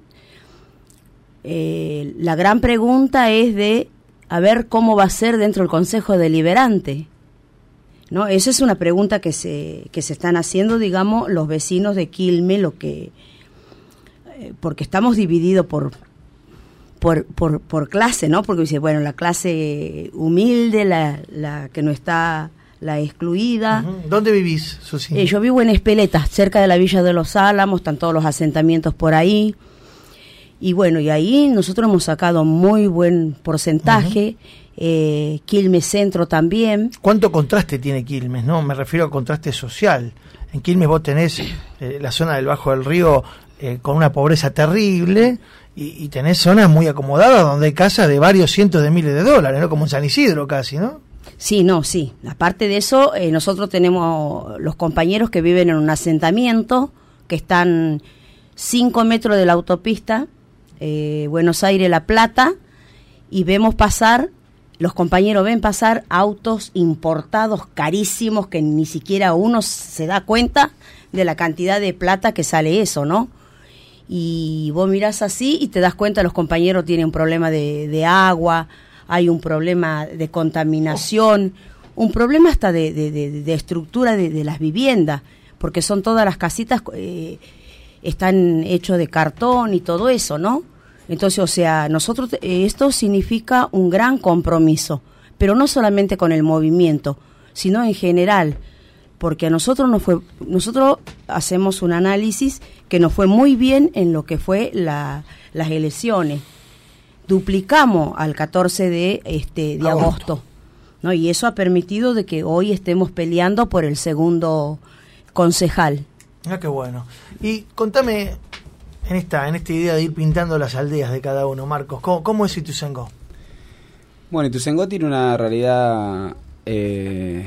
eh, la gran pregunta es de a ver cómo va a ser dentro del Consejo Deliberante, ¿no? Esa es una pregunta que se que se están haciendo, digamos, los vecinos de Quilmes, lo que eh, porque estamos divididos por por por por clase, ¿no? Porque dice, bueno, la clase humilde, la la que no está, la excluida. Uh-huh. ¿Dónde vivís, Susi? Eh, yo vivo en Espeleta, cerca de la Villa de los Álamos, están todos los asentamientos por ahí. Y bueno, y ahí nosotros hemos sacado muy buen porcentaje. Uh-huh. Eh, Quilmes Centro también. ¿Cuánto contraste tiene Quilmes? No, me refiero a contraste social. En Quilmes vos tenés eh, la zona del Bajo del Río eh, con una pobreza terrible y, y tenés zonas muy acomodadas donde hay casas de varios cientos de miles de dólares, ¿no? Como en San Isidro casi, ¿no? Sí, no, sí. Aparte de eso, eh, nosotros tenemos los compañeros que viven en un asentamiento que están cinco metros de la autopista eh, Buenos Aires-La Plata y vemos pasar, los compañeros ven pasar autos importados carísimos que ni siquiera uno se da cuenta de la cantidad de plata que sale eso, ¿no? Y vos mirás así y te das cuenta los compañeros tienen un problema de, de agua, hay un problema de contaminación, un problema hasta de, de, de, de estructura de, de las viviendas, porque son todas las casitas, eh, están hechos de cartón y todo eso, ¿no? Entonces, o sea, nosotros, eh, esto significa un gran compromiso, pero no solamente con el movimiento, sino en general, porque a nosotros nos fue, nosotros hacemos un análisis que nos fue muy bien en lo que fue la, las elecciones. Duplicamos al catorce de este de agosto. agosto, ¿no? Y eso ha permitido de que hoy estemos peleando por el segundo concejal. Ah, qué bueno. Y contame en esta en esta idea de ir pintando las aldeas de cada uno, Marcos, ¿cómo, cómo es Ituzaingó? Bueno, Ituzaingó tiene una realidad eh,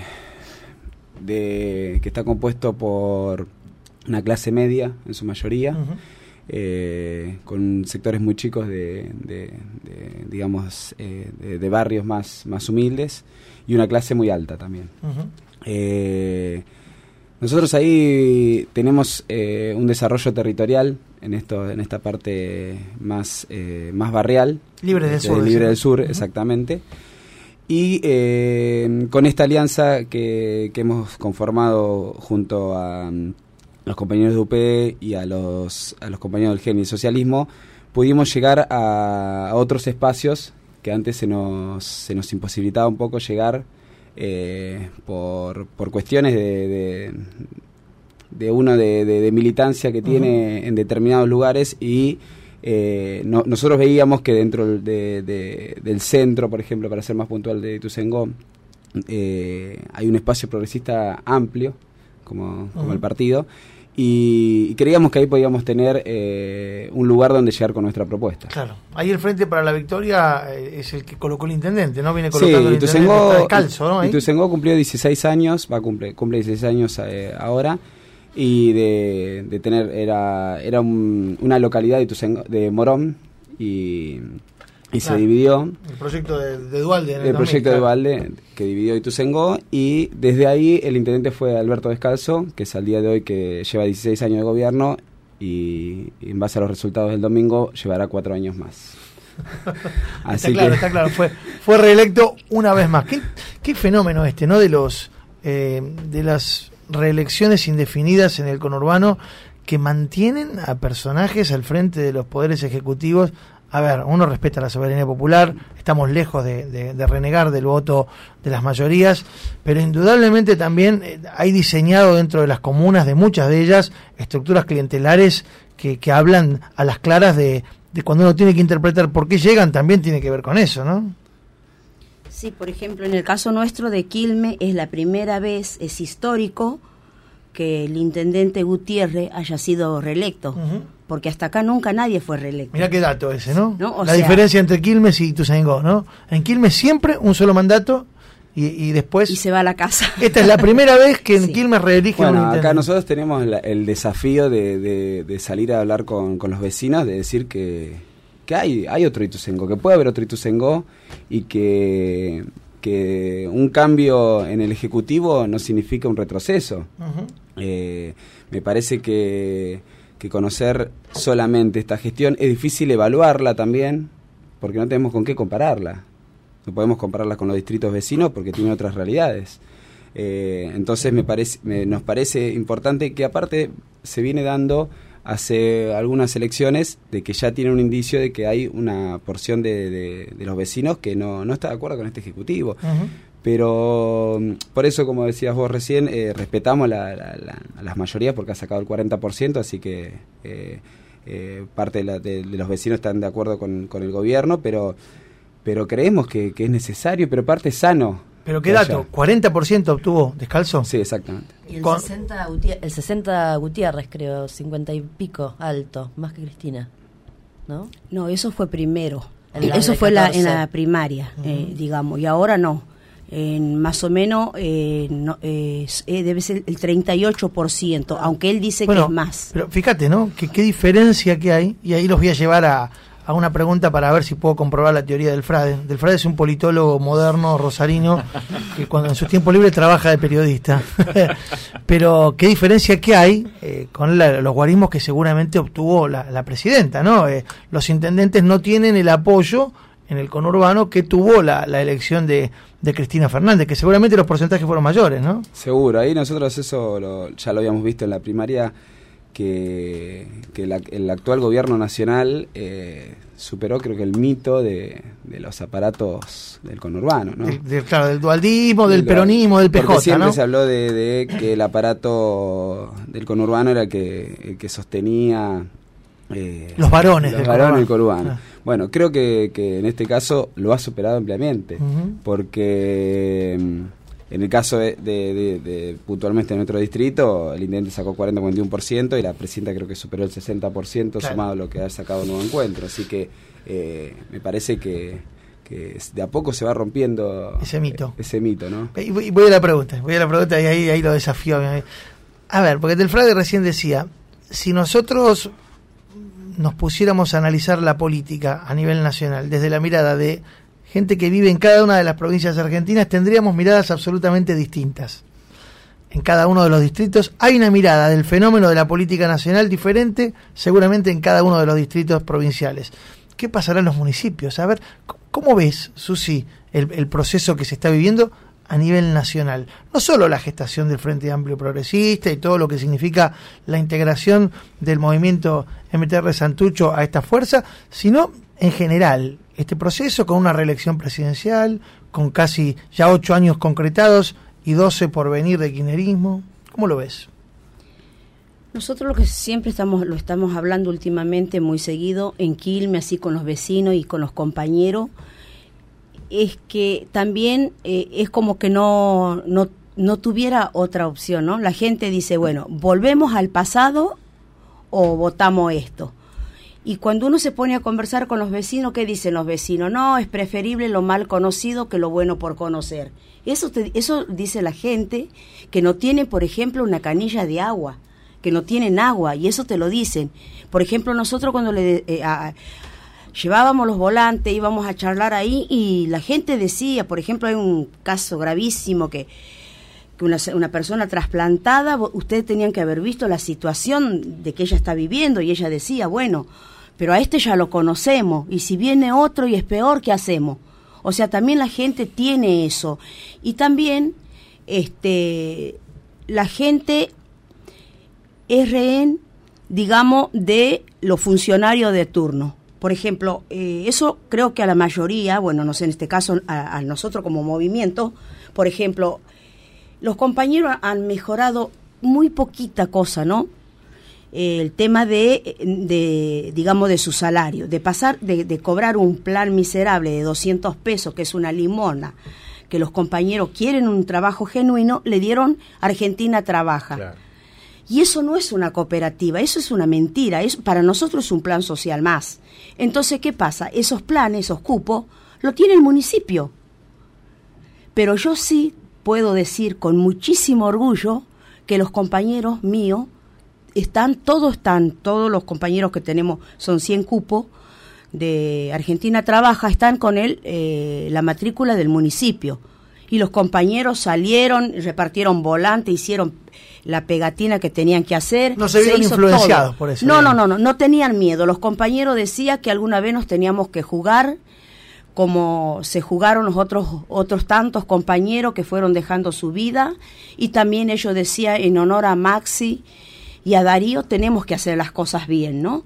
de que está compuesto por una clase media en su mayoría. Uh-huh. Eh, con sectores muy chicos de, de, de digamos eh, de, de barrios más más humildes y una clase muy alta también. Uh-huh. eh, nosotros ahí tenemos eh, un desarrollo territorial en esto en esta parte más eh, más barrial, Libre del este, Sur, Libre del Sur, uh-huh. exactamente. Y eh, con esta alianza que, que hemos conformado junto a los compañeros de U P y a los a los compañeros del G E N y el socialismo, pudimos llegar a, a otros espacios que antes se nos se nos imposibilitaba un poco llegar eh, por por cuestiones de de, de uno de, de, de militancia que tiene uh-huh. en determinados lugares y eh, no, nosotros veíamos que dentro de, de, del centro, por ejemplo, para ser más puntual de Ituzaingó, eh, hay un espacio progresista amplio como, como uh-huh. el partido. Y creíamos que ahí podíamos tener eh, un lugar donde llegar con nuestra propuesta. Claro, ahí el Frente para la Victoria eh, es el que colocó el intendente, ¿no? Viene colocando sí, el Ituzaingó, intendente, está descalzo, ¿no? Ituzaingó cumplió dieciséis años, va a cumple, cumple dieciséis años eh, ahora, y de, de tener, era era un, una localidad de, Ituzaingó, de Morón, y y claro. se dividió. El proyecto de, de Duhalde. En el el dos mil, proyecto claro. de Duhalde que dividió Ituzaingó, y desde ahí el intendente fue Alberto Descalzo, que es al día de hoy que lleva dieciséis años de gobierno y, y en base a los resultados del domingo llevará cuatro años más. Así está claro, que... está claro. Fue, fue reelecto una vez más. ¿Qué, qué fenómeno este, ¿no? De los eh, de las reelecciones indefinidas en el conurbano que mantienen a personajes al frente de los poderes ejecutivos. A ver, uno respeta la soberanía popular, estamos lejos de, de, de renegar del voto de las mayorías, pero indudablemente también eh, hay diseñado dentro de las comunas, de muchas de ellas, estructuras clientelares que, que hablan a las claras de, de cuando uno tiene que interpretar por qué llegan, también tiene que ver con eso, ¿no? Sí, por ejemplo, en el caso nuestro de Quilmes es la primera vez, es histórico, que el intendente Gutiérrez haya sido reelecto. Uh-huh. Porque hasta acá nunca nadie fue reelecto. Mirá qué dato ese, ¿no? ¿No? La sea, diferencia entre Quilmes y Ituzaingó, ¿no? En Quilmes siempre un solo mandato y, y después... Y se va a la casa. Esta es la primera vez que en sí. Quilmes reelige bueno, un intendente. Acá nosotros tenemos la, el desafío de, de, de salir a hablar con, con los vecinos, de decir que, que hay, hay otro Ituzaingó, que puede haber otro Ituzaingó y que, que un cambio en el Ejecutivo no significa un retroceso. Uh-huh. eh, me parece que... que conocer solamente esta gestión es difícil evaluarla también, porque no tenemos con qué compararla. No podemos compararla con los distritos vecinos porque tienen otras realidades. Eh, entonces me parece, me, nos parece importante que aparte se viene dando hace algunas elecciones de que ya tiene un indicio de que hay una porción de, de, de los vecinos que no, no está de acuerdo con este Ejecutivo. Uh-huh. Pero por eso, como decías vos recién, eh, respetamos la, la, la, a las mayorías porque ha sacado el cuarenta por ciento, así que eh, eh, parte de, la, de, de los vecinos están de acuerdo con, con el gobierno, pero pero creemos que, que es necesario, pero parte sano. ¿Pero qué dato? Allá. ¿cuarenta por ciento obtuvo Descalzo? Sí, exactamente. Y el, con... sesenta, el sesenta Gutiérrez, creo, cincuenta y pico, alto, más que Cristina, ¿no? No, eso fue primero. En eso fue la, en la primaria, uh-huh. eh, digamos, y ahora no. En más o menos eh, no, eh, eh, debe ser el treinta y ocho por ciento, aunque él dice bueno, que es más. Pero fíjate, ¿no? Que qué diferencia que hay, y ahí los voy a llevar a, a una pregunta para ver si puedo comprobar la teoría del Frade. Del Frade es un politólogo moderno rosarino que cuando en su tiempo libre trabaja de periodista. Pero qué diferencia que hay eh, con la, los guarismos que seguramente obtuvo la, la presidenta, ¿no? Eh, los intendentes no tienen el apoyo en el conurbano que tuvo la, la elección de, de Cristina Fernández, que seguramente los porcentajes fueron mayores, ¿no? Seguro, ahí nosotros eso lo, ya lo habíamos visto en la primaria, que, que la, el actual gobierno nacional eh, superó creo que el mito de, de los aparatos del conurbano, ¿no? De, de, claro, del dualdismo, del peronismo, del P J, porque siempre ¿no? se habló de, de que el aparato del conurbano era el que, el que sostenía... Eh, los varones los del varones del conurbano. conurbano. Ah. Bueno, creo que, que en este caso lo ha superado ampliamente, uh-huh. porque en el caso de, de, de, de puntualmente en nuestro distrito, el intendente sacó cuarenta a cuarenta y uno por ciento y la presidenta creo que superó el sesenta por ciento, claro, sumado a lo que ha sacado Nuevo Encuentro. Así que eh, me parece que, que de a poco se va rompiendo ese mito, eh, ese mito, ¿no? Y voy, voy a la pregunta, voy a la pregunta y ahí, ahí lo desafío. A ver, porque Del Frade recién decía, si nosotros nos pusiéramos a analizar la política a nivel nacional desde la mirada de gente que vive en cada una de las provincias argentinas, tendríamos miradas absolutamente distintas. En cada uno de los distritos hay una mirada del fenómeno de la política nacional diferente, seguramente en cada uno de los distritos provinciales. ¿Qué pasará en los municipios? A ver, ¿cómo ves, Susi, el, el proceso que se está viviendo a nivel nacional? No solo la gestación del Frente Amplio Progresista y todo lo que significa la integración del movimiento M T R Santucho a esta fuerza, sino en general este proceso con una reelección presidencial, con casi ya ocho años concretados y doce por venir de kirchnerismo. ¿Cómo lo ves? Nosotros lo que siempre estamos lo estamos hablando últimamente muy seguido en Quilmes, así con los vecinos y con los compañeros, es que también eh, es como que no, no, no tuviera otra opción, ¿no? La gente dice, bueno, ¿volvemos al pasado o votamos esto? Y cuando uno se pone a conversar con los vecinos, ¿qué dicen los vecinos? No, es preferible lo mal conocido que lo bueno por conocer. Eso, te, eso dice la gente que no tiene, por ejemplo, una canilla de agua, que no tienen agua, y eso te lo dicen. Por ejemplo, nosotros cuando le... Eh, a, llevábamos los volantes, íbamos a charlar ahí y la gente decía, por ejemplo, hay un caso gravísimo que, que una, una persona trasplantada, ustedes tenían que haber visto la situación de que ella está viviendo y ella decía, bueno, pero a este ya lo conocemos y si viene otro y es peor, ¿qué hacemos? O sea, también la gente tiene eso. Y también este, la gente es rehén, digamos, de los funcionarios de turno. Por ejemplo, eh, eso creo que a la mayoría, bueno, no sé, en este caso a, a nosotros como movimiento, por ejemplo, los compañeros han mejorado muy poquita cosa, ¿no? Eh, el tema de, de, digamos, de su salario, de pasar, de, de cobrar un plan miserable de doscientos pesos, que es una limona, que los compañeros quieren un trabajo genuino, le dieron Argentina Trabaja. Claro. Y eso no es una cooperativa, eso es una mentira, eso para nosotros es un plan social más. Entonces, ¿qué pasa? Esos planes, esos cupos, lo tiene el municipio. Pero yo sí puedo decir con muchísimo orgullo que los compañeros míos están, todos están, todos los compañeros que tenemos, son cien cupos, de Argentina Trabaja, están con él eh, la matrícula del municipio. Y los compañeros salieron, repartieron volante, hicieron la pegatina que tenían que hacer. No se vieron influenciados todo por eso. No, no, no, no, no tenían miedo. Los compañeros decían que alguna vez nos teníamos que jugar como se jugaron los otros, otros tantos compañeros que fueron dejando su vida. Y también ellos decían, en honor a Maxi y a Darío, tenemos que hacer las cosas bien, ¿no?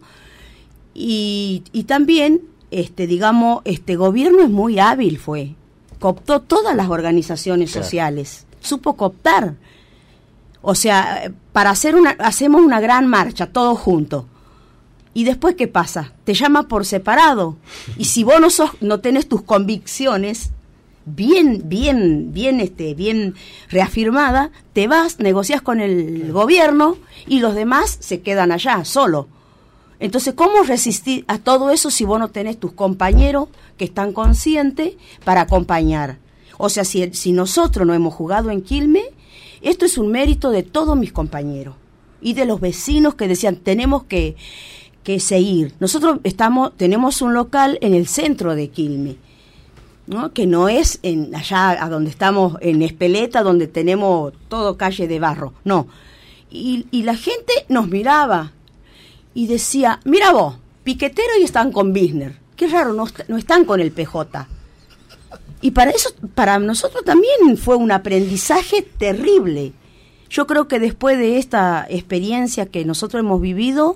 Y, y también, este, digamos, este gobierno es muy hábil, fue. Cooptó todas las organizaciones claro. sociales, supo cooptar. O sea, para hacer una, hacemos una gran marcha, todos juntos. ¿Y después qué pasa? Te llama por separado. Y si vos no sos, no tenés tus convicciones bien, bien, bien, este, bien reafirmada, te vas, negocias con el gobierno y los demás se quedan allá, solo. Entonces, ¿cómo resistir a todo eso si vos no tenés tus compañeros que están conscientes para acompañar? O sea, si, si nosotros no hemos jugado en Quilmes, esto es un mérito de todos mis compañeros y de los vecinos que decían, tenemos que, que seguir. Nosotros estamos, tenemos un local en el centro de Quilmes, ¿no? Que no es en allá a donde estamos, en Espeleta, donde tenemos todo calle de barro, no. Y, y la gente nos miraba y decía, mira vos, piquetero y están con Bisner. Qué raro, no, no están con el P J. Y para eso, para nosotros también fue un aprendizaje terrible. Yo creo que después de esta experiencia que nosotros hemos vivido,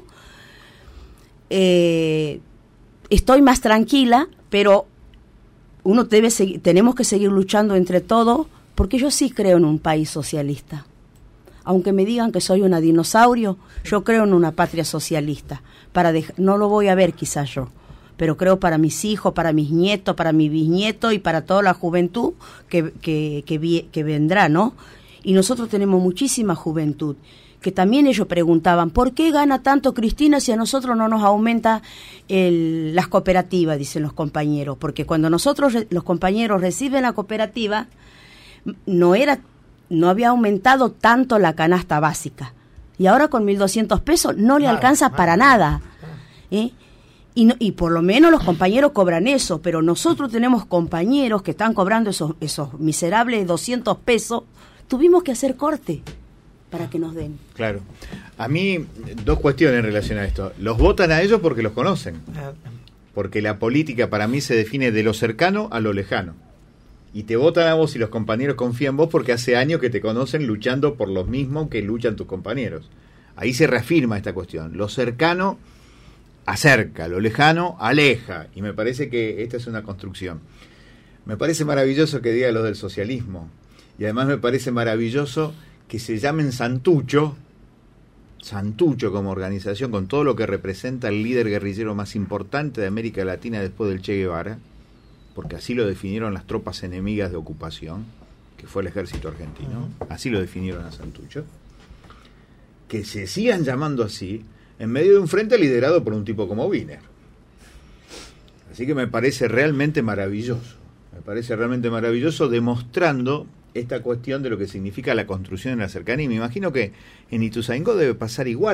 eh, estoy más tranquila, pero uno debe seguir, tenemos que seguir luchando entre todos, porque yo sí creo en un país socialista. Aunque me digan que soy una dinosaurio, yo creo en una patria socialista. Para dej- no lo voy a ver quizás yo, pero creo para mis hijos, para mis nietos, para mi bisnieto y para toda la juventud que, que, que, vi- que vendrá, ¿no? Y nosotros tenemos muchísima juventud, que también ellos preguntaban, ¿por qué gana tanto Cristina si a nosotros no nos aumenta el, las cooperativas? Dicen los compañeros, porque cuando nosotros, los compañeros reciben la cooperativa, no era... no había aumentado tanto la canasta básica. Y ahora con mil doscientos pesos no le alcanza para nada. ¿Eh? Y, no, y por lo menos los compañeros cobran eso, pero nosotros tenemos compañeros que están cobrando esos, esos miserables doscientos pesos. Tuvimos que hacer corte para que nos den. Claro. A mí, dos cuestiones en relación a esto. Los votan a ellos porque los conocen. Porque la política para mí se define de lo cercano a lo lejano. Y te votan a vos y los compañeros confían en vos porque hace años que te conocen luchando por lo mismo que luchan tus compañeros. Ahí se reafirma esta cuestión. Lo cercano acerca, lo lejano aleja. Y me parece que esta es una construcción. Me parece maravilloso que diga lo del socialismo. Y además me parece maravilloso que se llamen Santucho, Santucho como organización, con todo lo que representa el líder guerrillero más importante de América Latina después del Che Guevara, porque así lo definieron las tropas enemigas de ocupación, que fue el ejército argentino, así lo definieron a Santucho, que se sigan llamando así en medio de un frente liderado por un tipo como Wiener. Así que me parece realmente maravilloso, me parece realmente maravilloso demostrando esta cuestión de lo que significa la construcción en la cercanía. Y me imagino que en Ituzaingó debe pasar igual,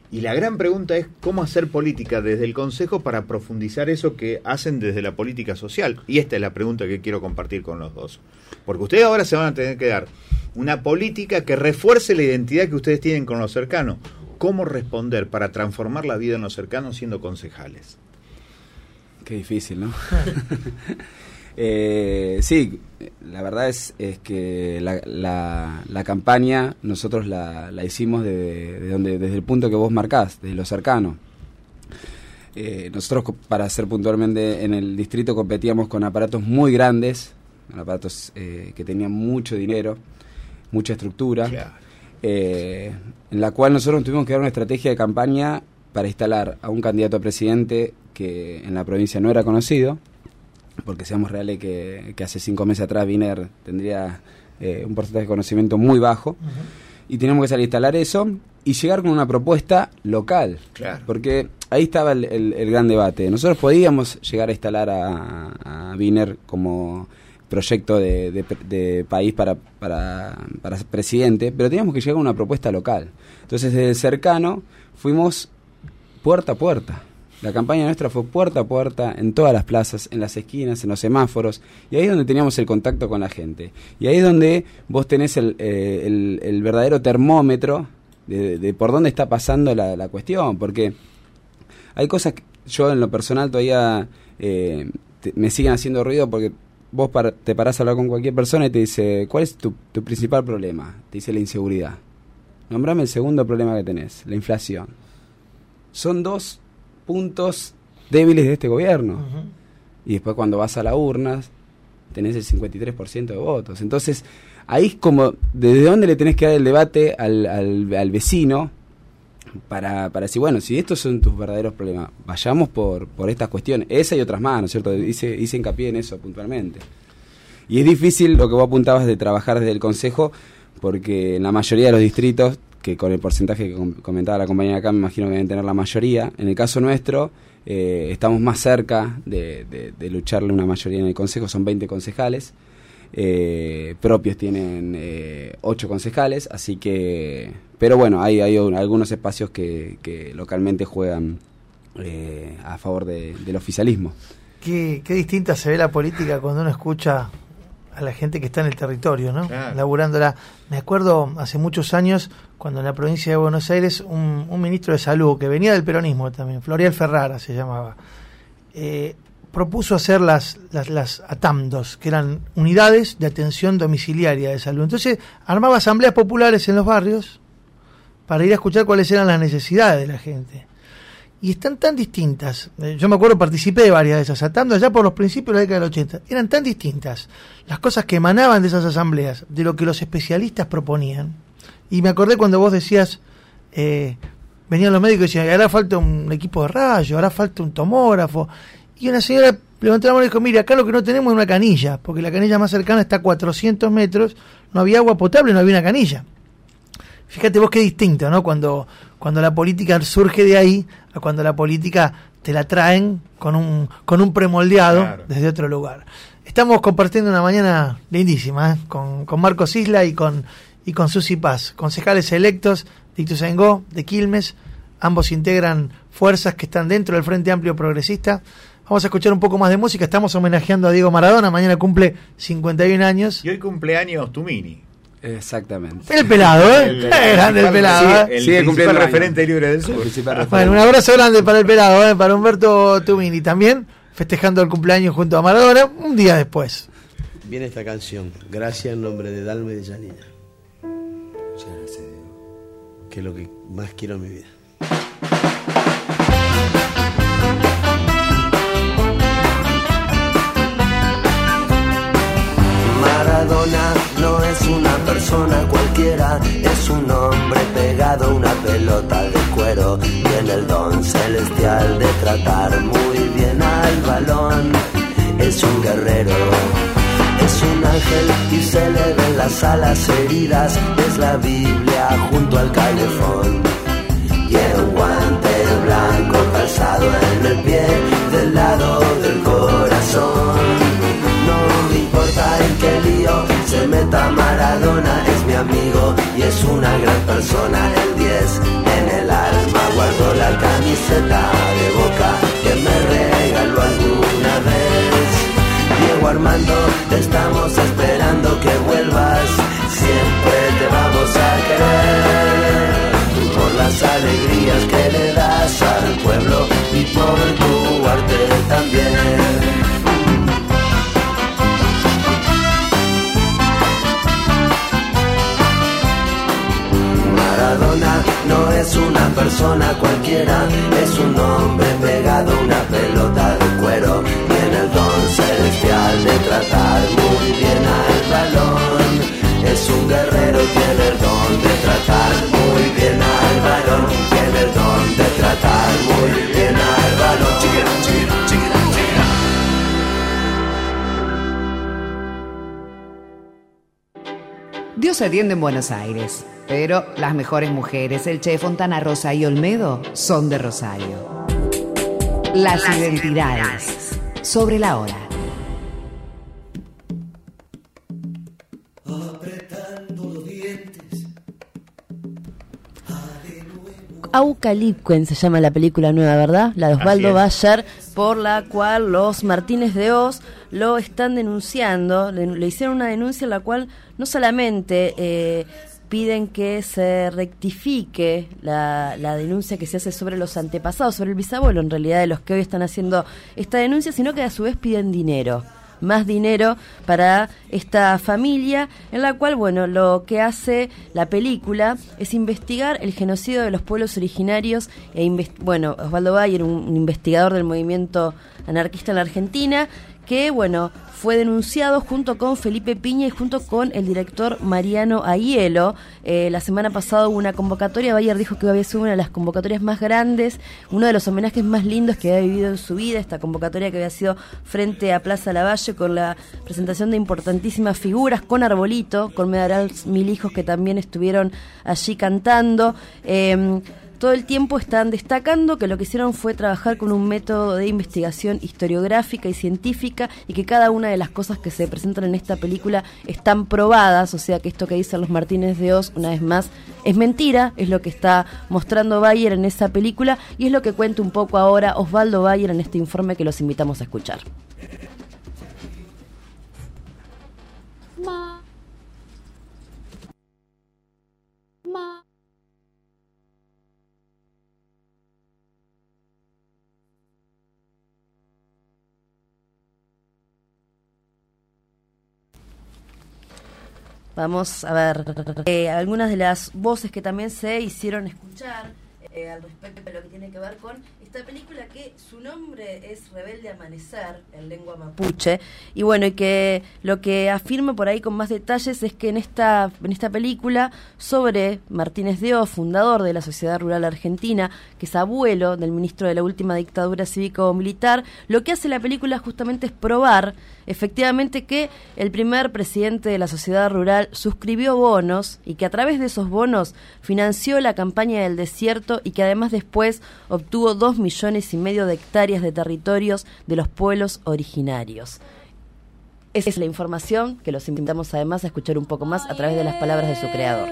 Y la gran pregunta es cómo hacer política desde el Consejo para profundizar eso que hacen desde la política social. Y esta es la pregunta que quiero compartir con los dos. Porque ustedes ahora se van a tener que dar una política que refuerce la identidad que ustedes tienen con los cercanos. ¿Cómo responder para transformar la vida en los cercanos siendo concejales? Qué difícil, ¿no? eh, sí, la verdad es, es que la, la, la campaña nosotros la, la hicimos de, de donde, desde el punto que vos marcás, desde lo cercano. Eh, nosotros, para ser puntualmente en el distrito, competíamos con aparatos muy grandes, aparatos eh, que tenían mucho dinero, mucha estructura, claro. eh, en la cual nosotros tuvimos que dar una estrategia de campaña para instalar a un candidato a presidente que en la provincia no era conocido, porque seamos reales que, que hace cinco meses atrás Wiener tendría eh, un porcentaje de conocimiento muy bajo, uh-huh. y teníamos que salir a instalar eso y llegar con una propuesta local, claro. porque ahí estaba el, el, el gran debate. Nosotros podíamos llegar a instalar a, a Wiener como proyecto de, de, de país para, para, para presidente, pero teníamos que llegar a una propuesta local. Entonces, desde el cercano fuimos puerta a puerta. La campaña nuestra fue puerta a puerta en todas las plazas, en las esquinas, en los semáforos, y ahí es donde teníamos el contacto con la gente. Y ahí es donde vos tenés el, eh, el, el verdadero termómetro de, de por dónde está pasando la, la cuestión, porque hay cosas que yo en lo personal todavía eh, te, me siguen haciendo ruido, porque vos para, te parás a hablar con cualquier persona y te dice, ¿cuál es tu, tu principal problema? Te dice la inseguridad. Nombrame el segundo problema que tenés, la inflación. Son dos puntos débiles de este gobierno. Uh-huh. Y después cuando vas a las urnas tenés el cincuenta y tres por ciento de votos. Entonces, ahí es como, ¿desde dónde le tenés que dar el debate al, al, al vecino para, para decir, bueno, si estos son tus verdaderos problemas, vayamos por, por estas cuestiones? Esa y otras más, ¿no es cierto? Hice, hice hincapié en eso puntualmente. Y es difícil lo que vos apuntabas de trabajar desde el Consejo, porque en la mayoría de los distritos, que con el porcentaje que comentaba la compañera acá, me imagino que deben tener la mayoría. En el caso nuestro, eh, estamos más cerca de, de, de lucharle una mayoría en el Consejo, son veinte concejales, eh, propios tienen eh, ocho concejales, así que, pero bueno, hay, hay un, algunos espacios que, que localmente juegan eh, a favor de, del oficialismo. Qué, qué distinta se ve la política cuando uno escucha a la gente que está en el territorio, ¿no? Claro. Laburándola. Me acuerdo hace muchos años, cuando en la provincia de Buenos Aires, un, un ministro de salud, que venía del peronismo también, Florial Ferrara se llamaba, eh, propuso hacer las, las, las ATAMDOS, que eran unidades de atención domiciliaria de salud. Entonces, armaba asambleas populares en los barrios para ir a escuchar cuáles eran las necesidades de la gente. Y están tan distintas. Yo me acuerdo, participé de varias de esas ATAMDOS allá por los principios de la década del ochenta. Eran tan distintas las cosas que emanaban de esas asambleas, de lo que los especialistas proponían. Y me acordé cuando vos decías, eh, venían los médicos y decían, hará falta un equipo de rayos, hará falta un tomógrafo. Y una señora levantó la mano y dijo, mire, acá lo que no tenemos es una canilla, porque la canilla más cercana está a cuatrocientos metros, no había agua potable, no había una canilla. Fíjate vos qué distinto, ¿no? Cuando, cuando la política surge de ahí, a cuando la política te la traen con un, con un premoldeado, claro, desde otro lugar. Estamos compartiendo una mañana lindísima, ¿eh? con, con Marcos Isla y con, y con Susi Paz, concejales electos de Ituzaingó, de Quilmes. Ambos integran fuerzas que están dentro del Frente Amplio Progresista. Vamos a escuchar un poco más de música. Estamos homenajeando a Diego Maradona. Mañana cumple cincuenta y un años. Y hoy cumpleaños Tumini. Exactamente. El pelado, ¿eh? El, el, el grande el pelado, ¿eh? Sigue cumpliendo el referente libre del sur. Bueno, un abrazo grande para el pelado, ¿eh? Para Humberto Tumini también, festejando el cumpleaños junto a Maradona, un día después. Viene esta canción, gracias en nombre de Dalma y de Janina. Muchas gracias, Diego. Que es lo que más quiero en mi vida. Maradona no es una persona cualquiera, es un hombre pegado a una pelota de cuero. Tiene el don celestial de tratar muy bien al balón. Es un guerrero, es un ángel y se le ven las alas heridas. Es la Biblia junto al calefón. Tiene un guante blanco calzado en el pie del lado del corazón. No me importa en qué lío se meta Maradona, es mi amigo y es una gran persona. El diez en el alma guardo la camiseta de Boca que me regaló alguna vez. Diego Armando, te estamos esperando que vuelvas, siempre te vamos a querer, por las alegrías que le das al pueblo y por tu arte también. Maradona no es una persona cualquiera, es un hombre pegado a una pelota de cuero. Tiene el don celestial de tratar muy bien al balón. Es un guerrero, tiene el don de tratar muy bien al balón. Tiene el don de tratar muy bien al balón. Chiquira, chiquira, chiquira, chiquira. Dios atiende en Buenos Aires, pero las mejores mujeres, el Che, Fontana Rosa y Olmedo, son de Rosario. Las, las identidades. identidades. Sobre la hora. Aucalipquen se llama la película nueva, ¿verdad? La de Osvaldo Bayer, por la cual los Martínez de Oz lo están denunciando. Le, le hicieron una denuncia en la cual no solamente eh, piden que se rectifique la, la denuncia que se hace sobre los antepasados, sobre el bisabuelo en realidad de los que hoy están haciendo esta denuncia, sino que a su vez piden dinero. Más dinero para esta familia, en la cual, bueno, lo que hace la película es investigar el genocidio de los pueblos originarios. E invest- bueno, Osvaldo Bayer, un, un investigador del movimiento anarquista en la Argentina, que, bueno, fue denunciado junto con Felipe Piña y junto con el director Mariano Aiello. Eh, la semana pasada hubo una convocatoria. Bayer dijo que había sido una de las convocatorias más grandes, uno de los homenajes más lindos que había vivido en su vida, esta convocatoria que había sido frente a Plaza Lavalle, con la presentación de importantísimas figuras, con Arbolito, con Medaral Mil Hijos, que también estuvieron allí cantando. Eh, Todo el tiempo están destacando que lo que hicieron fue trabajar con un método de investigación historiográfica y científica, y que cada una de las cosas que se presentan en esta película están probadas, o sea que esto que dicen los Martínez de Oz, una vez más, es mentira, es lo que está mostrando Bayer en esa película, y es lo que cuenta un poco ahora Osvaldo Bayer en este informe que los invitamos a escuchar. Ma. Ma. Vamos a ver eh, algunas de las voces que también se hicieron escuchar eh, al respecto de lo que tiene que ver con esta película, que su nombre es Rebelde Amanecer en lengua mapuche, y bueno, y que lo que afirma por ahí con más detalles es que en esta en esta película sobre Martínez de Oz, fundador de la Sociedad Rural Argentina, que es abuelo del ministro de la última dictadura cívico-militar, lo que hace la película justamente es probar efectivamente que el primer presidente de la Sociedad Rural suscribió bonos, y que a través de esos bonos financió la campaña del desierto, y que además después obtuvo dos millones y medio de hectáreas de territorios de los pueblos originarios. Esa es la información que los invitamos además a escuchar un poco más a través de las palabras de su creador.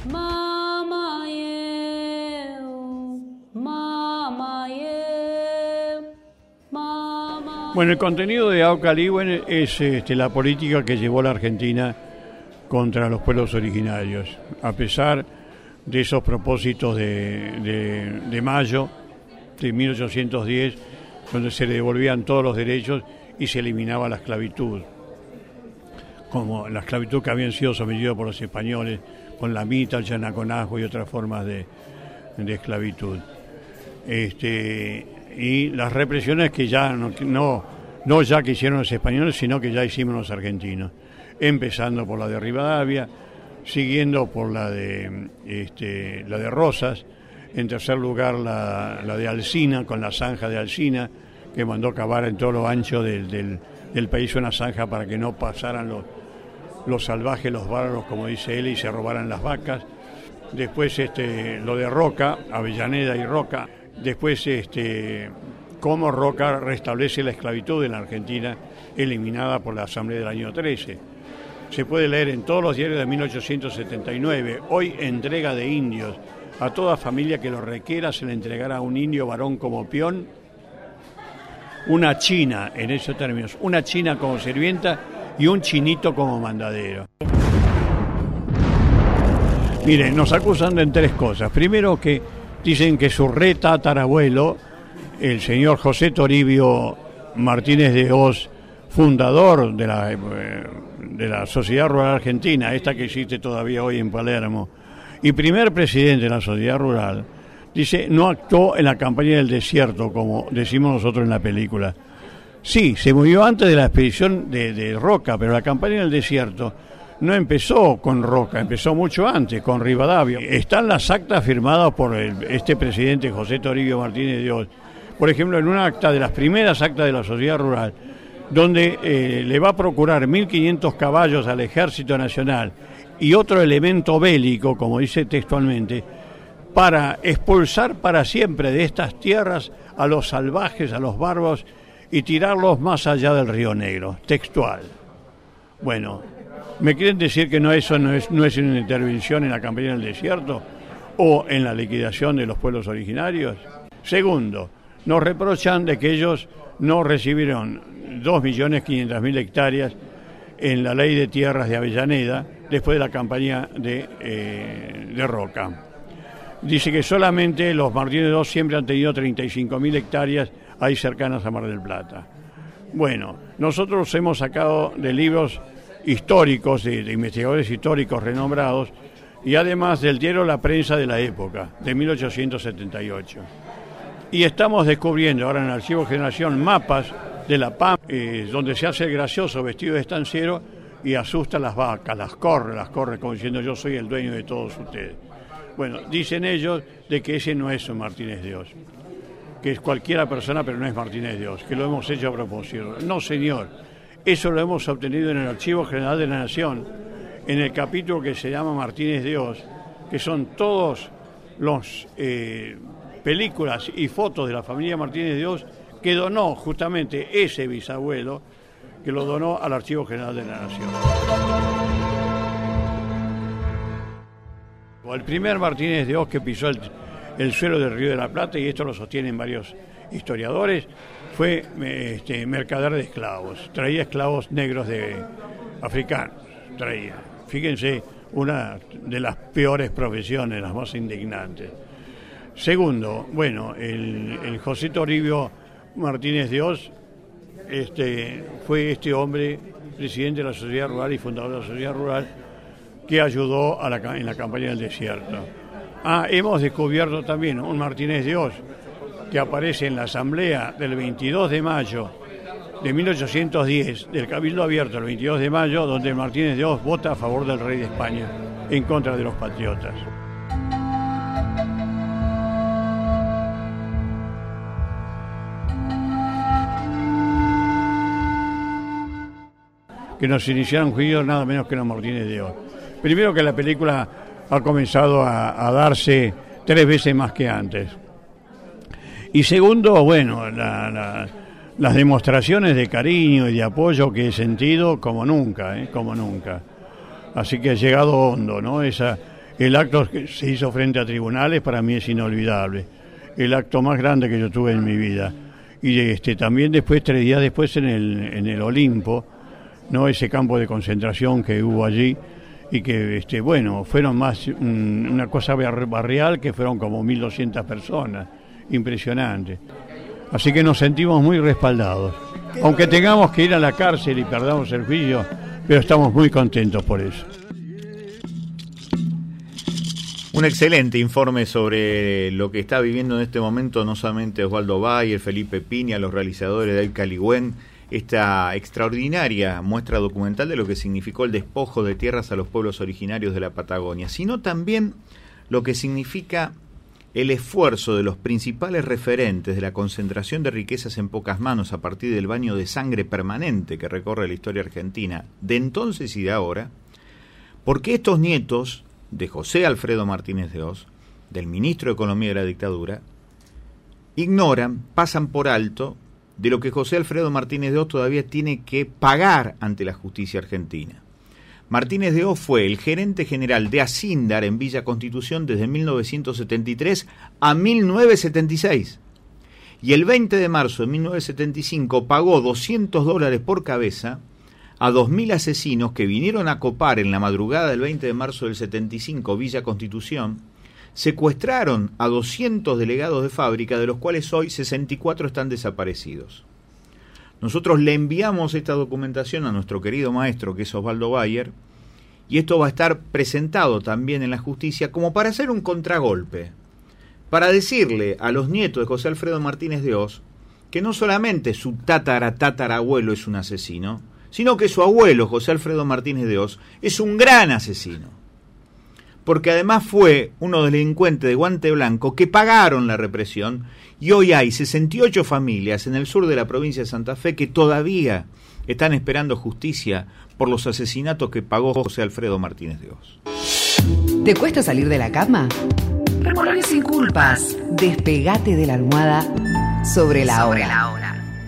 Bueno, el contenido de Aucalipquen es este, la política que llevó la Argentina contra los pueblos originarios, a pesar de esos propósitos de, de, de mayo de mil ochocientos diez, donde se le devolvían todos los derechos y se eliminaba la esclavitud, como la esclavitud que habían sido sometidos por los españoles con la mita, el yanaconazgo y otras formas de, de esclavitud. Este, y las represiones que ya no, no, no ya que hicieron los españoles, sino que ya hicimos los argentinos, empezando por la de Rivadavia, siguiendo por la de este, la de Rosas, en tercer lugar la, la de Alsina, con la zanja de Alsina, que mandó cavar en todo lo ancho del, del, del país una zanja para que no pasaran los, los salvajes, los bárbaros, como dice él, y se robaran las vacas. Después este, lo de Roca, Avellaneda y Roca. Después este, cómo Roca restablece la esclavitud en la Argentina, eliminada por la Asamblea del año trece. Se puede leer en todos los diarios de mil ochocientos setenta y nueve. Hoy entrega de indios a toda familia que lo requiera se le entregará un indio varón como peón, una china, en esos términos, una china como sirvienta y un chinito como mandadero. Miren, nos acusan de tres cosas. Primero, que dicen que su retatarabuelo, el señor José Toribio Martínez de Hoz, fundador de la, de la Sociedad Rural Argentina, esta que existe todavía hoy en Palermo, y primer presidente de la Sociedad Rural, dice, no actuó en la campaña del desierto, como decimos nosotros en la película. Sí, se murió antes de la expedición de, de Roca, pero la campaña del desierto no empezó con Roca, empezó mucho antes, con Rivadavia. Están las actas firmadas por el, este presidente José Toribio Martínez de Hoz. Por ejemplo, en una acta de las primeras actas de la Sociedad Rural, donde eh, le va a procurar mil quinientos caballos al Ejército Nacional y otro elemento bélico, como dice textualmente, para expulsar para siempre de estas tierras a los salvajes, a los bárbaros, y tirarlos más allá del Río Negro, textual. Bueno, ¿me quieren decir que no eso no es, no es una intervención en la campaña del desierto o en la liquidación de los pueblos originarios? Segundo, nos reprochan de que ellos no recibieron dos millones quinientas mil hectáreas en la ley de tierras de Avellaneda después de la campaña de, eh, de Roca. Dice que solamente los Martínez de Hoz siempre han tenido treinta y cinco mil hectáreas ahí cercanas a Mar del Plata. Bueno, nosotros hemos sacado de libros históricos, de, de investigadores históricos renombrados, y además del diario La Prensa de la época, de mil ochocientos setenta y ocho. Y estamos descubriendo ahora en el Archivo Generación mapas de la P A M, eh, donde se hace el gracioso vestido de estanciero y asusta a las vacas, las corre, las corre como diciendo yo soy el dueño de todos ustedes. Bueno, dicen ellos de que ese no es un Martínez de Hoz, que es cualquiera persona pero no es Martínez de Hoz, que lo hemos hecho a propósito. No, señor, eso lo hemos obtenido en el Archivo General de la Nación, en el capítulo que se llama Martínez de Hoz, que son todos los eh, películas y fotos de la familia Martínez de Hoz que donó justamente ese bisabuelo, que lo donó al Archivo General de la Nación. El primer Martínez de Hoz que pisó el, el suelo del Río de la Plata, y esto lo sostienen varios historiadores, fue este, mercader de esclavos. Traía esclavos negros de africanos, traía. Fíjense, una de las peores profesiones, las más indignantes. Segundo, bueno, el, el José Toribio Martínez de Hoz este, fue este hombre, presidente de la Sociedad Rural y fundador de la Sociedad Rural, que ayudó a la, en la campaña del desierto. Ah, hemos descubierto también un Martínez de Hoz que aparece en la asamblea del veintidós de mayo de mil ochocientos diez, del Cabildo Abierto el veintidós de mayo, donde Martínez de Hoz vota a favor del rey de España en contra de los patriotas. Que nos iniciaron juicios nada menos que los Martínez de Hoz. Primero, que la película ha comenzado a, a darse tres veces más que antes. Y segundo, bueno, la, la, las demostraciones de cariño y de apoyo que he sentido como nunca, ¿eh? como nunca. Así que ha llegado hondo, ¿no? Esa, el acto que se hizo frente a tribunales para mí es inolvidable. El acto más grande que yo tuve en mi vida. Y este, también después, tres días después, en el, en el Olimpo, ¿no? Ese campo de concentración que hubo allí, y que, este, bueno, fueron más um, una cosa barrial, que fueron como mil doscientas personas, impresionante. Así que nos sentimos muy respaldados, aunque tengamos que ir a la cárcel y perdamos el juicio, pero estamos muy contentos por eso. Un excelente informe sobre lo que está viviendo en este momento no solamente Osvaldo Bayer, Felipe Piña, los realizadores de El Caligüén, esta extraordinaria muestra documental de lo que significó el despojo de tierras a los pueblos originarios de la Patagonia, sino también lo que significa el esfuerzo de los principales referentes de la concentración de riquezas en pocas manos a partir del baño de sangre permanente que recorre la historia argentina de entonces y de ahora, porque estos nietos de José Alfredo Martínez de Hoz, del ministro de Economía de la dictadura, ignoran, pasan por alto de lo que José Alfredo Martínez de Hoz todavía tiene que pagar ante la justicia argentina. Martínez de Oz fue el gerente general de Acindar en Villa Constitución desde mil novecientos setenta y tres a mil novecientos setenta y seis. Y el veinte de marzo de mil novecientos setenta y cinco pagó doscientos dólares por cabeza a dos mil asesinos que vinieron a copar en la madrugada del veinte de marzo del setenta y cinco Villa Constitución, secuestraron a doscientos delegados de fábrica, de los cuales hoy sesenta y cuatro están desaparecidos. Nosotros le enviamos esta documentación a nuestro querido maestro, que es Osvaldo Bayer, y esto va a estar presentado también en la justicia como para hacer un contragolpe, para decirle a los nietos de José Alfredo Martínez de Oz que no solamente su tatara tatarabuelo es un asesino, sino que su abuelo, José Alfredo Martínez de Oz, es un gran asesino. Porque además fue uno delincuente de guante blanco que pagaron la represión, y hoy hay sesenta y ocho familias en el sur de la provincia de Santa Fe que todavía están esperando justicia por los asesinatos que pagó José Alfredo Martínez de Oz. ¿Te cuesta salir de la cama? Revolver sin culpas. Despegate de la almohada sobre la Sobre hora. la hora.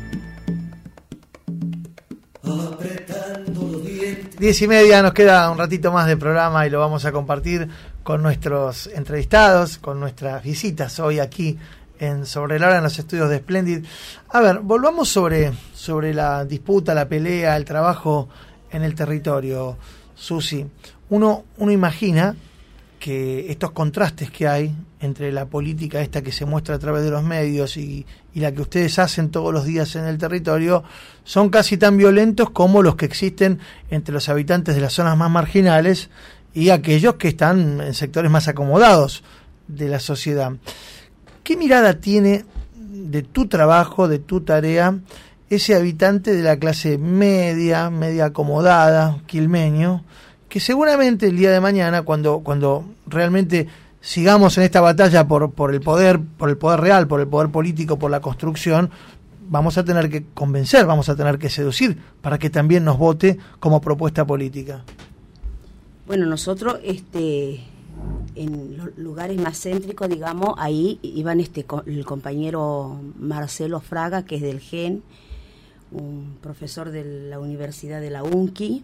Diez y media, nos queda un ratito más de programa y lo vamos a compartir con nuestros entrevistados, con nuestras visitas hoy aquí en Sobre la Hora en los estudios de Splendid. A ver, volvamos sobre, sobre la disputa, la pelea, el trabajo en el territorio, Susi. Uno, uno imagina que estos contrastes que hay entre la política esta que se muestra a través de los medios y, y la que ustedes hacen todos los días en el territorio son casi tan violentos como los que existen entre los habitantes de las zonas más marginales y aquellos que están en sectores más acomodados de la sociedad. ¿Qué mirada tiene de tu trabajo, de tu tarea, ese habitante de la clase media, media acomodada, quilmeño, que seguramente el día de mañana, cuando, cuando realmente sigamos en esta batalla por, por el poder, por el poder real, por el poder político, por la construcción, vamos a tener que convencer, vamos a tener que seducir para que también nos vote como propuesta política? Bueno, nosotros este en los lugares más céntricos, digamos, ahí iban este el compañero Marcelo Fraga, que es del G E N, un profesor de la Universidad de la UNCI,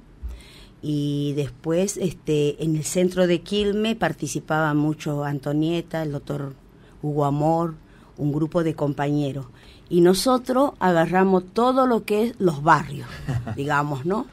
y después este en el centro de Quilmes participaban mucho Antonieta, el doctor Hugo Amor, un grupo de compañeros, y nosotros agarramos todo lo que es los barrios, digamos, ¿no?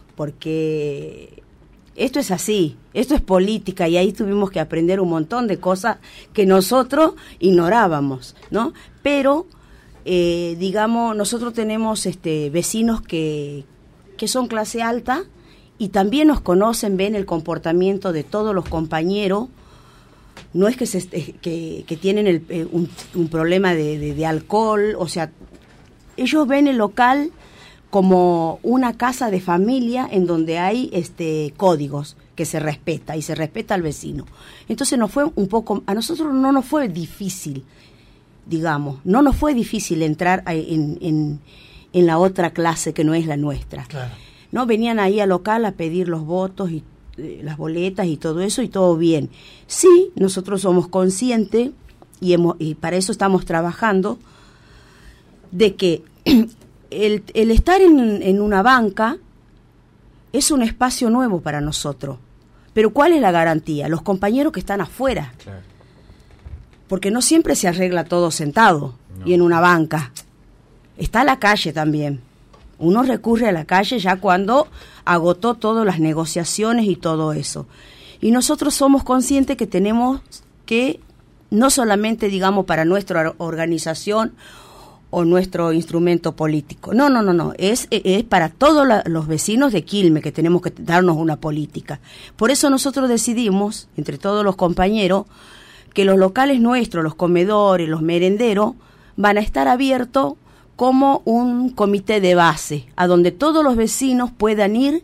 Porque esto es así, esto es política, y ahí tuvimos que aprender un montón de cosas que nosotros ignorábamos, ¿no? Pero eh, digamos, nosotros tenemos este vecinos que que son clase alta y también nos conocen, ven el comportamiento de todos los compañeros. No es que se, que, que tienen el, eh, un, un problema de, de, de alcohol, o sea, ellos ven el local como una casa de familia en donde hay este códigos que se respeta y se respeta al vecino. Entonces nos fue un poco, a nosotros no nos fue difícil, digamos, no nos fue difícil entrar a, en, en, en la otra clase que no es la nuestra. Claro. No, venían ahí al local a pedir los votos y eh, las boletas y todo eso, y todo bien. Sí, nosotros somos conscientes y, hemos, y para eso estamos trabajando de que el, el estar en, en una banca es un espacio nuevo para nosotros. Pero ¿cuál es la garantía? Los compañeros que están afuera. Claro. Porque no siempre se arregla todo sentado no. y en una banca. Está la calle también. Uno recurre a la calle ya cuando agotó todas las negociaciones y todo eso. Y nosotros somos conscientes que tenemos que, no solamente, digamos, para nuestra organización o nuestro instrumento político. No, no, no, no. Es, es para todos la, los vecinos de Quilmes que tenemos que darnos una política. Por eso nosotros decidimos, entre todos los compañeros, que los locales nuestros, los comedores, los merenderos, van a estar abiertos como un comité de base, a donde todos los vecinos puedan ir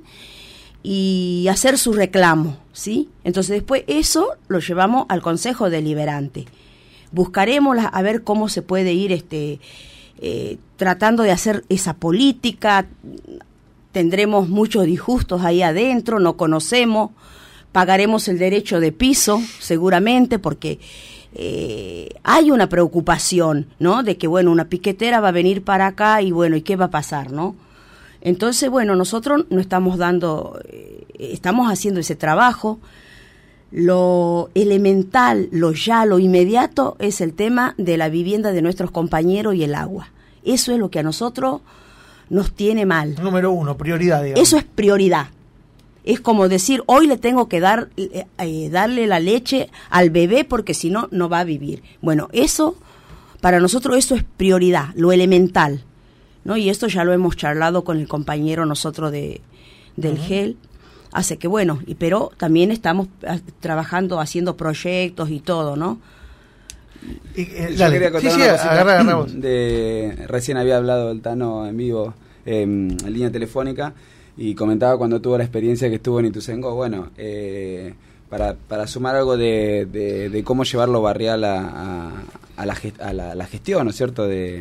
y hacer su reclamo, ¿sí? Entonces después eso lo llevamos al Consejo Deliberante. Buscaremos la, a ver cómo se puede ir este eh, tratando de hacer esa política. Tendremos muchos disgustos ahí adentro, no conocemos, pagaremos el derecho de piso seguramente, porque Eh, hay una preocupación, ¿no? De que, bueno, una piquetera va a venir para acá y, bueno, ¿y qué va a pasar, no? Entonces, bueno, nosotros no estamos dando, eh, estamos haciendo ese trabajo. Lo elemental, lo ya, lo inmediato es el tema de la vivienda de nuestros compañeros y el agua. Eso es lo que a nosotros nos tiene mal. Número uno, prioridad, digamos. Eso es prioridad. Es como decir, hoy le tengo que dar eh, eh, darle la leche al bebé porque si no, no va a vivir. Bueno, eso, para nosotros eso es prioridad, lo elemental, ¿no? Y esto ya lo hemos charlado con el compañero nosotros de del uh-huh. G E L. Hace que bueno, y pero también estamos a, trabajando, haciendo proyectos y todo, ¿no? Y, eh, Yo dale. quería contar Sí, una sí, cosita agarra, agarra vos. de recién había hablado el Tano en vivo eh, en línea telefónica y comentaba cuando tuvo la experiencia que estuvo en Ituzaingó. Bueno, eh, para, para sumar algo de, de, de cómo llevar lo barrial a, a, a, la, gest, a la, la gestión, ¿no es cierto?, de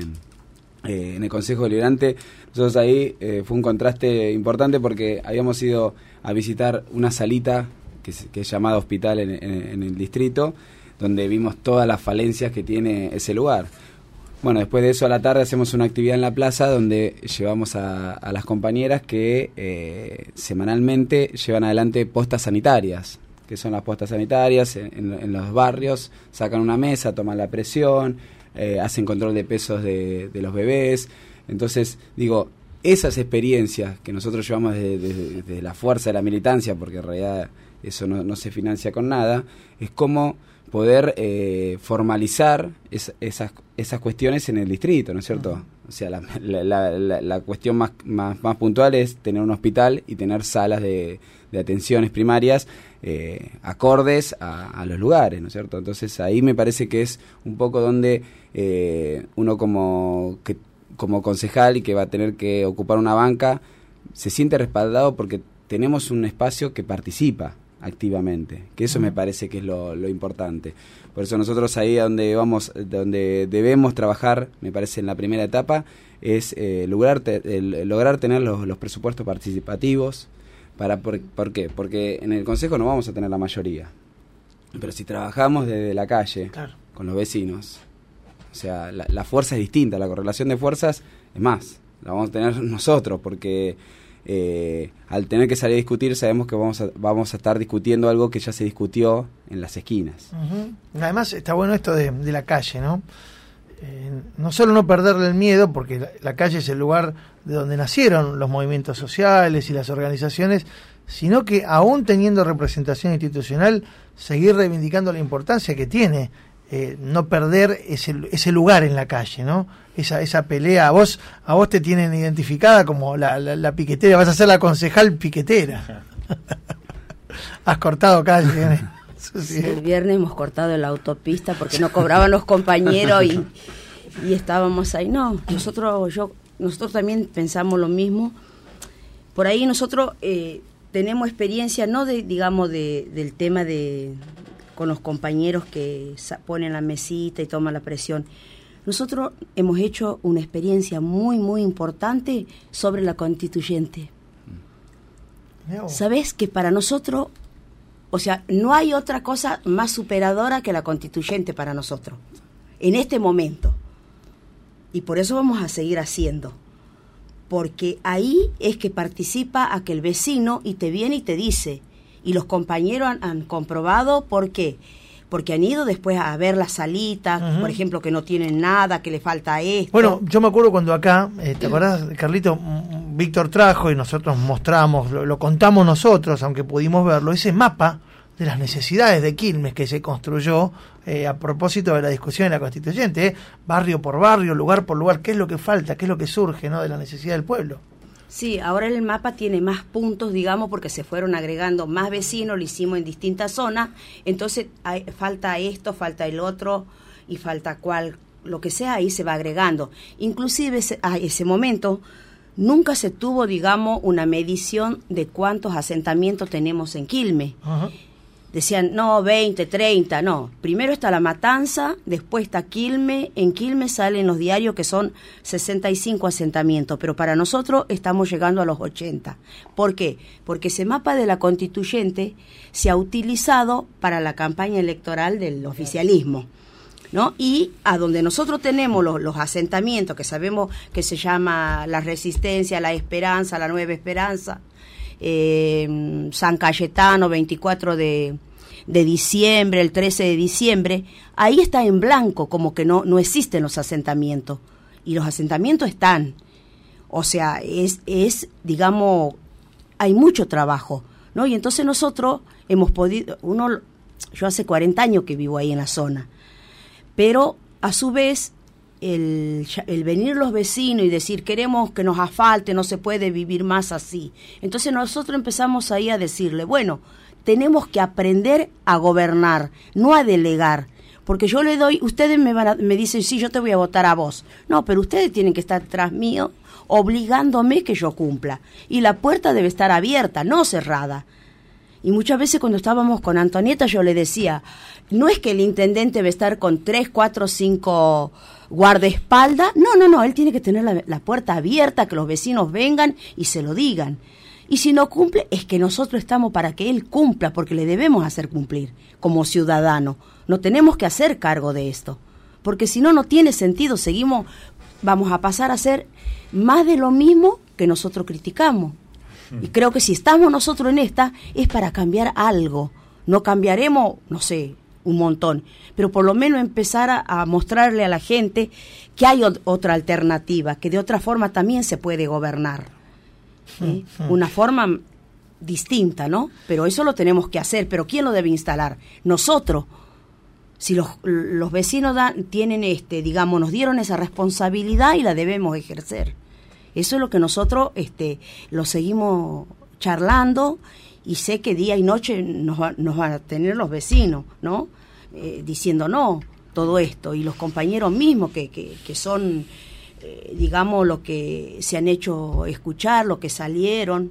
eh, en el Consejo Deliberante. Nosotros ahí eh, fue un contraste importante porque habíamos ido a visitar una salita que es, que es llamada hospital en, en, en el distrito, donde vimos todas las falencias que tiene ese lugar. Bueno, después de eso a la tarde hacemos una actividad en la plaza donde llevamos a, a las compañeras que eh, semanalmente llevan adelante postas sanitarias, que son las postas sanitarias en, en, en los barrios, sacan una mesa, toman la presión, eh, hacen control de pesos de, de los bebés. Entonces, digo, esas experiencias que nosotros llevamos desde, desde, desde la fuerza de la militancia, porque en realidad eso no, no se financia con nada, es como poder eh, formalizar es, esas esas cuestiones en el distrito, ¿no es cierto? Uh-huh. O sea, la, la, la, la, la cuestión más, más, más puntual es tener un hospital y tener salas de, de atenciones primarias eh, acordes a, a los lugares, ¿no es cierto? Entonces ahí me parece que es un poco donde eh, uno como, que, como concejal y que va a tener que ocupar una banca se siente respaldado porque tenemos un espacio que participa activamente, que eso uh-huh. me parece que es lo, lo importante. Por eso nosotros ahí donde vamos, donde debemos trabajar, me parece en la primera etapa, es eh, lograr, te, el, lograr tener los, los presupuestos participativos. Para, por, ¿Por qué? Porque en el Consejo no vamos a tener la mayoría, pero si trabajamos desde la calle, claro, con los vecinos, o sea, la, la fuerza es distinta, la correlación de fuerzas es más, la vamos a tener nosotros, porque Eh, al tener que salir a discutir sabemos que vamos a, vamos a estar discutiendo algo que ya se discutió en las esquinas. Uh-huh. Además está bueno esto de, de la calle, ¿no? Eh, no solo no perderle el miedo, porque la, la calle es el lugar de donde nacieron los movimientos sociales y las organizaciones, sino que aún teniendo representación institucional, seguir reivindicando la importancia que tiene eh, no perder ese, ese lugar en la calle, ¿no? Esa, esa pelea, a vos, a vos te tienen identificada como la, la, la piquetera, vas a ser la concejal piquetera. Has cortado calle, ¿eh? Sí, el viernes hemos cortado la autopista porque no cobraban los compañeros y, y estábamos ahí. No, nosotros, yo, nosotros también pensamos lo mismo. Por ahí nosotros eh, tenemos experiencia, no de, digamos, de, del tema de con los compañeros que ponen la mesita y toman la presión. Nosotros hemos hecho una experiencia muy, muy importante sobre la constituyente. No. ¿Sabés que para nosotros, o sea, no hay otra cosa más superadora que la constituyente para nosotros, en este momento? Y por eso vamos a seguir haciendo. Porque ahí es que participa aquel vecino y te viene y te dice, y los compañeros han, han comprobado por qué. Porque han ido después a ver las salitas, uh-huh. por ejemplo, que no tienen nada, que le falta esto. Bueno, yo me acuerdo cuando acá, eh, ¿te acordás, Carlito? Víctor trajo y nosotros mostramos, lo, lo contamos nosotros, aunque pudimos verlo, ese mapa de las necesidades de Quilmes que se construyó eh, a propósito de la discusión de la constituyente, eh, barrio por barrio, lugar por lugar, qué es lo que falta, qué es lo que surge, ¿no?, de la necesidad del pueblo. Sí, ahora el mapa tiene más puntos, digamos, porque se fueron agregando más vecinos, lo hicimos en distintas zonas, entonces hay, falta esto, falta el otro, y falta cual, lo que sea, ahí se va agregando. Inclusive ese, a ese momento nunca se tuvo, digamos, una medición de cuántos asentamientos tenemos en Quilmes. Uh-huh. Decían, no, veinte, treinta, no. Primero está La Matanza, después está Quilmes. En Quilmes salen los diarios que son sesenta y cinco asentamientos, pero para nosotros estamos llegando a los ochenta. ¿Por qué? Porque ese mapa de la constituyente se ha utilizado para la campaña electoral del oficialismo. ¿no? Y a donde nosotros tenemos los, los asentamientos, que sabemos que se llama La Resistencia, La Esperanza, La Nueva Esperanza, eh, San Cayetano, veinticuatro de diciembre, el trece de diciembre, ahí está en blanco, como que no, no existen los asentamientos. Y los asentamientos están. O sea, es, es, digamos, hay mucho trabajo, ¿no? Y entonces nosotros hemos podido, uno, yo hace cuarenta años que vivo ahí en la zona, pero a su vez el, el venir los vecinos y decir queremos que nos asfalte, no se puede vivir más así. Entonces nosotros empezamos ahí a decirle, bueno, tenemos que aprender a gobernar, no a delegar. Porque yo le doy, ustedes me, van a, me dicen, sí, yo te voy a votar a vos. No, pero ustedes tienen que estar tras mío, obligándome que yo cumpla. Y la puerta debe estar abierta, no cerrada. Y muchas veces cuando estábamos con Antonieta yo le decía, no es que el intendente debe estar con tres, cuatro, cinco guardaespaldas. No, no, no, él tiene que tener la, la puerta abierta, que los vecinos vengan y se lo digan. Y si no cumple, es que nosotros estamos para que él cumpla, porque le debemos hacer cumplir como ciudadano. No tenemos que hacer cargo de esto, porque si no, no tiene sentido. Seguimos, vamos a pasar a hacer más de lo mismo que nosotros criticamos. Y creo que si estamos nosotros en esta, es para cambiar algo. No cambiaremos, no sé, un montón, pero por lo menos empezar a, a mostrarle a la gente que hay o- otra alternativa, que de otra forma también se puede gobernar. ¿Sí? Una forma distinta, ¿no? Pero eso lo tenemos que hacer. ¿Pero quién lo debe instalar? Nosotros. Si los, los vecinos dan, tienen, este, digamos, nos dieron esa responsabilidad y la debemos ejercer. Eso es lo que nosotros este, lo seguimos charlando, y sé que día y noche nos, va, nos van a tener los vecinos, ¿no? Eh, diciendo no, todo esto. Y los compañeros mismos que, que, que son... Eh, digamos, lo que se han hecho escuchar, lo que salieron,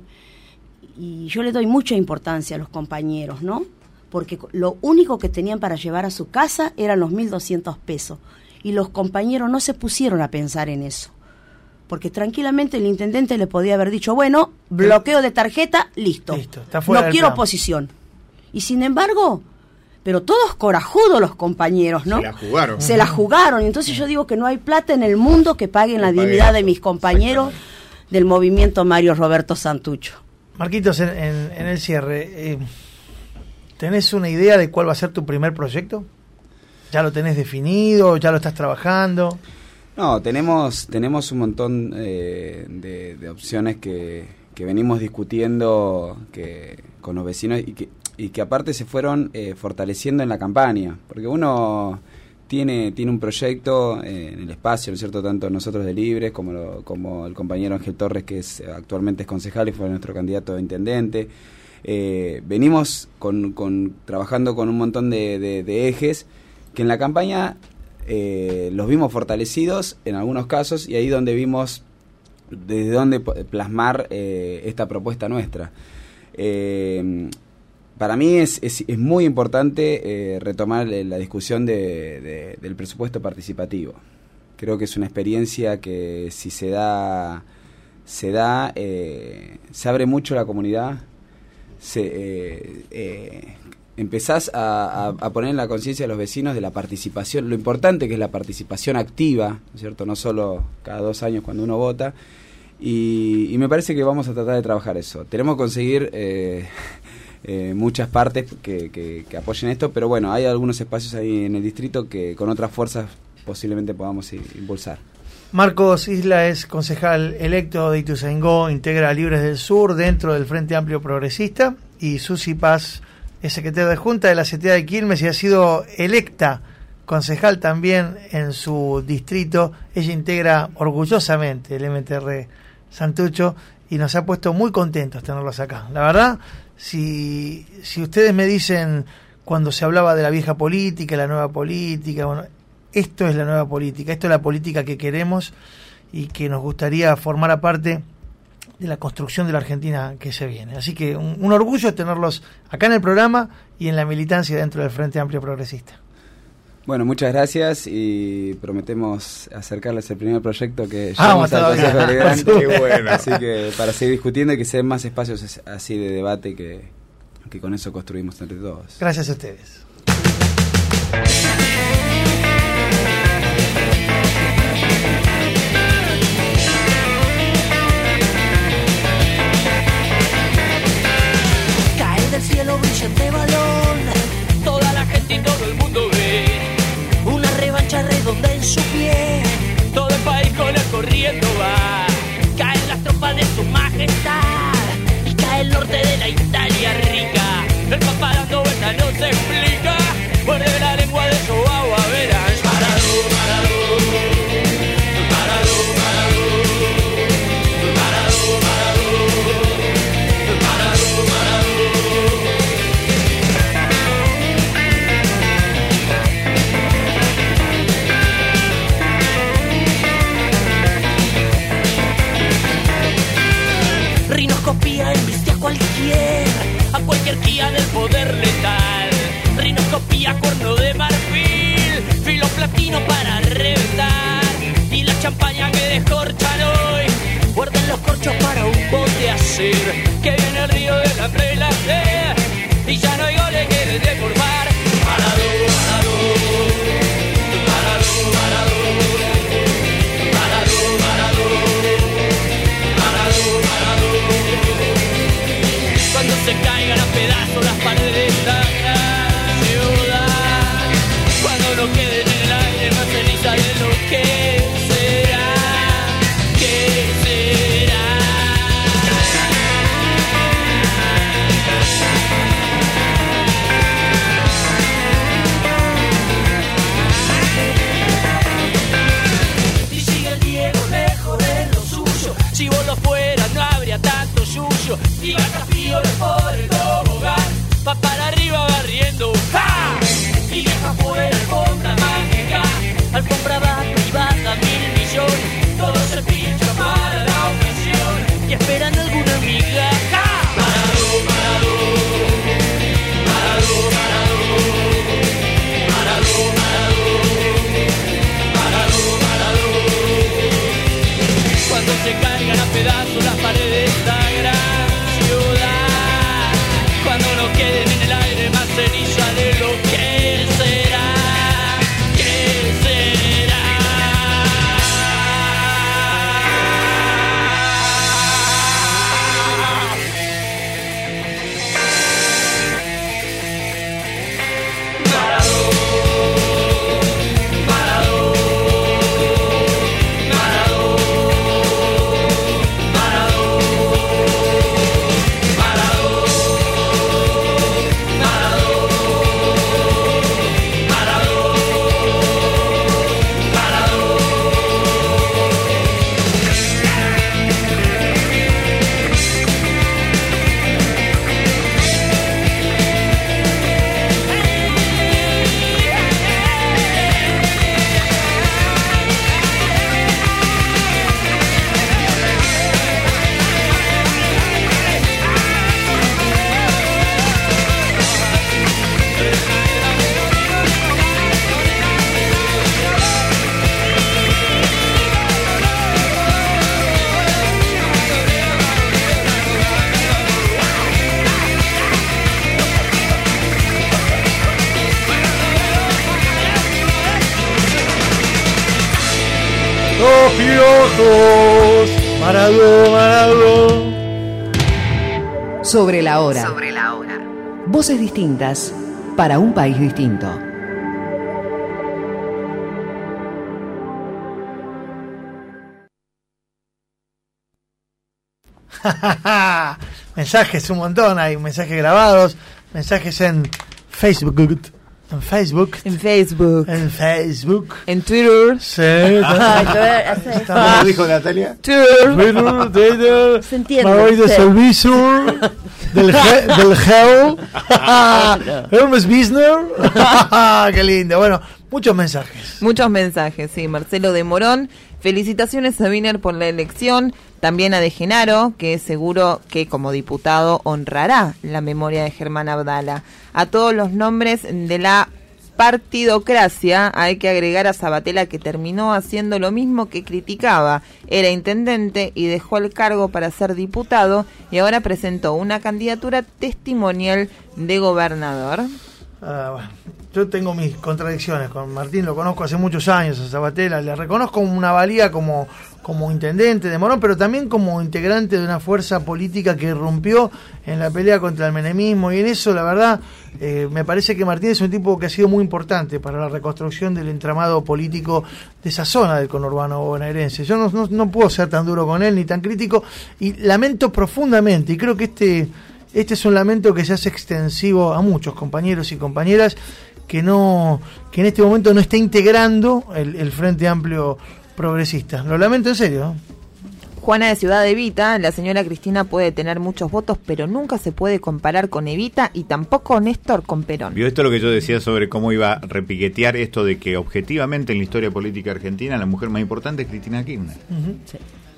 y yo le doy mucha importancia a los compañeros, ¿no? Porque lo único que tenían para llevar a su casa eran los mil doscientos pesos, y los compañeros no se pusieron a pensar en eso, porque tranquilamente el intendente le podía haber dicho, bueno, bloqueo de tarjeta, listo, listo, está fuera no del quiero plan. Oposición. Y sin embargo... Pero todos corajudos los compañeros, ¿no? Se la jugaron. Se la jugaron. Y entonces yo digo que no hay plata en el mundo que paguen la pague dignidad eso, de mis compañeros del movimiento Mario Roberto Santucho. Marquitos, en, en, en el cierre, eh, ¿tenés una idea de cuál va a ser tu primer proyecto? ¿Ya lo tenés definido? ¿Ya lo estás trabajando? No, tenemos tenemos un montón eh, de, de opciones que, que venimos discutiendo que con los vecinos y que y que aparte se fueron eh, fortaleciendo en la campaña, porque uno tiene tiene un proyecto eh, en el espacio, ¿no es cierto?, tanto nosotros de Libres como lo, como el compañero Ángel Torres, que es actualmente es concejal y fue nuestro candidato a intendente. Eh, venimos con, con trabajando con un montón de, de, de ejes que en la campaña eh, los vimos fortalecidos en algunos casos, y ahí donde vimos desde dónde plasmar eh, esta propuesta nuestra. Eh, Para mí es, es, es muy importante eh, retomar la discusión de, de, del presupuesto participativo. Creo que es una experiencia que si se da, se da, eh, se abre mucho la comunidad, se, eh, eh, empezás a, a, a poner en la conciencia de los vecinos de la participación, lo importante que es la participación activa, ¿no es cierto? No solo cada dos años cuando uno vota, y, y me parece que vamos a tratar de trabajar eso. Tenemos que conseguir... Eh, Eh, muchas partes que, que, que apoyen esto, pero bueno, hay algunos espacios ahí en el distrito que con otras fuerzas posiblemente podamos i- impulsar. Marcos Isla es concejal electo de Ituzaingó, integra Libres del Sur dentro del Frente Amplio Progresista, y Susi Paz es secretaria de Junta de la C T A de Quilmes y ha sido electa concejal también en su distrito. Ella integra orgullosamente el M T R Santucho y nos ha puesto muy contentos tenerlos acá. La verdad, si, si ustedes me dicen cuando se hablaba de la vieja política, la nueva política, bueno, esto es la nueva política, esto es la política que queremos y que nos gustaría formar parte de la construcción de la Argentina que se viene. Así que un, un orgullo tenerlos acá en el programa y en la militancia dentro del Frente Amplio Progresista. Bueno, muchas gracias y prometemos acercarles el primer proyecto que Ah, llevamos al Consejo Deliberante. Qué bueno. Así que para seguir discutiendo y que se den más espacios así de debate que, que con eso construimos entre todos. Gracias a ustedes. se explica. Muerde la lengua de su agua, verás. Parado, parado, parado, parado, parado, parado, parado, parado. Rinoscopía embiste a cualquier, a cualquier guía del poder letal. Rinoscopía, cuerno de marfil, filo platino para reventar. Y la champaña que descorchan hoy, guarden los corchos para un bote a hacer. Que viene el río de la hambre y la sed, y ya no hay goles que deformar. Parado, parado, parado, parado, parado, parado, parado, parado. Cuando se caigan a pedazos las paredes de esta gran ciudad, cuando no queden en el aire más ceniza de lo que será, que será. Y sigue el Diego lejos de lo suyo, si vos lo fueras no habría tanto yuyo. Y Garcafío por el tobogán, va para arriba barriendo, ¡ja! Y deja fuera alfombra mágica, alfombra va privada mil millones, todo se pincha para la ocasión y esperan alguna amiga, ¡ja! Parado, parado, parado, parado, parado, parado, parado, parado. Cuando se caigan a pedazos las paredes de esta gran ciudad, cuando no queden en el aire más ceniza de lo que será, que será. Parado, parado, parado, parado, parado, Los piojos, Marado, Marado. Sobre la hora. Sobre la hora. Voces distintas para un país distinto. Mensajes un montón, hay mensajes grabados, mensajes en Facebook, en Facebook, en Facebook, en Facebook, en Twitter. Sí. ¿Cómo dijo Natalia? Twitter, Twitter, Twitter. Se entiende. Me voy de Sí. servicio del ge- del gel. Hermes Business. Qué lindo. Bueno, muchos mensajes. Muchos mensajes, sí. Marcelo de Morón, felicitaciones a Wiener por la elección. También a De Genaro, que es seguro que como diputado honrará la memoria de Germán Abdala. A todos los nombres de la partidocracia hay que agregar a Sabatella, que terminó haciendo lo mismo que criticaba. Era intendente y dejó el cargo para ser diputado y ahora presentó una candidatura testimonial de gobernador. Ah, bueno. Yo tengo mis contradicciones con Martín, lo conozco hace muchos años a Sabatella, le reconozco una valía como, como intendente de Morón, pero también como integrante de una fuerza política que irrumpió en la pelea contra el menemismo, y en eso la verdad eh, me parece que Martín es un tipo que ha sido muy importante para la reconstrucción del entramado político de esa zona del conurbano bonaerense. Yo no, no, no puedo ser tan duro con él ni tan crítico, y lamento profundamente, y creo que este este es un lamento que se hace extensivo a muchos compañeros y compañeras que no que en este momento no está integrando el, el Frente Amplio Progresista. Lo lamento en serio. Juana de Ciudad Evita, la señora Cristina puede tener muchos votos, pero nunca se puede comparar con Evita y tampoco Néstor con Perón. Vio esto lo que yo decía sobre cómo iba a repiquetear esto de que objetivamente en la historia política argentina la mujer más importante es Cristina Kirchner. Uh-huh. Sí.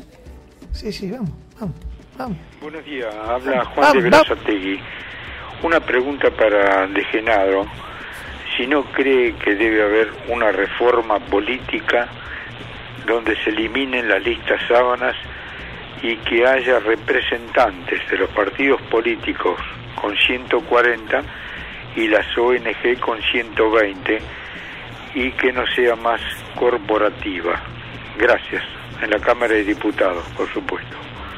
sí, sí, vamos, vamos, vamos. Buenos días, habla Juan de Verazategui. Una pregunta para De Genaro. Si no cree que debe haber una reforma política donde se eliminen las listas sábanas y que haya representantes de los partidos políticos con ciento cuarenta y las O N G con ciento veinte y que no sea más corporativa. Gracias. En la Cámara de Diputados, por supuesto.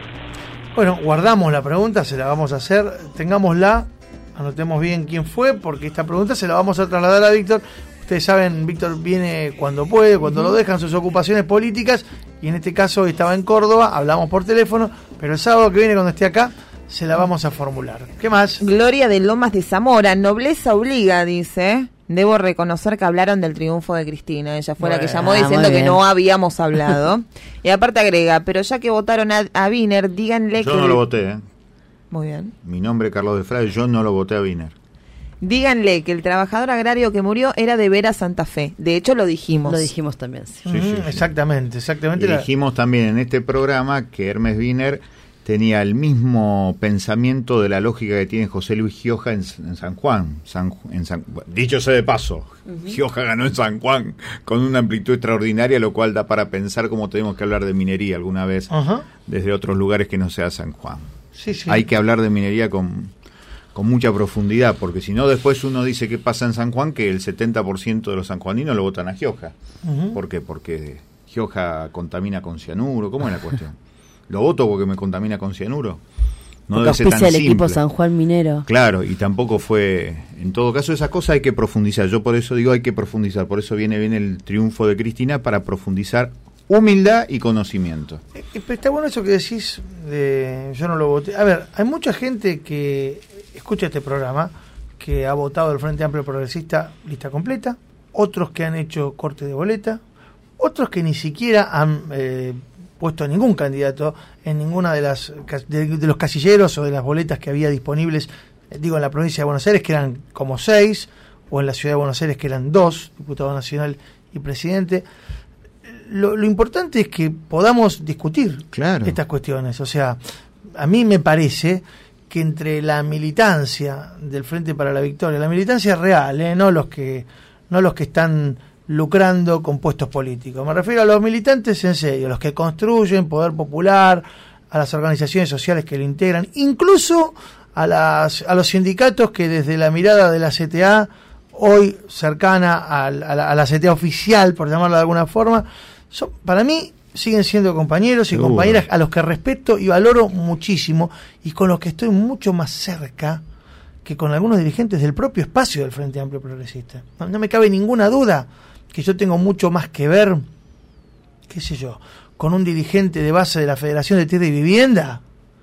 Bueno, guardamos la pregunta, se la vamos a hacer, tengámosla, anotemos bien quién fue, porque esta pregunta se la vamos a trasladar a Víctor. Ustedes saben, Víctor viene cuando puede, cuando uh-huh. lo dejan sus ocupaciones políticas, y en este caso hoy estaba en Córdoba, hablamos por teléfono, pero el sábado que viene cuando esté acá, se la vamos a formular. ¿Qué más? Gloria de Lomas de Zamora, nobleza obliga, dice. Debo reconocer que hablaron del triunfo de Cristina. Ella fue bueno, la que llamó diciendo que no habíamos hablado. Y aparte agrega, pero ya que votaron a, a Wiener, díganle yo que... Yo no lo voté, ¿eh? Muy bien. Mi nombre es Carlos de Frade, yo no lo voté a Wiener. Díganle que el trabajador agrario que murió era de Vera Santa Fe. De hecho, lo dijimos. Lo dijimos también, sí. Sí, sí, sí. Exactamente, exactamente. Y la... dijimos también en este programa que Hermes Wiener tenía el mismo pensamiento de la lógica que tiene José Luis Gioja en, en San Juan. San, en San, dicho sea de paso, uh-huh. Gioja ganó en San Juan con una amplitud extraordinaria, lo cual da para pensar cómo tenemos que hablar de minería alguna vez uh-huh. desde otros lugares que no sea San Juan. Sí, sí. Hay que hablar de minería con, con mucha profundidad, porque si no después uno dice qué pasa en San Juan, que el setenta por ciento de los sanjuaninos lo votan a Gioja. Uh-huh. ¿Por qué? Porque Gioja contamina con cianuro. ¿Cómo es la cuestión? ¿Lo voto porque me contamina con cianuro? No debe ser tan simple. El equipo San Juan Minero. Claro, y tampoco fue... En todo caso, esa cosa hay que profundizar. Yo por eso digo hay que profundizar. Por eso viene bien el triunfo de Cristina, para profundizar humildad y conocimiento. Eh, pero está bueno eso que decís de yo no lo voté. A ver, hay mucha gente que escucha este programa que ha votado el Frente Amplio Progresista lista completa, otros que han hecho corte de boleta, otros que ni siquiera han... Eh, puesto a ningún candidato en ninguna de las de, de los casilleros o de las boletas que había disponibles, eh, digo en la provincia de Buenos Aires, que eran como seis, o en la ciudad de Buenos Aires, que eran dos, diputado nacional y presidente. Lo, lo importante es que podamos discutir claro. estas cuestiones. O sea, a mí me parece que entre la militancia del Frente para la Victoria, la militancia real, eh, no los que no los que están lucrando con puestos políticos. Me refiero a los militantes en serio, los que construyen poder popular, a las organizaciones sociales que lo integran, incluso a las a los sindicatos que desde la mirada de la C T A, hoy cercana a la, a la, a la C T A oficial, por llamarlo de alguna forma, son, para mí siguen siendo compañeros y Seguro. compañeras a los que respeto y valoro muchísimo, y con los que estoy mucho más cerca que con algunos dirigentes del propio espacio del Frente Amplio Progresista. No, no me cabe ninguna duda que yo tengo mucho más que ver, qué sé yo, con un dirigente de base de la Federación de Tierra y Vivienda,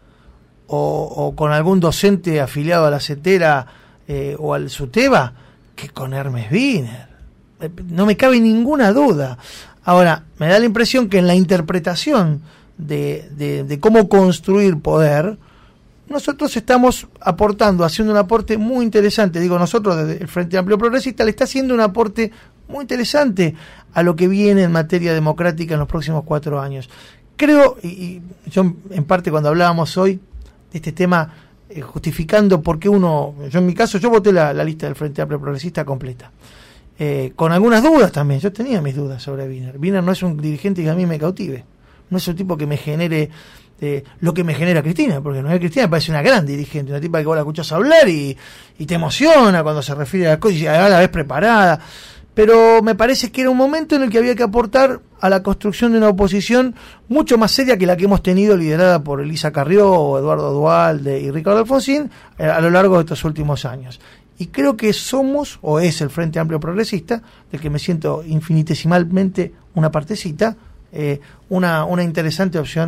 o, o con algún docente afiliado a la CETERA eh, o al SUTEBA, que con Hermes Wiener. Eh, no me cabe ninguna duda. Ahora, me da la impresión que en la interpretación de, de, de cómo construir poder, nosotros estamos aportando, haciendo un aporte muy interesante. Digo, nosotros desde el Frente Amplio Progresista le está haciendo un aporte muy interesante a lo que viene en materia democrática en los próximos cuatro años. Creo, y, y yo en parte cuando hablábamos hoy de este tema, eh, justificando por qué uno, yo en mi caso, yo voté la, la lista del Frente Amplio Progresista completa, eh, con algunas dudas también. Yo tenía mis dudas sobre Wiener. Wiener no es un dirigente que a mí me cautive, no es un tipo que me genere eh, lo que me genera Cristina, porque no es Cristina, me parece una gran dirigente, una tipa que vos la escuchás hablar y, y te emociona cuando se refiere a las cosas y a la vez preparada. Pero me parece que era un momento en el que había que aportar a la construcción de una oposición mucho más seria que la que hemos tenido, liderada por Elisa Carrió, Eduardo Duhalde y Ricardo Alfonsín eh, a lo largo de estos últimos años. Y creo que somos, o es el Frente Amplio Progresista, del que me siento infinitesimalmente una partecita, eh, una, una interesante opción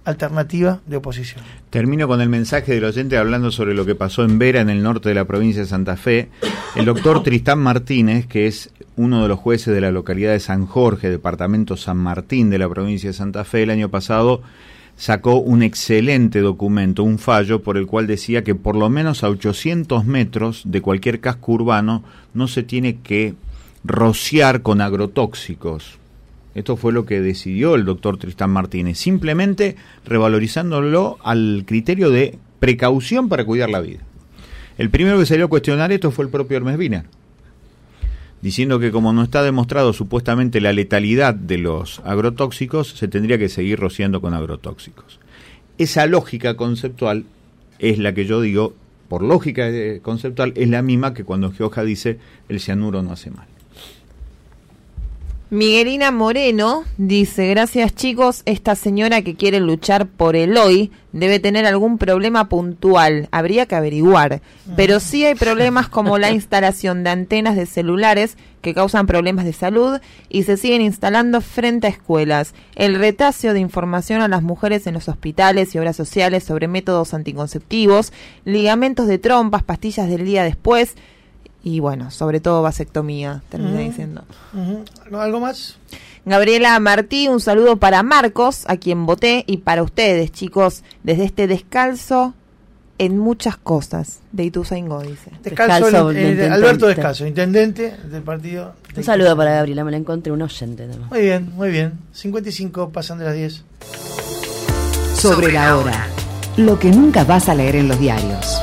alternativa de oposición. Termino con el mensaje del oyente hablando sobre lo que pasó en Vera, en el norte de la provincia de Santa Fe. El doctor Tristán Martínez, que es uno de los jueces de la localidad de San Jorge, departamento San Martín de la provincia de Santa Fe, el año pasado sacó un excelente documento, un fallo por el cual decía que por lo menos a ochocientos metros de cualquier casco urbano no se tiene que rociar con agrotóxicos. Esto fue lo que decidió el doctor Tristán Martínez, simplemente revalorizándolo al criterio de precaución para cuidar la vida. El primero que salió a cuestionar esto fue el propio Hermes Wiener, diciendo que como no está demostrado supuestamente la letalidad de los agrotóxicos, se tendría que seguir rociando con agrotóxicos. Esa lógica conceptual es la que yo digo, por lógica conceptual, es la misma que cuando Gioja dice el cianuro no hace mal. Miguelina Moreno dice, gracias chicos, esta señora que quiere luchar por el hoy debe tener algún problema puntual, habría que averiguar, pero sí hay problemas como la instalación de antenas de celulares que causan problemas de salud y se siguen instalando frente a escuelas, el retacio de información a las mujeres en los hospitales y obras sociales sobre métodos anticonceptivos, ligamentos de trompas, pastillas del día después, y bueno, sobre todo vasectomía, termina uh-huh. diciendo. Uh-huh. ¿Algo más? Gabriela Martí, un saludo para Marcos, a quien voté, y para ustedes, chicos, desde este descalzo en muchas cosas, de Ituzaingó, dice. Descalzo, descalzo el, el, Alberto Descalzo, intendente del partido. De un saludo para Gabriela, me la encontré, un oyente. Además. Muy bien, muy bien. cincuenta y cinco, pasan de las diez. Sobre la hora, lo que nunca vas a leer en los diarios.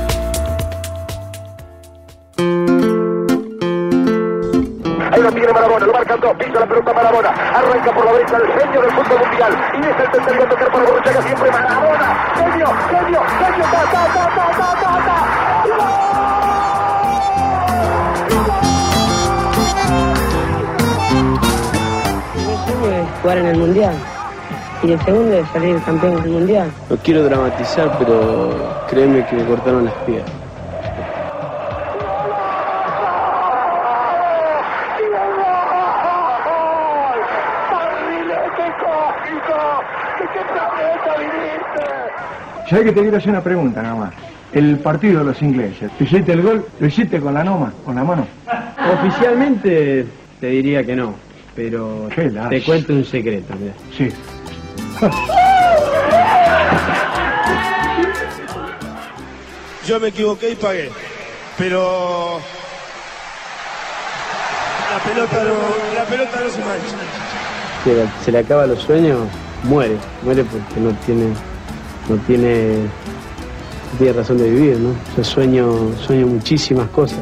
Ahí lo tiene Maradona, lo marcan dos, pisa la pelota Maradona, arranca por la derecha el genio del fútbol mundial, y es el tercero a tocar para Borruchaga siempre Maradona, genio, genio, genio, ta, ta, ta, ta, ta, ta, ta. El sueño es jugar en el mundial, y el segundo es salir campeón del mundial. No quiero dramatizar, pero créeme que me cortaron las piernas. ¿Sabes que te quiero hacer una pregunta nada más? El partido de los ingleses, ¿tú hiciste el gol? ¿Lo hiciste con la noma, con la mano? Oficialmente te diría que no, pero te cuento un secreto. Mira. Sí. Yo me equivoqué y pagué, pero la pelota no, la pelota no se mancha. Si se le acaban los sueños, muere, muere porque no tiene... no tiene, no tiene razón de vivir, ¿no? Yo sueño, sueño muchísimas cosas.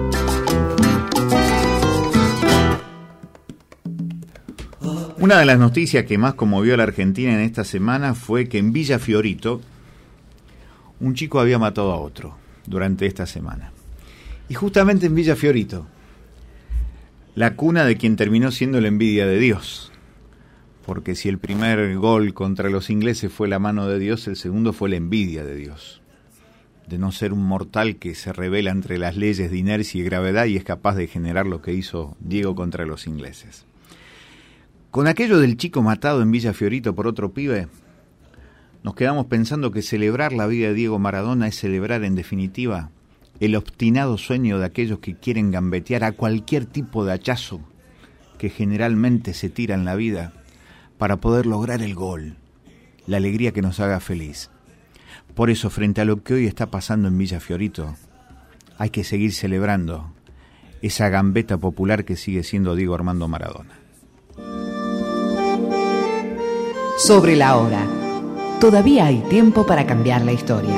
Una de las noticias que más conmovió a la Argentina en esta semana fue que en Villa Fiorito un chico había matado a otro durante esta semana. Y justamente en Villa Fiorito, la cuna de quien terminó siendo la envidia de Dios. Porque si el primer gol contra los ingleses fue la mano de Dios, el segundo fue la envidia de Dios. De no ser un mortal que se revela entre las leyes de inercia y gravedad y es capaz de generar lo que hizo Diego contra los ingleses. Con aquello del chico matado en Villa Fiorito por otro pibe, nos quedamos pensando que celebrar la vida de Diego Maradona es celebrar en definitiva el obstinado sueño de aquellos que quieren gambetear a cualquier tipo de hachazo que generalmente se tira en la vida para poder lograr el gol, la alegría que nos haga feliz. Por eso, frente a lo que hoy está pasando en Villa Fiorito, hay que seguir celebrando esa gambeta popular que sigue siendo Diego Armando Maradona. Sobre la hora, todavía hay tiempo para cambiar la historia.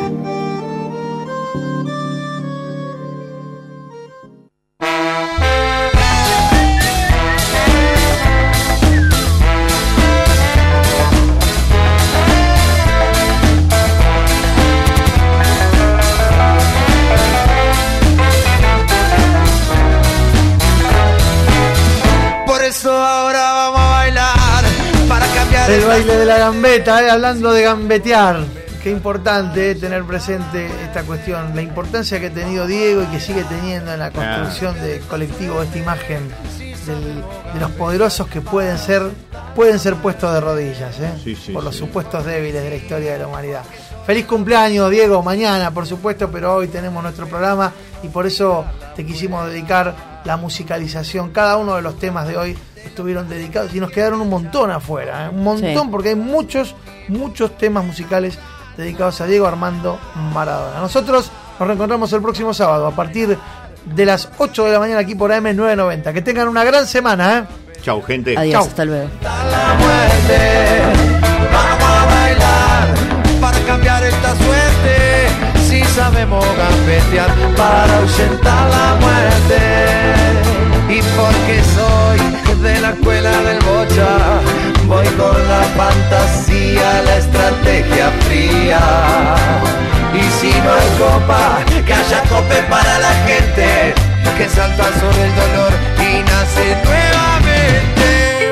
El baile de la gambeta, eh, hablando de gambetear, qué importante eh, tener presente esta cuestión, la importancia que ha tenido Diego y que sigue teniendo en la construcción del colectivo, esta imagen del, de los poderosos que pueden ser pueden ser puestos de rodillas, ¿eh? Sí, sí, por los sí. supuestos débiles de la historia de la humanidad. Feliz cumpleaños, Diego, mañana, por supuesto, pero hoy tenemos nuestro programa y por eso te quisimos dedicar la musicalización. Cada uno de los temas de hoy estuvieron dedicados y nos quedaron un montón afuera, ¿eh? Un montón, sí. Porque hay muchos, muchos temas musicales dedicados a Diego Armando Maradona. Nosotros nos reencontramos el próximo sábado a partir de las ocho de la mañana aquí por A M novecientos noventa. Que tengan una gran semana, ¿eh? Chau, gente. Adiós, Chau. hasta luego. Vamos a bailar para cambiar esta suerte. Si sabemos gambetear para ahuyentar la muerte. Y porque soy de la escuela del bocha, voy con la fantasía, la estrategia fría. Y si no hay copa, que haya cope para la gente que salta sobre el dolor y nace nuevamente.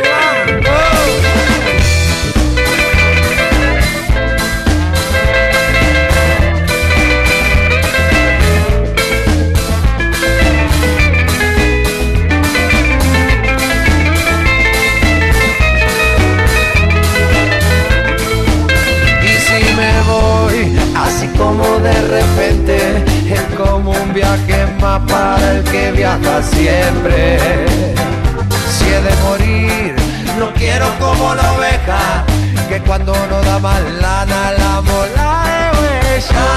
Así como de repente es como un viaje más para el que viaja siempre. Si he de morir, no quiero como la oveja, que cuando no da más lana la mola de huella.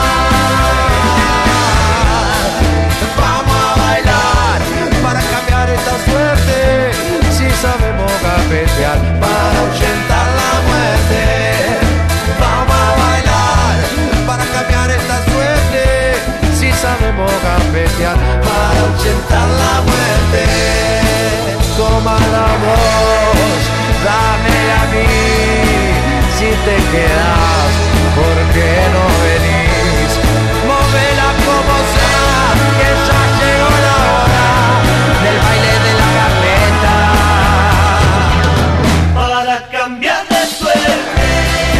Vamos a bailar para cambiar esta suerte, si sabemos gambetear para ahuyentar la muerte. Vamos a bailar para cambiar esta suerte, si sabemos gambetear para ahuyentar la muerte. Toma la voz, dame a mí, si te quedas, ¿por qué no venís? Móvela como sea, que ya llegó la hora del baile de la gambeta. Para cambiar de suerte,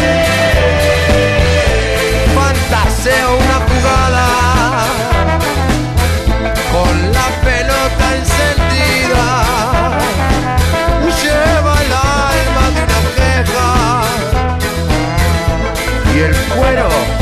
fantaseo una jugada con la pelota encendida, lleva el alma de una queja y el cuero